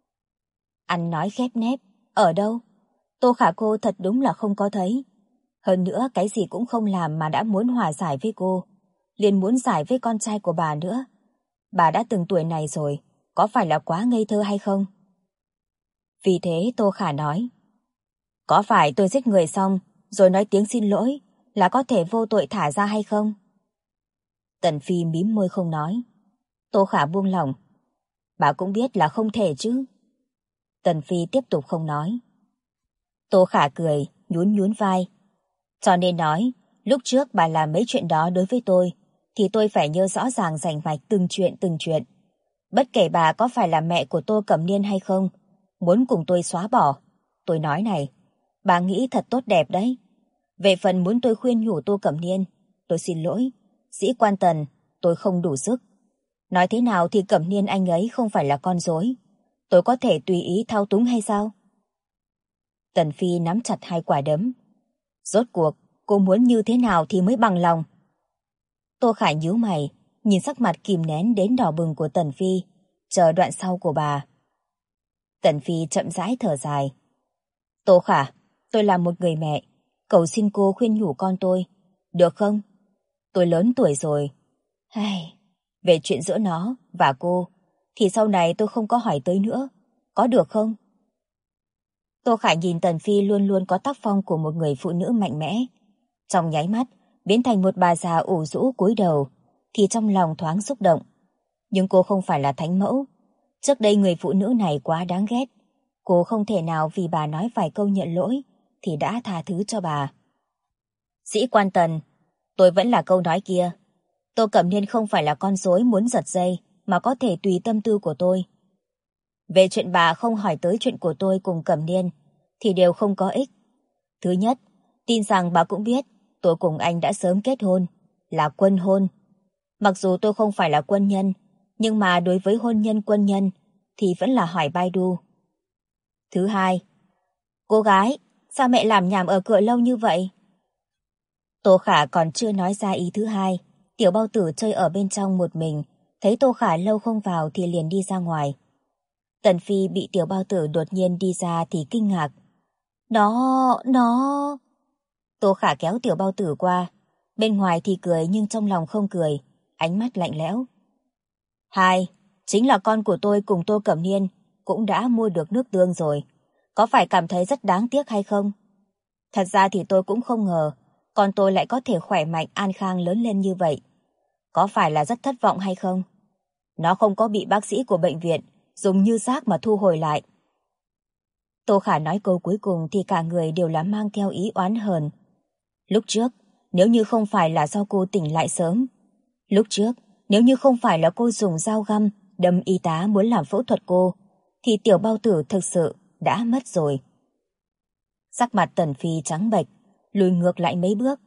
Ăn nói khép nép? Ở đâu? Tô Khả cô thật đúng là không có thấy. Hơn nữa cái gì cũng không làm mà đã muốn hòa giải với cô. Liền muốn giải với con trai của bà nữa. Bà đã từng tuổi này rồi, có phải là quá ngây thơ hay không? Vì thế Tô Khả nói, có phải tôi giết người xong rồi nói tiếng xin lỗi là có thể vô tội thả ra hay không? Tần Phi mím môi không nói. Tô Khả buông lỏng, bà cũng biết là không thể chứ. Tần Phi tiếp tục không nói. Tô Khả cười, nhún nhún vai. Cho nên nói, lúc trước bà làm mấy chuyện đó đối với tôi, thì tôi phải nhớ rõ ràng rành mạch từng chuyện từng chuyện. Bất kể bà có phải là mẹ của Tô Cẩm Niên hay không, muốn cùng tôi xóa bỏ. Tôi nói này, bà nghĩ thật tốt đẹp đấy. Về phần muốn tôi khuyên nhủ Tô Cẩm Niên, tôi xin lỗi, sĩ quan Tần, tôi không đủ sức. Nói thế nào thì Cẩm Niên anh ấy không phải là con rối. Tôi có thể tùy ý thao túng hay sao? Tần Phi nắm chặt hai quả đấm. Rốt cuộc, cô muốn như thế nào thì mới bằng lòng? Tô Khả nhíu mày, nhìn sắc mặt kìm nén đến đỏ bừng của Tần Phi, chờ đoạn sau của bà. Tần Phi chậm rãi thở dài. Tô Khả, tôi là một người mẹ, cầu xin cô khuyên nhủ con tôi, được không? Tôi lớn tuổi rồi. Về chuyện giữa nó và cô, thì sau này tôi không có hỏi tới nữa, có được không? Tô Khả nhìn Tần Phi luôn luôn có tác phong của một người phụ nữ mạnh mẽ. Trong nháy mắt, biến thành một bà già ủ rũ cúi đầu, thì trong lòng thoáng xúc động. Nhưng cô không phải là thánh mẫu. Trước đây người phụ nữ này quá đáng ghét. Cô không thể nào vì bà nói vài câu nhận lỗi, thì đã tha thứ cho bà. Sĩ quan Tần, tôi vẫn là câu nói kia. Tô Cẩm Niên không phải là con rối muốn giật dây, mà có thể tùy tâm tư của tôi. Về chuyện bà không hỏi tới chuyện của tôi cùng Cẩm Niên, thì đều không có ích. Thứ nhất, tin rằng bà cũng biết tôi cùng anh đã sớm kết hôn, là quân hôn. Mặc dù tôi không phải là quân nhân, nhưng mà đối với hôn nhân quân nhân thì vẫn là hỏi bai đu. Thứ hai, cô gái, sao mẹ làm nhảm ở cửa lâu như vậy? Tô Khả còn chưa nói ra ý thứ hai, Tiểu Bao Tử chơi ở bên trong một mình, thấy Tô Khả lâu không vào thì liền đi ra ngoài. Tần Phi bị Tiểu Bao Tử đột nhiên đi ra thì kinh ngạc. Nó... Tô Khả kéo Tiểu Bao Tử qua, bên ngoài thì cười nhưng trong lòng không cười, ánh mắt lạnh lẽo. Hai, chính là con của tôi cùng Tô Cẩm Niên cũng đã mua được nước tương rồi. Có phải cảm thấy rất đáng tiếc hay không? Thật ra thì tôi cũng không ngờ con tôi lại có thể khỏe mạnh an khang lớn lên như vậy. Có phải là rất thất vọng hay không? Nó không có bị bác sĩ của bệnh viện dùng như rác mà thu hồi lại. Tô Khả nói câu cuối cùng thì cả người đều là mang theo ý oán hờn. Lúc trước, nếu như không phải là do cô tỉnh lại sớm. Lúc trước, nếu như không phải là cô dùng dao găm đâm y tá muốn làm phẫu thuật cô, thì Tiểu Bao Tử thực sự đã mất rồi. Sắc mặt Tần Phi trắng bệch, lùi ngược lại mấy bước.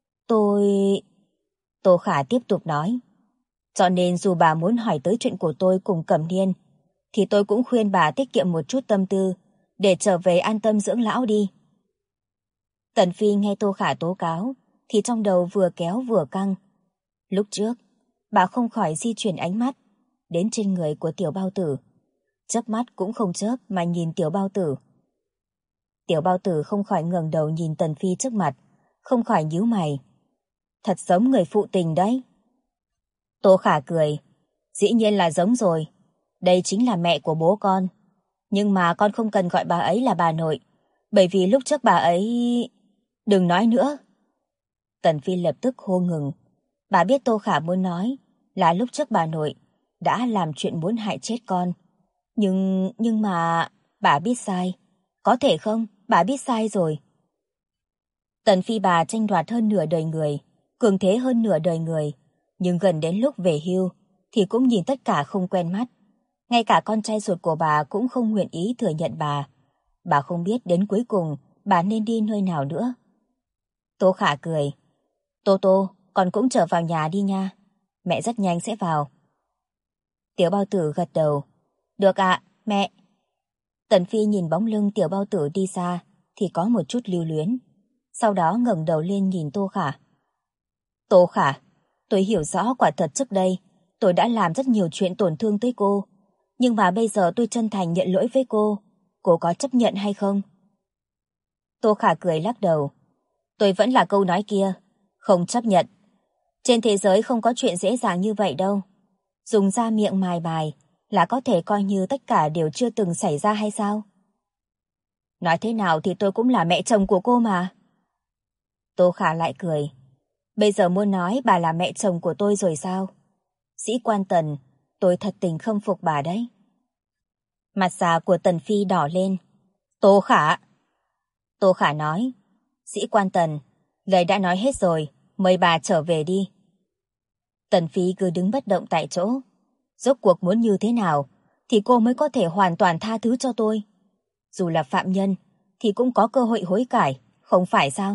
Tô Khả tiếp tục nói. Cho nên dù bà muốn hỏi tới chuyện của tôi cùng Cẩm Niên, thì tôi cũng khuyên bà tiết kiệm một chút tâm tư, để trở về an tâm dưỡng lão đi. Tần Phi nghe Tô Khả tố cáo, thì trong đầu vừa kéo vừa căng. Lúc trước, bà không khỏi di chuyển ánh mắt đến trên người của Tiểu Bao Tử. Chớp mắt cũng không chớp mà nhìn Tiểu Bao Tử. Tiểu Bao Tử không khỏi ngẩng đầu nhìn Tần Phi trước mặt, không khỏi nhíu mày. Thật giống người phụ tình đấy. Tô Khả cười. Dĩ nhiên là giống rồi. Đây chính là mẹ của bố con. Nhưng mà con không cần gọi bà ấy là bà nội, bởi vì lúc trước bà ấy... Đừng nói nữa. Tần Phi lập tức hô ngừng. Bà biết Tô Khả muốn nói là lúc trước bà nội đã làm chuyện muốn hại chết con. Nhưng mà... Bà biết sai. Có thể không? Bà biết sai rồi. Tần Phi bà tranh đoạt hơn nửa đời người, cường thế hơn nửa đời người. Nhưng gần đến lúc về hưu thì cũng nhìn tất cả không quen mắt. Ngay cả con trai ruột của bà cũng không nguyện ý thừa nhận bà. Bà không biết đến cuối cùng bà nên đi nơi nào nữa. Tô Khả cười. Tô, con cũng trở vào nhà đi nha. Mẹ rất nhanh sẽ vào. Tiểu Bao Tử gật đầu. Được ạ, mẹ. Tần Phi nhìn bóng lưng Tiểu Bao Tử đi xa thì có một chút lưu luyến. Sau đó ngẩng đầu lên nhìn Tô Khả. Tô Khả, tôi hiểu rõ quả thật trước đây tôi đã làm rất nhiều chuyện tổn thương tới cô, nhưng mà bây giờ tôi chân thành nhận lỗi với cô có chấp nhận hay không? Tô Khả cười lắc đầu. Tôi vẫn là câu nói kia, không chấp nhận. Trên thế giới không có chuyện dễ dàng như vậy đâu. Dùng ra miệng mài bài là có thể coi như tất cả đều chưa từng xảy ra hay sao? Nói thế nào thì tôi cũng là mẹ chồng của cô mà. Tô Khả lại cười. Bây giờ muốn nói bà là mẹ chồng của tôi rồi sao? Sĩ quan Tần, tôi thật tình khâm phục bà đấy. Mặt già của Tần Phi đỏ lên. Tô Khả! Tô Khả nói. Sĩ quan Tần, lời đã nói hết rồi, mời bà trở về đi. Tần Phi cứ đứng bất động tại chỗ. Rốt cuộc muốn như thế nào thì cô mới có thể hoàn toàn tha thứ cho tôi. Dù là phạm nhân thì cũng có cơ hội hối cải, không phải sao?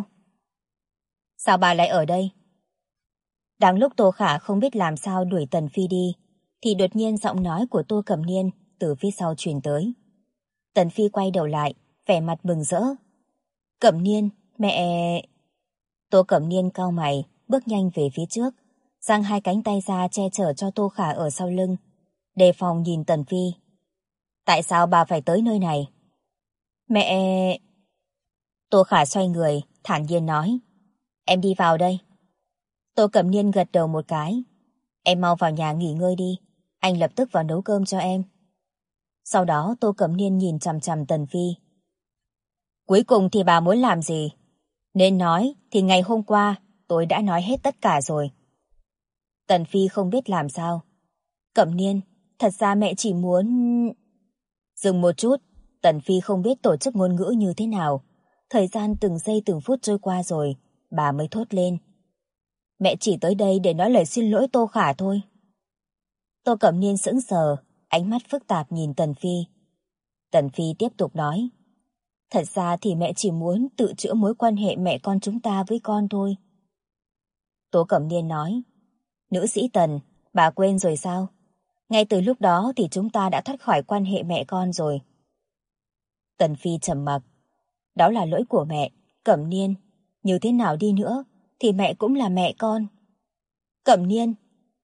Sao bà lại ở đây? Đang lúc Tô Khả không biết làm sao đuổi Tần Phi đi, thì đột nhiên giọng nói của Tô Cẩm Niên từ phía sau truyền tới. Tần Phi quay đầu lại, vẻ mặt mừng rỡ. Cẩm Niên, mẹ... Tô Cẩm Niên cau mày, bước nhanh về phía trước, giang hai cánh tay ra che chở cho Tô Khả ở sau lưng, đề phòng nhìn Tần Phi. Tại sao bà phải tới nơi này? Mẹ... Tô Khả xoay người, thản nhiên nói. Em đi vào đây. Tô Cẩm Niên gật đầu một cái. Em mau vào nhà nghỉ ngơi đi, anh lập tức vào nấu cơm cho em. Sau đó Tô Cẩm Niên nhìn chằm chằm Tần Phi. Cuối cùng thì bà muốn làm gì? Nên nói thì ngày hôm qua tôi đã nói hết tất cả rồi. Tần Phi không biết làm sao. Cẩm Niên, thật ra mẹ chỉ muốn... Dừng một chút, Tần Phi không biết tổ chức ngôn ngữ như thế nào. Thời gian từng giây từng phút trôi qua rồi, bà mới thốt lên. Mẹ chỉ tới đây để nói lời xin lỗi Tô Khả thôi. Tô Cẩm Niên sững sờ, ánh mắt phức tạp nhìn Tần Phi. Tần Phi tiếp tục nói. Thật ra thì mẹ chỉ muốn tự chữa mối quan hệ mẹ con chúng ta với con thôi. Tô Cẩm Niên nói. Nữ sĩ Tần, bà quên rồi sao? Ngay từ lúc đó thì chúng ta đã thoát khỏi quan hệ mẹ con rồi. Tần Phi trầm mặc. Đó là lỗi của mẹ, Cẩm Niên. Như thế nào đi nữa thì mẹ cũng là mẹ con. Cẩm Niên.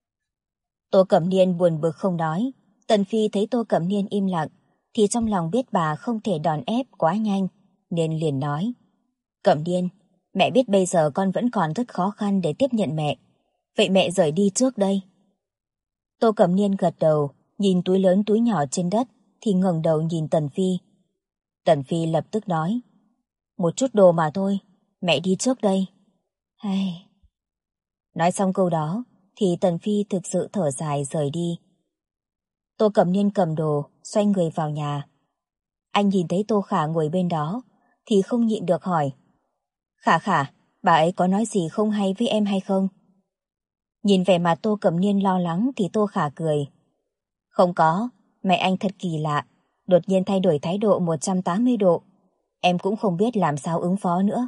Tô Cẩm Niên buồn bực không nói. Tần Phi thấy Tô Cẩm Niên im lặng thì trong lòng biết bà không thể đòn ép quá nhanh, nên liền nói. Cẩm Niên, mẹ biết bây giờ con vẫn còn rất khó khăn để tiếp nhận mẹ. Vậy mẹ rời đi trước đây. Tô Cẩm Niên gật đầu, nhìn túi lớn túi nhỏ trên đất thì ngẩng đầu nhìn Tần Phi. Tần Phi lập tức nói. Một chút đồ mà thôi, mẹ đi trước đây. Hay... Nói xong câu đó thì Tần Phi thực sự thở dài rời đi. Tô Cẩm Niên cầm đồ, xoay người vào nhà. Anh nhìn thấy Tô Khả ngồi bên đó thì không nhịn được hỏi. Khả Khả, bà ấy có nói gì không hay với em hay không? Nhìn vẻ mặt Tô Cẩm Niên lo lắng thì Tô Khả cười. Không có, mẹ anh thật kỳ lạ, đột nhiên thay đổi thái độ 180 độ. Em cũng không biết làm sao ứng phó nữa.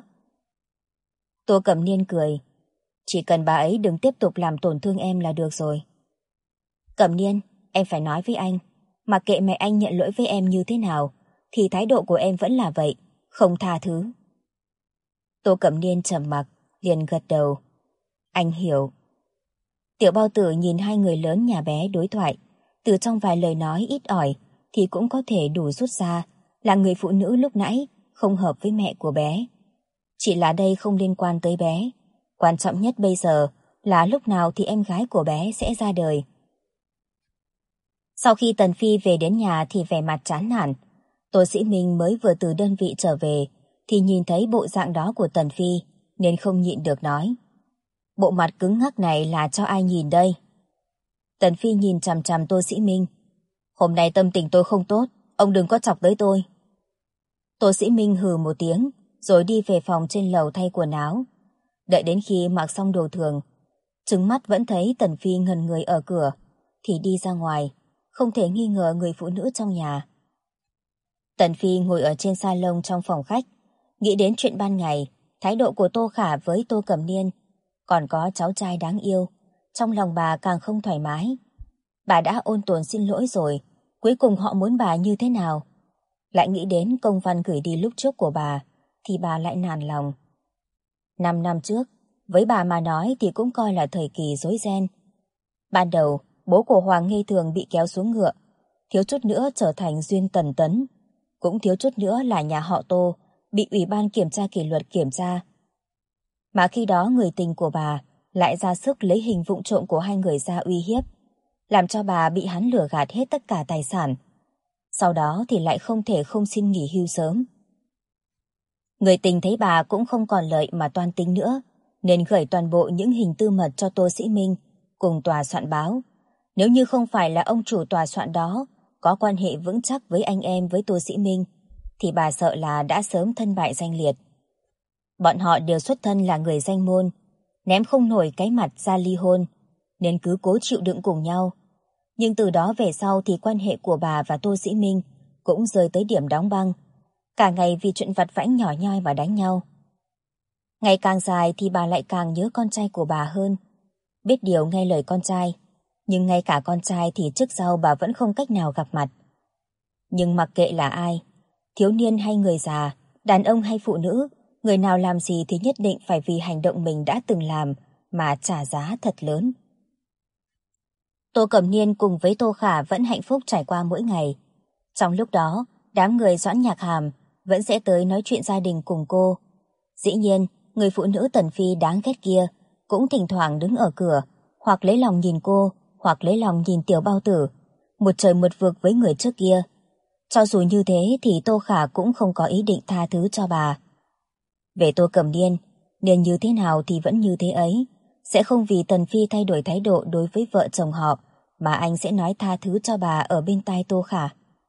Tô Cẩm Niên cười. Chỉ cần bà ấy đừng tiếp tục làm tổn thương em là được rồi. Cẩm Niên, em phải nói với anh, mặc kệ mẹ anh nhận lỗi với em như thế nào, thì thái độ của em vẫn là vậy, không tha thứ. Tô Cẩm Niên trầm mặc, liền gật đầu. Anh hiểu. Tiểu Bao Tử nhìn hai người lớn nhà bé đối thoại, từ trong vài lời nói ít ỏi thì cũng có thể đủ rút ra là người phụ nữ lúc nãy không hợp với mẹ của bé. Chỉ là đây không liên quan tới bé. Quan trọng nhất bây giờ là lúc nào thì em gái của bé sẽ ra đời. Sau khi Tần Phi về đến nhà thì vẻ mặt chán nản. Tô Sĩ Minh mới vừa từ đơn vị trở về thì nhìn thấy bộ dạng đó của Tần Phi nên không nhịn được nói. Bộ mặt cứng ngắc này là cho ai nhìn đây? Tần Phi nhìn chằm chằm Tô Sĩ Minh. Hôm nay tâm tình tôi không tốt, ông đừng có chọc tới tôi. Tô Sĩ Minh hừ một tiếng rồi đi về phòng trên lầu thay quần áo. Đợi đến khi mặc xong đồ thường, trừng mắt vẫn thấy Tần Phi ngẩn người ở cửa thì đi ra ngoài, không thể nghi ngờ người phụ nữ trong nhà. Tần Phi ngồi ở trên salon trong phòng khách, nghĩ đến chuyện ban ngày, thái độ của Tô Khả với Tô Cẩm Niên, còn có cháu trai đáng yêu, trong lòng bà càng không thoải mái. Bà đã ôn tồn xin lỗi rồi, cuối cùng họ muốn bà như thế nào? Lại nghĩ đến công văn gửi đi lúc trước của bà, thì bà lại nản lòng. 5 năm trước, với bà mà nói thì cũng coi là thời kỳ rối ren. Ban đầu, bố của Hoàng Nghê Thường bị kéo xuống ngựa, thiếu chút nữa trở thành Duyên Tần Tấn, cũng thiếu chút nữa là nhà họ Tô bị Ủy ban kiểm tra kỷ luật kiểm tra. Mà khi đó người tình của bà lại ra sức lấy hình vụng trộm của hai người ra uy hiếp, làm cho bà bị hắn lừa gạt hết tất cả tài sản. Sau đó thì lại không thể không xin nghỉ hưu sớm. Người tình thấy bà cũng không còn lợi mà toan tính nữa, nên gửi toàn bộ những hình tư mật cho Tô Sĩ Minh cùng tòa soạn báo. Nếu như không phải là ông chủ tòa soạn đó có quan hệ vững chắc với anh em với Tô Sĩ Minh, thì bà sợ là đã sớm thân bại danh liệt. Bọn họ đều xuất thân là người danh môn, ném không nổi cái mặt ra ly hôn, nên cứ cố chịu đựng cùng nhau. Nhưng từ đó về sau thì quan hệ của bà và Tô Sĩ Minh cũng rơi tới điểm đóng băng, cả ngày vì chuyện vặt vãnh nhỏ nhoi mà đánh nhau. Ngày càng dài thì bà lại càng nhớ con trai của bà hơn, biết điều nghe lời con trai, nhưng ngay cả con trai thì trước sau bà vẫn không cách nào gặp mặt. Nhưng mặc kệ là ai, thiếu niên hay người già, đàn ông hay phụ nữ, người nào làm gì thì nhất định phải vì hành động mình đã từng làm mà trả giá thật lớn. Tô Cẩm Niên cùng với Tô Khả vẫn hạnh phúc trải qua mỗi ngày. Trong lúc đó, đám người Doãn Nhạc Hàm vẫn sẽ tới nói chuyện gia đình cùng cô. Dĩ nhiên, người phụ nữ Tần Phi đáng ghét kia cũng thỉnh thoảng đứng ở cửa, hoặc lấy lòng nhìn cô, hoặc lấy lòng nhìn Tiểu Bao Tử, một trời một vực với người trước kia. Cho dù như thế thì Tô Khả cũng không có ý định tha thứ cho bà. Về Tô Cẩm Niên, nên như thế nào thì vẫn như thế ấy, sẽ không vì Tần Phi thay đổi thái độ đối với vợ chồng họ mà anh sẽ nói tha thứ cho bà ở bên tai Tô Khả.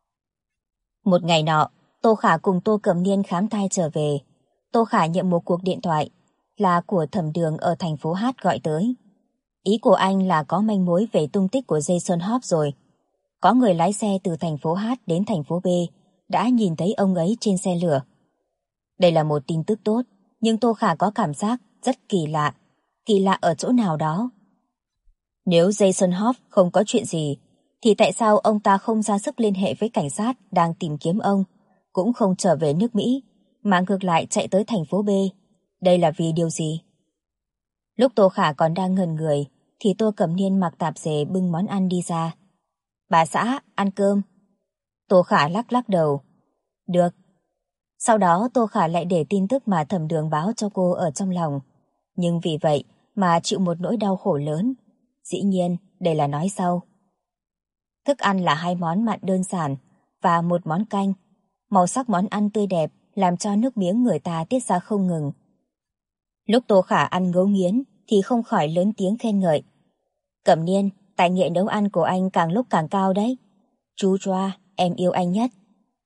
Một ngày nọ, Tô Khả cùng Tô Cẩm Niên khám thai trở về. Tô Khả nhận một cuộc điện thoại là của Thẩm Đường ở thành phố H gọi tới. Ý của anh là có manh mối về tung tích của Jason Hobbs rồi. Có người lái xe từ thành phố H đến thành phố B đã nhìn thấy ông ấy trên xe lửa. Đây là một tin tức tốt, nhưng Tô Khả có cảm giác rất kỳ lạ. Kỳ lạ ở chỗ nào đó. Nếu Jason Hobbs không có chuyện gì, thì tại sao ông ta không ra sức liên hệ với cảnh sát đang tìm kiếm ông, cũng không trở về nước Mỹ, mà ngược lại chạy tới thành phố B? Đây là vì điều gì? Lúc Tô Khả còn đang ngẩn người, thì Tô Cẩm Niên mặc tạp dề bưng món ăn đi ra. Bà xã, ăn cơm. Tô Khả lắc lắc đầu. Được. Sau đó Tô Khả lại để tin tức mà Thẩm Đường báo cho cô ở trong lòng. Nhưng vì vậy mà chịu một nỗi đau khổ lớn. Dĩ nhiên, đây là nói sau. Thức ăn là 2 món mặn đơn giản và 1 món canh. Màu sắc món ăn tươi đẹp làm cho nước miếng người ta tiết ra không ngừng. Lúc Tô Khả ăn ngấu nghiến thì không khỏi lớn tiếng khen ngợi. Cẩm Niên, tài nghệ nấu ăn của anh càng lúc càng cao đấy. Chú Choa, em yêu anh nhất.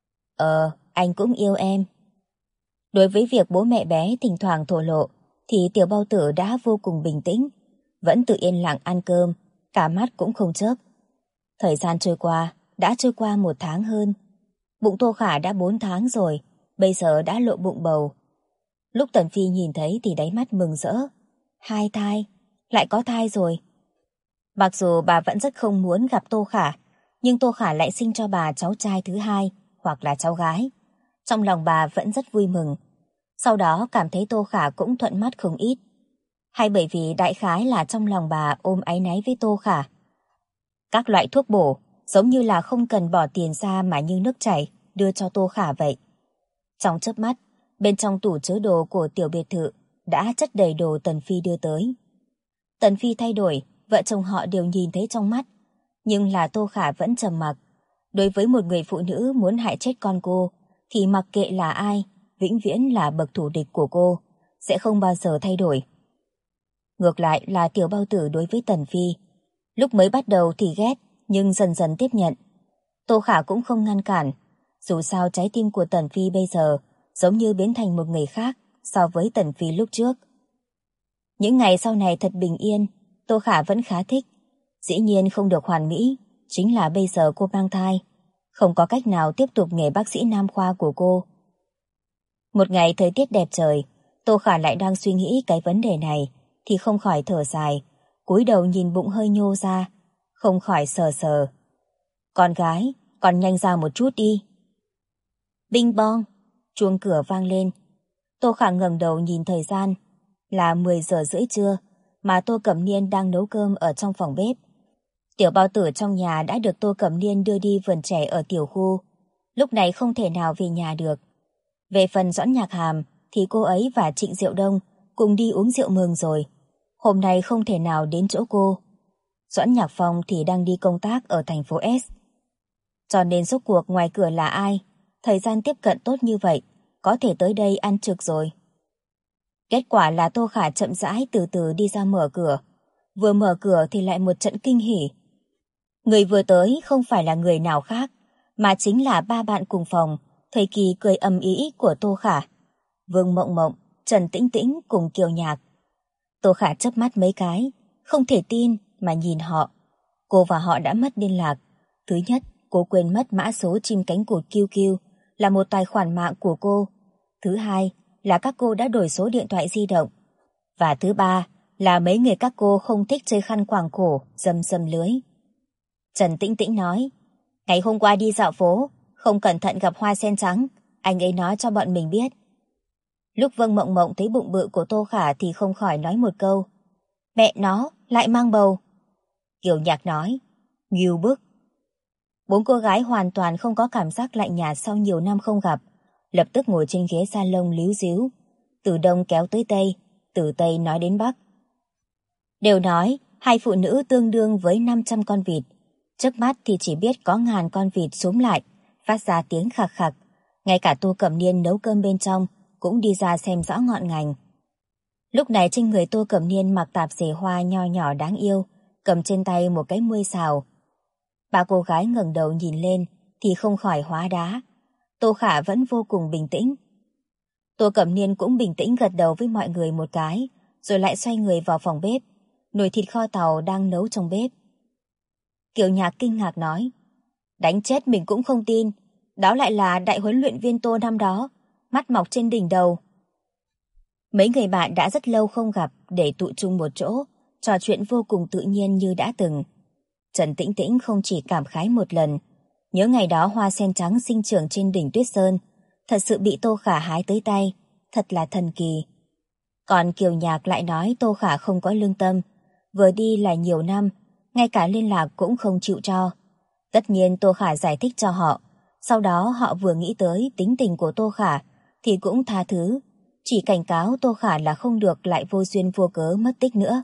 Anh cũng yêu em. Đối với việc bố mẹ bé thỉnh thoảng thổ lộ, thì Tiểu Bao Tử đã vô cùng bình tĩnh, vẫn tự yên lặng ăn cơm, cả mắt cũng không chớp. Thời gian trôi qua, đã trôi qua 1 tháng hơn. Bụng Tô Khả đã 4 tháng rồi, bây giờ đã lộ bụng bầu. Lúc Tần Phi nhìn thấy thì đáy mắt mừng rỡ. 2 thai, lại có thai rồi. Mặc dù bà vẫn rất không muốn gặp Tô Khả, nhưng Tô Khả lại sinh cho bà cháu trai thứ 2 hoặc là cháu gái. Trong lòng bà vẫn rất vui mừng. Sau đó cảm thấy Tô Khả cũng thuận mắt không ít. Hay bởi vì đại khái là trong lòng bà ôm áy náy với Tô Khả. Các loại thuốc bổ giống như là không cần bỏ tiền ra mà như nước chảy đưa cho Tô Khả vậy. Trong chớp mắt, bên trong tủ chứa đồ của tiểu biệt thự đã chất đầy đồ Tần Phi đưa tới. Tần Phi thay đổi, vợ chồng họ đều nhìn thấy trong mắt, nhưng là Tô Khả vẫn trầm mặc. Đối với một người phụ nữ muốn hại chết con cô, thì mặc kệ là ai, vĩnh viễn là bậc thù địch của cô, sẽ không bao giờ thay đổi. Ngược lại là Tiểu Bao Tử đối với Tần Phi. Lúc mới bắt đầu thì ghét, nhưng dần dần tiếp nhận. Tô Khả cũng không ngăn cản. Dù sao trái tim của Tần Phi bây giờ giống như biến thành một người khác so với Tần Phi lúc trước. Những ngày sau này thật bình yên, Tô Khả vẫn khá thích. Dĩ nhiên không được hoàn mỹ, chính là bây giờ cô mang thai, không có cách nào tiếp tục nghề bác sĩ nam khoa của cô. Một ngày thời tiết đẹp trời, Tô Khả lại đang suy nghĩ cái vấn đề này, thì không khỏi thở dài, cúi đầu nhìn bụng hơi nhô ra, không khỏi sờ sờ. Con gái, con nhanh ra một chút đi. Bing bong, chuông cửa vang lên. Tô Khả ngẩng đầu nhìn thời gian, là 10 giờ rưỡi trưa, mà Tô Cẩm Niên đang nấu cơm ở trong phòng bếp. Tiểu bao tử trong nhà đã được Tô Cẩm Niên đưa đi vườn trẻ ở tiểu khu, lúc này không thể nào về nhà được. Về phần Doãn Nhạc Hàm thì cô ấy và Trịnh Diệu Đông cùng đi uống rượu mừng rồi, hôm nay không thể nào đến chỗ cô. Doãn Nhạc Phong thì đang đi công tác ở thành phố S. Cho nên rốt cuộc ngoài cửa là ai, thời gian tiếp cận tốt như vậy, có thể tới đây ăn trực rồi. Kết quả là Tô Khả chậm rãi từ từ đi ra mở cửa. Vừa mở cửa thì lại một trận kinh hỉ. Người vừa tới không phải là người nào khác, mà chính là ba bạn cùng phòng, thời kỳ cười ầm ĩ của Tô Khả. Vương Mộng Mộng, Trần Tĩnh Tĩnh cùng Kiều Nhạc. Tô Khả chớp mắt mấy cái, không thể tin mà nhìn họ. Cô và họ đã mất liên lạc. Thứ nhất, cô quên mất mã số chim cánh cụt QQ là một tài khoản mạng của cô. Thứ hai là các cô đã đổi số điện thoại di động. Và thứ ba là mấy người các cô không thích chơi khăn quàng cổ, dầm dầm lưới. Trần Tĩnh Tĩnh nói, ngày hôm qua đi dạo phố, không cẩn thận gặp Hoa Sen Trắng, anh ấy nói cho bọn mình biết. Lúc Vương Mộng Mộng thấy bụng bự của Tô Khả thì không khỏi nói một câu, mẹ nó, lại mang bầu. Kiều Nhạc nói, ngưu bức. Bốn cô gái hoàn toàn không có cảm giác lạnh nhạt sau nhiều năm không gặp, lập tức ngồi trên ghế salon líu díu, từ đông kéo tới tây, từ tây nói đến bắc. Đều nói, hai phụ nữ tương đương với 500 con vịt, trước mắt thì chỉ biết có ngàn con vịt xúm lại, phát ra tiếng khạc khạc, ngay cả Tô Cẩm Niên nấu cơm bên trong cũng đi ra xem rõ ngọn ngành. Lúc này trên người Tô Cẩm Niên mặc tạp dề hoa nho nhỏ đáng yêu, cầm trên tay một cái muôi xào. Ba cô gái ngẩng đầu nhìn lên thì không khỏi hóa đá. Tô Khả vẫn vô cùng bình tĩnh. Tô Cẩm Niên cũng bình tĩnh gật đầu với mọi người một cái, rồi lại xoay người vào phòng bếp. Nồi thịt kho tàu đang nấu trong bếp. Kiều Nhạc kinh ngạc nói, đánh chết mình cũng không tin, đó lại là đại huấn luyện viên Tô năm đó, mắt mọc trên đỉnh đầu. Mấy người bạn đã rất lâu không gặp để tụ chung một chỗ, trò chuyện vô cùng tự nhiên như đã từng. Trần Tĩnh Tĩnh không chỉ cảm khái một lần, nhớ ngày đó hoa sen trắng sinh trưởng trên đỉnh Tuyết Sơn, thật sự bị Tô Khả hái tới tay, thật là thần kỳ. Còn Kiều Nhạc lại nói Tô Khả không có lương tâm, vừa đi là nhiều năm, ngay cả liên lạc cũng không chịu cho. Tất nhiên Tô Khả giải thích cho họ, sau đó họ vừa nghĩ tới tính tình của Tô Khả thì cũng tha thứ, chỉ cảnh cáo Tô Khả là không được lại vô duyên vô cớ mất tích nữa.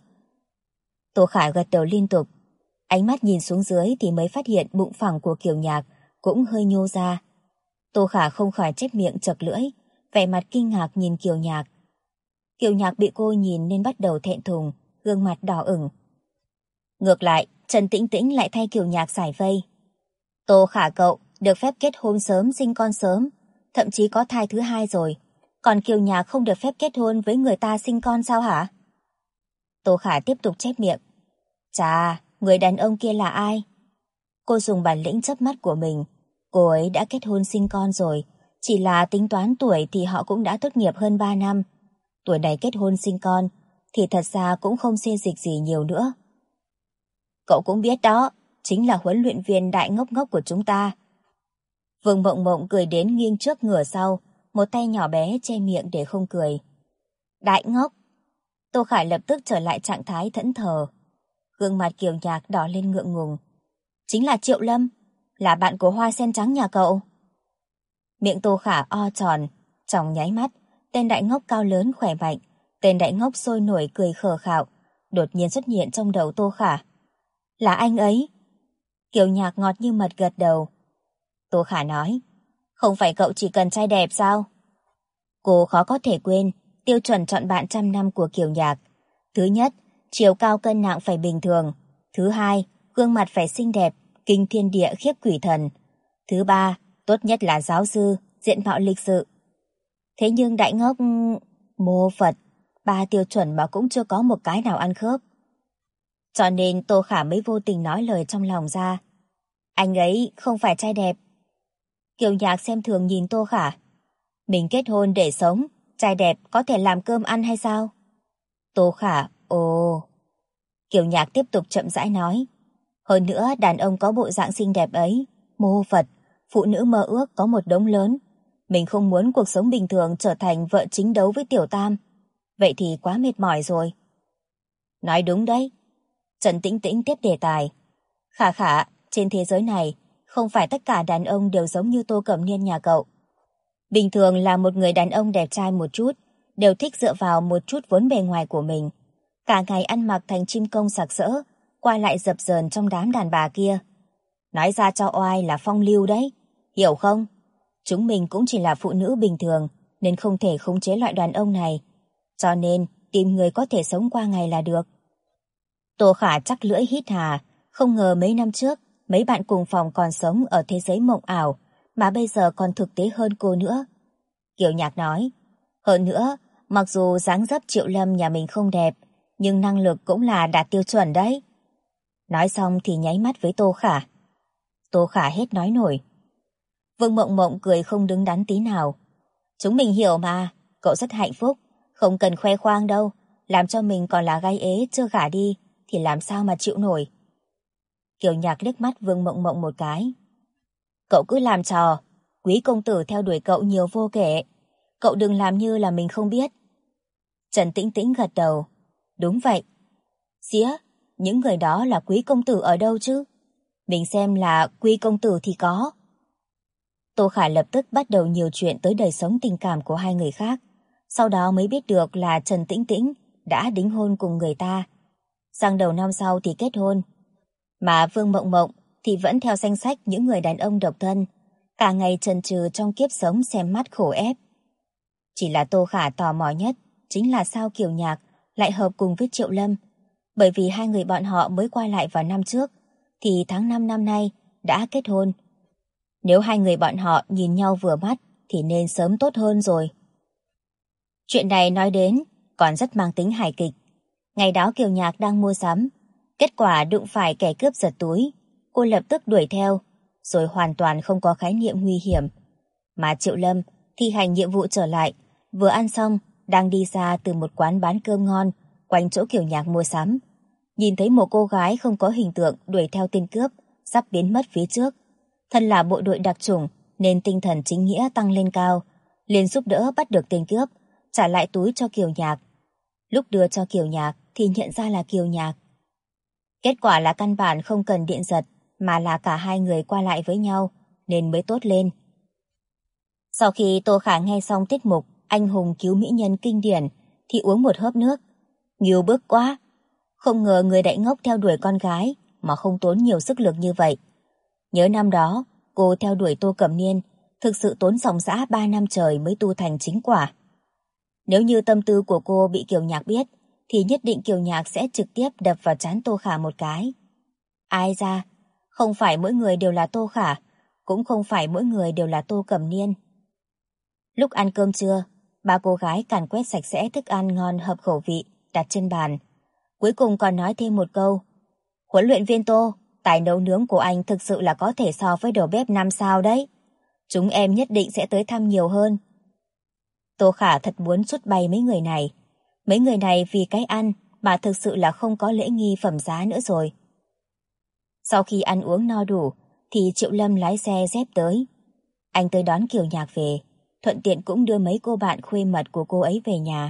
Tô Khả gật đầu liên tục, ánh mắt nhìn xuống dưới thì mới phát hiện bụng phẳng của Kiều Nhạc cũng hơi nhô ra. Tô Khả không khỏi chép miệng chật lưỡi, vẻ mặt kinh ngạc nhìn Kiều Nhạc. Kiều Nhạc bị cô nhìn nên bắt đầu thẹn thùng, gương mặt đỏ ửng. Ngược lại, Trần Tĩnh Tĩnh lại thay Kiều Nhạc giải vây. Tô Khả cậu được phép kết hôn sớm, sinh con sớm, thậm chí có thai thứ hai rồi. Còn Kiều Nhạc không được phép kết hôn với người ta sinh con sao hả? Tô Khả tiếp tục chép miệng. Chà, người đàn ông kia là ai? Cô dùng bản lĩnh chớp mắt của mình. Cô ấy đã kết hôn sinh con rồi, chỉ là tính toán tuổi thì họ cũng đã tốt nghiệp hơn 3 năm. Tuổi này kết hôn sinh con thì thật ra cũng không xê dịch gì nhiều nữa. Cậu cũng biết đó, chính là huấn luyện viên đại ngốc ngốc của chúng ta. Vương Mộng Mộng cười đến nghiêng trước ngửa sau, một tay nhỏ bé che miệng để không cười. Đại ngốc. Tô Khải lập tức trở lại trạng thái thẫn thờ. Gương mặt Kiều Nhạc đỏ lên ngượng ngùng. Chính là Triệu Lâm, là bạn của Hoa Sen Trắng nhà cậu. Miệng Tô Khả o tròn, trong nháy mắt, tên đại ngốc cao lớn khỏe mạnh, tên đại ngốc sôi nổi cười khờ khạo, đột nhiên xuất hiện trong đầu Tô Khả. Là anh ấy. Kiều Nhạc ngọt như mật gật đầu. Tô Khả nói, không phải cậu chỉ cần trai đẹp sao? Cô khó có thể quên tiêu chuẩn chọn bạn trăm năm của Kiều Nhạc. Thứ nhất, chiều cao cân nặng phải bình thường. Thứ hai, gương mặt phải xinh đẹp, kinh thiên địa khiếp quỷ thần. Thứ ba, tốt nhất là giáo sư, diện mạo lịch sự. Thế nhưng đại ngốc... mô Phật, 3 tiêu chuẩn mà cũng chưa có một cái nào ăn khớp. Cho nên Tô Khả mới vô tình nói lời trong lòng ra. Anh ấy không phải trai đẹp. Kiều Nhạc xem thường nhìn Tô Khả. Mình kết hôn để sống, trai đẹp có thể làm cơm ăn hay sao? Tô Khả, ồ... Kiều Nhạc tiếp tục chậm rãi nói. Hơn nữa đàn ông có bộ dạng xinh đẹp ấy, mô Phật, phụ nữ mơ ước có một đống lớn. Mình không muốn cuộc sống bình thường trở thành vợ chính đấu với Tiểu Tam. Vậy thì quá mệt mỏi rồi. Nói đúng đấy. Trần Tĩnh Tĩnh tiếp đề tài. Khả khả, trên thế giới này, không phải tất cả đàn ông đều giống như Tô Cẩm Niên nhà cậu. Bình thường là một người đàn ông đẹp trai một chút, đều thích dựa vào một chút vốn bề ngoài của mình. Cả ngày ăn mặc thành chim công sặc sỡ, qua lại dập dờn trong đám đàn bà kia. Nói ra cho oai là phong lưu đấy, hiểu không? Chúng mình cũng chỉ là phụ nữ bình thường, nên không thể khống chế loại đàn ông này. Cho nên, tìm người có thể sống qua ngày là được. Tô Khả chắc lưỡi hít hà, không ngờ mấy năm trước, mấy bạn cùng phòng còn sống ở thế giới mộng ảo, mà bây giờ còn thực tế hơn cô nữa. Kiều Nhạc nói, hơn nữa, mặc dù dáng dấp Triệu Lâm nhà mình không đẹp, nhưng năng lực cũng là đạt tiêu chuẩn đấy. Nói xong thì nháy mắt với Tô Khả. Tô Khả hết nói nổi. Vương Mộng Mộng cười không đứng đắn tí nào. Chúng mình hiểu mà, cậu rất hạnh phúc, không cần khoe khoang đâu, làm cho mình còn là gai ế chưa gả đi, thì làm sao mà chịu nổi. Kiều Nhạc liếc mắt Vương Mộng Mộng một cái. Cậu cứ làm trò, quý công tử theo đuổi cậu nhiều vô kể, cậu đừng làm như là mình không biết. Trần Tĩnh Tĩnh gật đầu. Đúng vậy. Xía, những người đó là quý công tử ở đâu chứ? Mình xem là quý công tử thì có. Tô Khả lập tức bắt đầu nhiều chuyện tới đời sống tình cảm của hai người khác. Sau đó mới biết được là Trần Tĩnh Tĩnh đã đính hôn cùng người ta. Sang đầu năm sau thì kết hôn. Mà Vương Mộng Mộng thì vẫn theo danh sách những người đàn ông độc thân, cả ngày chần chừ trong kiếp sống xem mắt khổ ép. Chỉ là Tô Khả tò mò nhất chính là sao Kiều Nhạc lại hợp cùng với Triệu Lâm, bởi vì hai người bọn họ mới qua lại vào năm trước, thì tháng 5 năm nay đã kết hôn. Nếu hai người bọn họ nhìn nhau vừa mắt thì nên sớm tốt hơn rồi. Chuyện này nói đến còn rất mang tính hài kịch. Ngày đó Kiều Nhạc đang mua sắm, kết quả đụng phải kẻ cướp giật túi. Cô lập tức đuổi theo, rồi hoàn toàn không có khái niệm nguy hiểm. Mà Triệu Lâm thi hành nhiệm vụ trở lại, vừa ăn xong, đang đi ra từ một quán bán cơm ngon quanh chỗ Kiều Nhạc mua sắm. Nhìn thấy một cô gái không có hình tượng đuổi theo tên cướp, sắp biến mất phía trước. Thân là bộ đội đặc chủng nên tinh thần chính nghĩa tăng lên cao, liền giúp đỡ bắt được tên cướp, trả lại túi cho Kiều Nhạc. Lúc đưa cho Kiều Nhạc thì nhận ra là Kiều Nhạc. Kết quả là căn bản không cần điện giật, mà là cả hai người qua lại với nhau, nên mới tốt lên. Sau khi Tô Khả nghe xong tiết mục Anh hùng cứu mỹ nhân kinh điển, thì uống một hớp nước. Ngưu bức quá! Không ngờ người đại ngốc theo đuổi con gái mà không tốn nhiều sức lực như vậy. Nhớ năm đó, cô theo đuổi Tô Cẩm Niên, thực sự tốn dòng dã 3 năm trời mới tu thành chính quả. Nếu như tâm tư của cô bị Kiều Nhạc biết, thì nhất định Kiều Nhạc sẽ trực tiếp đập vào trán Tô Khả một cái. Ai ra, không phải mỗi người đều là Tô Khả, cũng không phải mỗi người đều là Tô Cẩm Niên. Lúc ăn cơm trưa, ba cô gái càn quét sạch sẽ thức ăn ngon hợp khẩu vị đặt trên bàn. Cuối cùng còn nói thêm một câu. Huấn luyện viên Tô, tài nấu nướng của anh thực sự là có thể so với đầu bếp 5 sao đấy. Chúng em nhất định sẽ tới thăm nhiều hơn. Tô Khả thật muốn sút bay mấy người này. Mấy người này vì cái ăn mà thực sự là không có lễ nghi phẩm giá nữa rồi. Sau khi ăn uống no đủ, thì Triệu Lâm lái xe dép tới. Anh tới đón Kiều Nhạc về, thuận tiện cũng đưa mấy cô bạn khuê mật của cô ấy về nhà.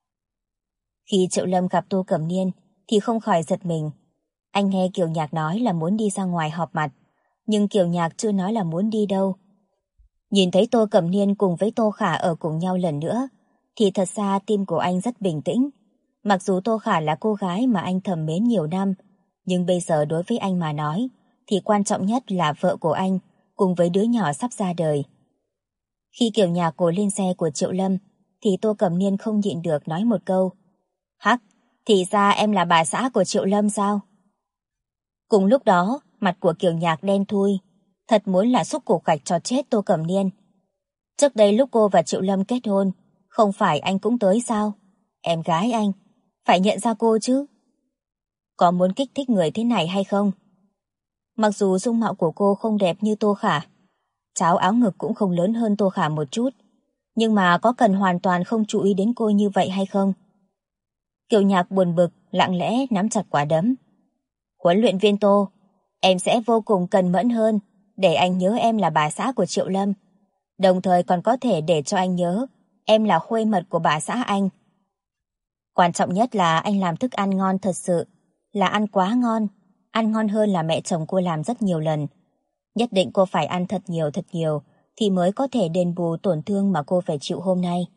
Khi Triệu Lâm gặp Tô Cẩm Niên thì không khỏi giật mình. Anh nghe Kiều Nhạc nói là muốn đi ra ngoài họp mặt, nhưng Kiều Nhạc chưa nói là muốn đi đâu. Nhìn thấy Tô Cẩm Niên cùng với Tô Khả ở cùng nhau lần nữa, thì thật ra tim của anh rất bình tĩnh. Mặc dù Tô Khả là cô gái mà anh thầm mến nhiều năm, nhưng bây giờ đối với anh mà nói, thì quan trọng nhất là vợ của anh cùng với đứa nhỏ sắp ra đời. Khi Kiều Nhạc ngồi lên xe của Triệu Lâm, thì Tô Cẩm Niên không nhịn được nói một câu. Hắc, thì ra em là bà xã của Triệu Lâm sao? Cùng lúc đó, mặt của Kiều Nhạc đen thui, thật muốn là xúc cổ gạch cho chết Tô Cẩm Niên. Trước đây lúc cô và Triệu Lâm kết hôn, không phải anh cũng tới sao? Em gái anh, phải nhận ra cô chứ. Có muốn kích thích người thế này hay không? Mặc dù dung mạo của cô không đẹp như Tô Khả, tráo áo ngực cũng không lớn hơn Tô Khả một chút, nhưng mà có cần hoàn toàn không chú ý đến cô như vậy hay không? Kiều Nhạc buồn bực, lặng lẽ nắm chặt quả đấm. Huấn luyện viên Tô, em sẽ vô cùng cần mẫn hơn, để anh nhớ em là bà xã của Triệu Lâm, đồng thời còn có thể để cho anh nhớ em là khuê mật của bà xã anh. Quan trọng nhất là anh làm thức ăn ngon thật sự, là ăn quá ngon, ăn ngon hơn là mẹ chồng cô làm rất nhiều lần. Nhất định cô phải ăn thật nhiều thì mới có thể đền bù tổn thương mà cô phải chịu hôm nay.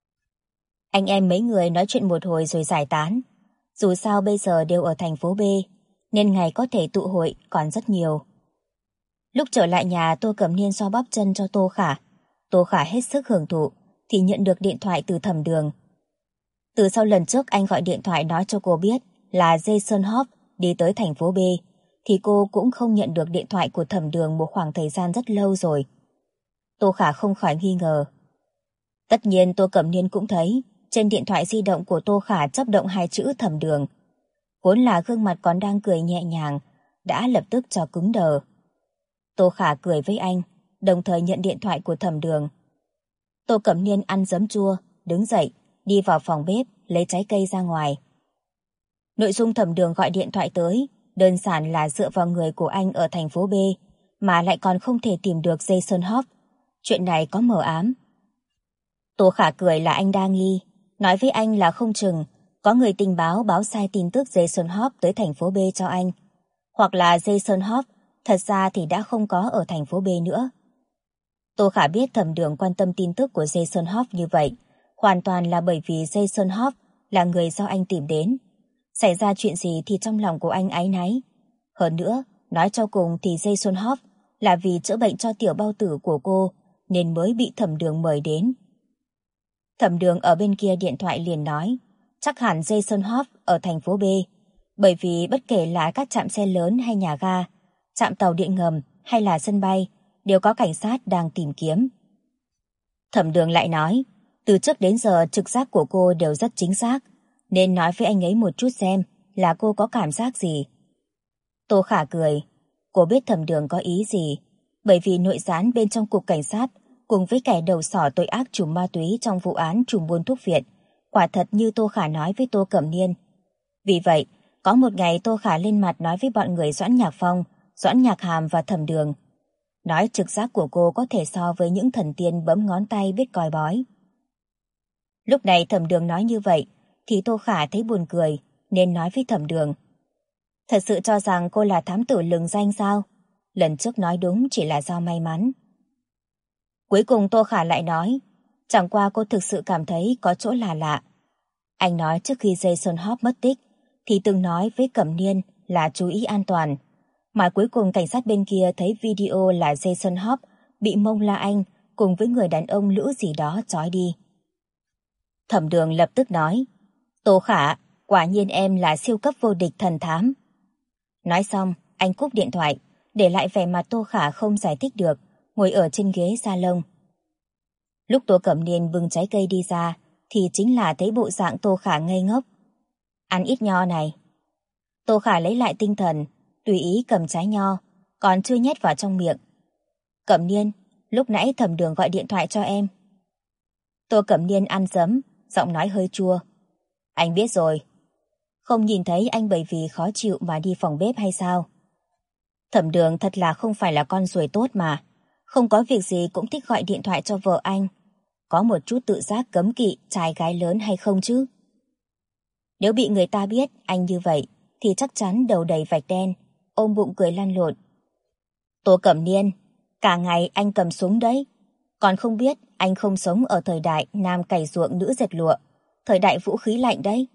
Anh em mấy người nói chuyện một hồi rồi giải tán. Dù sao bây giờ đều ở thành phố B, nên ngày có thể tụ hội còn rất nhiều. Lúc trở lại nhà, Tô Cẩm Niên xoa bóp chân cho Tô Khả. Tô Khả hết sức hưởng thụ thì nhận được điện thoại từ Thẩm Đường. Từ sau lần trước anh gọi điện thoại nói cho cô biết là Jason Hoff đi tới thành phố B, thì cô cũng không nhận được điện thoại của Thẩm Đường một khoảng thời gian rất lâu rồi. Tô Khả không khỏi nghi ngờ. Tất nhiên Tô Cẩm Niên cũng thấy trên điện thoại di động của Tô Khả chớp động 2 chữ Thẩm Đường. Vốn là gương mặt còn đang cười nhẹ nhàng, đã lập tức cho cứng đờ. Tô Khả cười với anh, đồng thời nhận điện thoại của Thẩm Đường. Tô Cẩm Niên ăn giấm chua, đứng dậy, đi vào phòng bếp, lấy trái cây ra ngoài. Nội dung Thẩm Đường gọi điện thoại tới, đơn giản là dựa vào người của anh ở thành phố B, mà lại còn không thể tìm được Jason Hoff. Chuyện này có mờ ám. Tô Khả cười là anh đa nghi, nói với anh là không chừng có người tình báo báo sai tin tức Jason Hoff tới thành phố B cho anh. Hoặc là Jason Hoff thật ra thì đã không có ở thành phố B nữa. Tô Khả biết Thẩm Đường quan tâm tin tức của Jason Hoff như vậy, hoàn toàn là bởi vì Jason Hoff là người do anh tìm đến. Xảy ra chuyện gì thì trong lòng của anh áy náy. Hơn nữa, nói cho cùng thì Jason Hoff là vì chữa bệnh cho tiểu bao tử của cô nên mới bị Thẩm Đường mời đến. Thẩm Đường ở bên kia điện thoại liền nói, chắc hẳn Jason Hoff ở thành phố B, bởi vì bất kể là các trạm xe lớn hay nhà ga, trạm tàu điện ngầm hay là sân bay, đều có cảnh sát đang tìm kiếm. Thẩm Đường lại nói, từ trước đến giờ trực giác của cô đều rất chính xác, nên nói với anh ấy một chút xem là cô có cảm giác gì. Tô Khả cười, cô biết Thẩm Đường có ý gì, bởi vì nội gián bên trong cục cảnh sát cùng với kẻ đầu sỏ tội ác trùm ma túy trong vụ án trùm buôn thuốc viện, quả thật như Tô Khả nói với Tô Cẩm Niên. Vì vậy, có một ngày Tô Khả lên mặt nói với bọn người Doãn Nhạc Phong, Doãn Nhạc Hàm và Thẩm Đường. Nói trực giác của cô có thể so với những thần tiên bấm ngón tay biết coi bói. Lúc này Thẩm Đường nói như vậy, thì Tô Khả thấy buồn cười, nên nói với Thẩm Đường. Thật sự cho rằng cô là thám tử lừng danh sao? Lần trước nói đúng chỉ là do may mắn. Cuối cùng Tô Khả lại nói, chẳng qua cô thực sự cảm thấy có chỗ là lạ. Anh nói trước khi Jason Hoff mất tích, thì từng nói với Cẩm Niên là chú ý an toàn. Mà cuối cùng cảnh sát bên kia thấy video là Jason Hoff bị Mông La Anh cùng với người đàn ông lữ gì đó trói đi. Thẩm Đường lập tức nói, Tô Khả, quả nhiên em là siêu cấp vô địch thần thám. Nói xong, anh cúp điện thoại, để lại vẻ mặt Tô Khả không giải thích được, ngồi ở trên ghế salon. Lúc Tô Cẩm Niên bưng trái cây đi ra, thì chính là thấy bộ dạng Tô Khả ngây ngốc. Ăn ít nho này. Tô Khả lấy lại tinh thần, tùy ý cầm trái nho, còn chưa nhét vào trong miệng. Cẩm Niên, lúc nãy Thẩm Đường gọi điện thoại cho em. Tô Cẩm Niên ăn giấm, giọng nói hơi chua. Anh biết rồi. Không nhìn thấy anh bởi vì khó chịu mà đi phòng bếp hay sao? Thẩm Đường thật là không phải là con ruồi tốt mà. Không có việc gì cũng thích gọi điện thoại cho vợ anh. Có một chút tự giác cấm kỵ trai gái lớn hay không chứ? Nếu bị người ta biết anh như vậy, thì chắc chắn đầu đầy vạch đen, ôm bụng cười lăn lộn. Tô Cẩm Niên, cả ngày anh cầm súng đấy. Còn không biết anh không sống ở thời đại nam cày ruộng nữ dệt lụa, thời đại vũ khí lạnh đấy.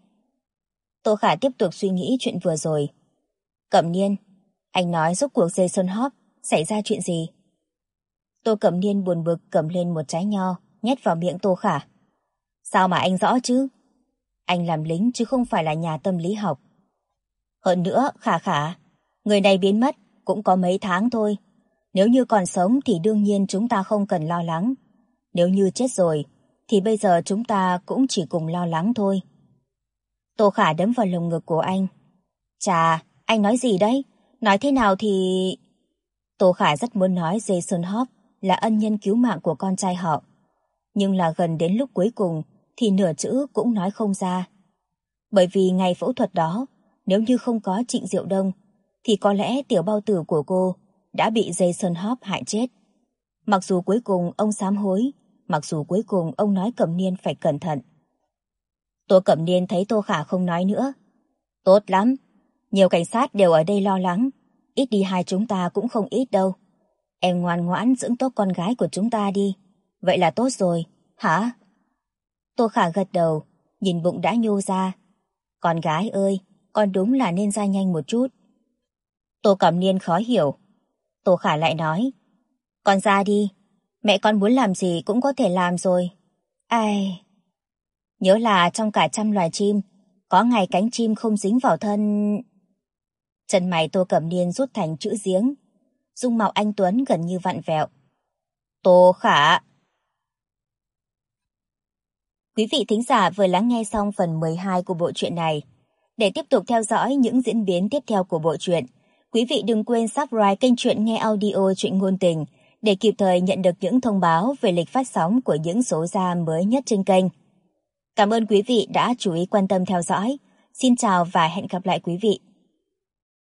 Tô Khả tiếp tục suy nghĩ chuyện vừa rồi. Cẩm Niên, anh nói rốt cuộc Jason Hoff xảy ra chuyện gì? Tô Cẩm Niên buồn bực cầm lên một trái nho, nhét vào miệng Tô Khả. Sao mà anh rõ chứ? Anh làm lính chứ không phải là nhà tâm lý học. Hơn nữa, Khả, người này biến mất cũng có mấy tháng thôi. Nếu như còn sống thì đương nhiên chúng ta không cần lo lắng. Nếu như chết rồi, thì bây giờ chúng ta cũng chỉ cùng lo lắng thôi. Tô Khả đấm vào lồng ngực của anh. Chà, anh nói gì đấy? Nói thế nào thì... Tô Khả rất muốn nói Jason Hoff là ân nhân cứu mạng của con trai họ. Nhưng là gần đến lúc cuối cùng thì nửa chữ cũng nói không ra. Bởi vì ngày phẫu thuật đó, nếu như không có Trịnh Diệu Đông, thì có lẽ tiểu bao tử của cô đã bị Jason Hoff hại chết. Mặc dù cuối cùng ông sám hối, mặc dù cuối cùng ông nói Cẩm Niên phải cẩn thận. Tô Cẩm Niên thấy Tô Khả không nói nữa. Tốt lắm, Nhiều cảnh sát đều ở đây lo lắng. Ít đi hai chúng ta cũng không ít đâu. Em ngoan ngoãn dưỡng tốt con gái của chúng ta đi. Vậy là tốt rồi, hả? Tô Khả gật đầu, nhìn bụng đã nhô ra. Con gái ơi, con đúng là nên ra nhanh một chút. Tô Cẩm Niên khó hiểu. Tô Khả lại nói, con ra đi, mẹ con muốn làm gì cũng có thể làm rồi. Ai... Nhớ là trong cả trăm loài chim, có ngày cánh chim không dính vào thân... Chân mày Tô Cẩm Niên rút thành chữ giếng. Dung mạo anh tuấn gần như vặn vẹo. Tô Khả... Quý vị thính giả vừa lắng nghe xong phần 12 của bộ truyện này. Để tiếp tục theo dõi những diễn biến tiếp theo của bộ truyện, quý vị đừng quên subscribe kênh Truyện Nghe Audio Truyện Ngôn Tình để kịp thời nhận được những thông báo về lịch phát sóng của những số ra mới nhất trên kênh. Cảm ơn quý vị đã chú ý quan tâm theo dõi. Xin chào và hẹn gặp lại quý vị.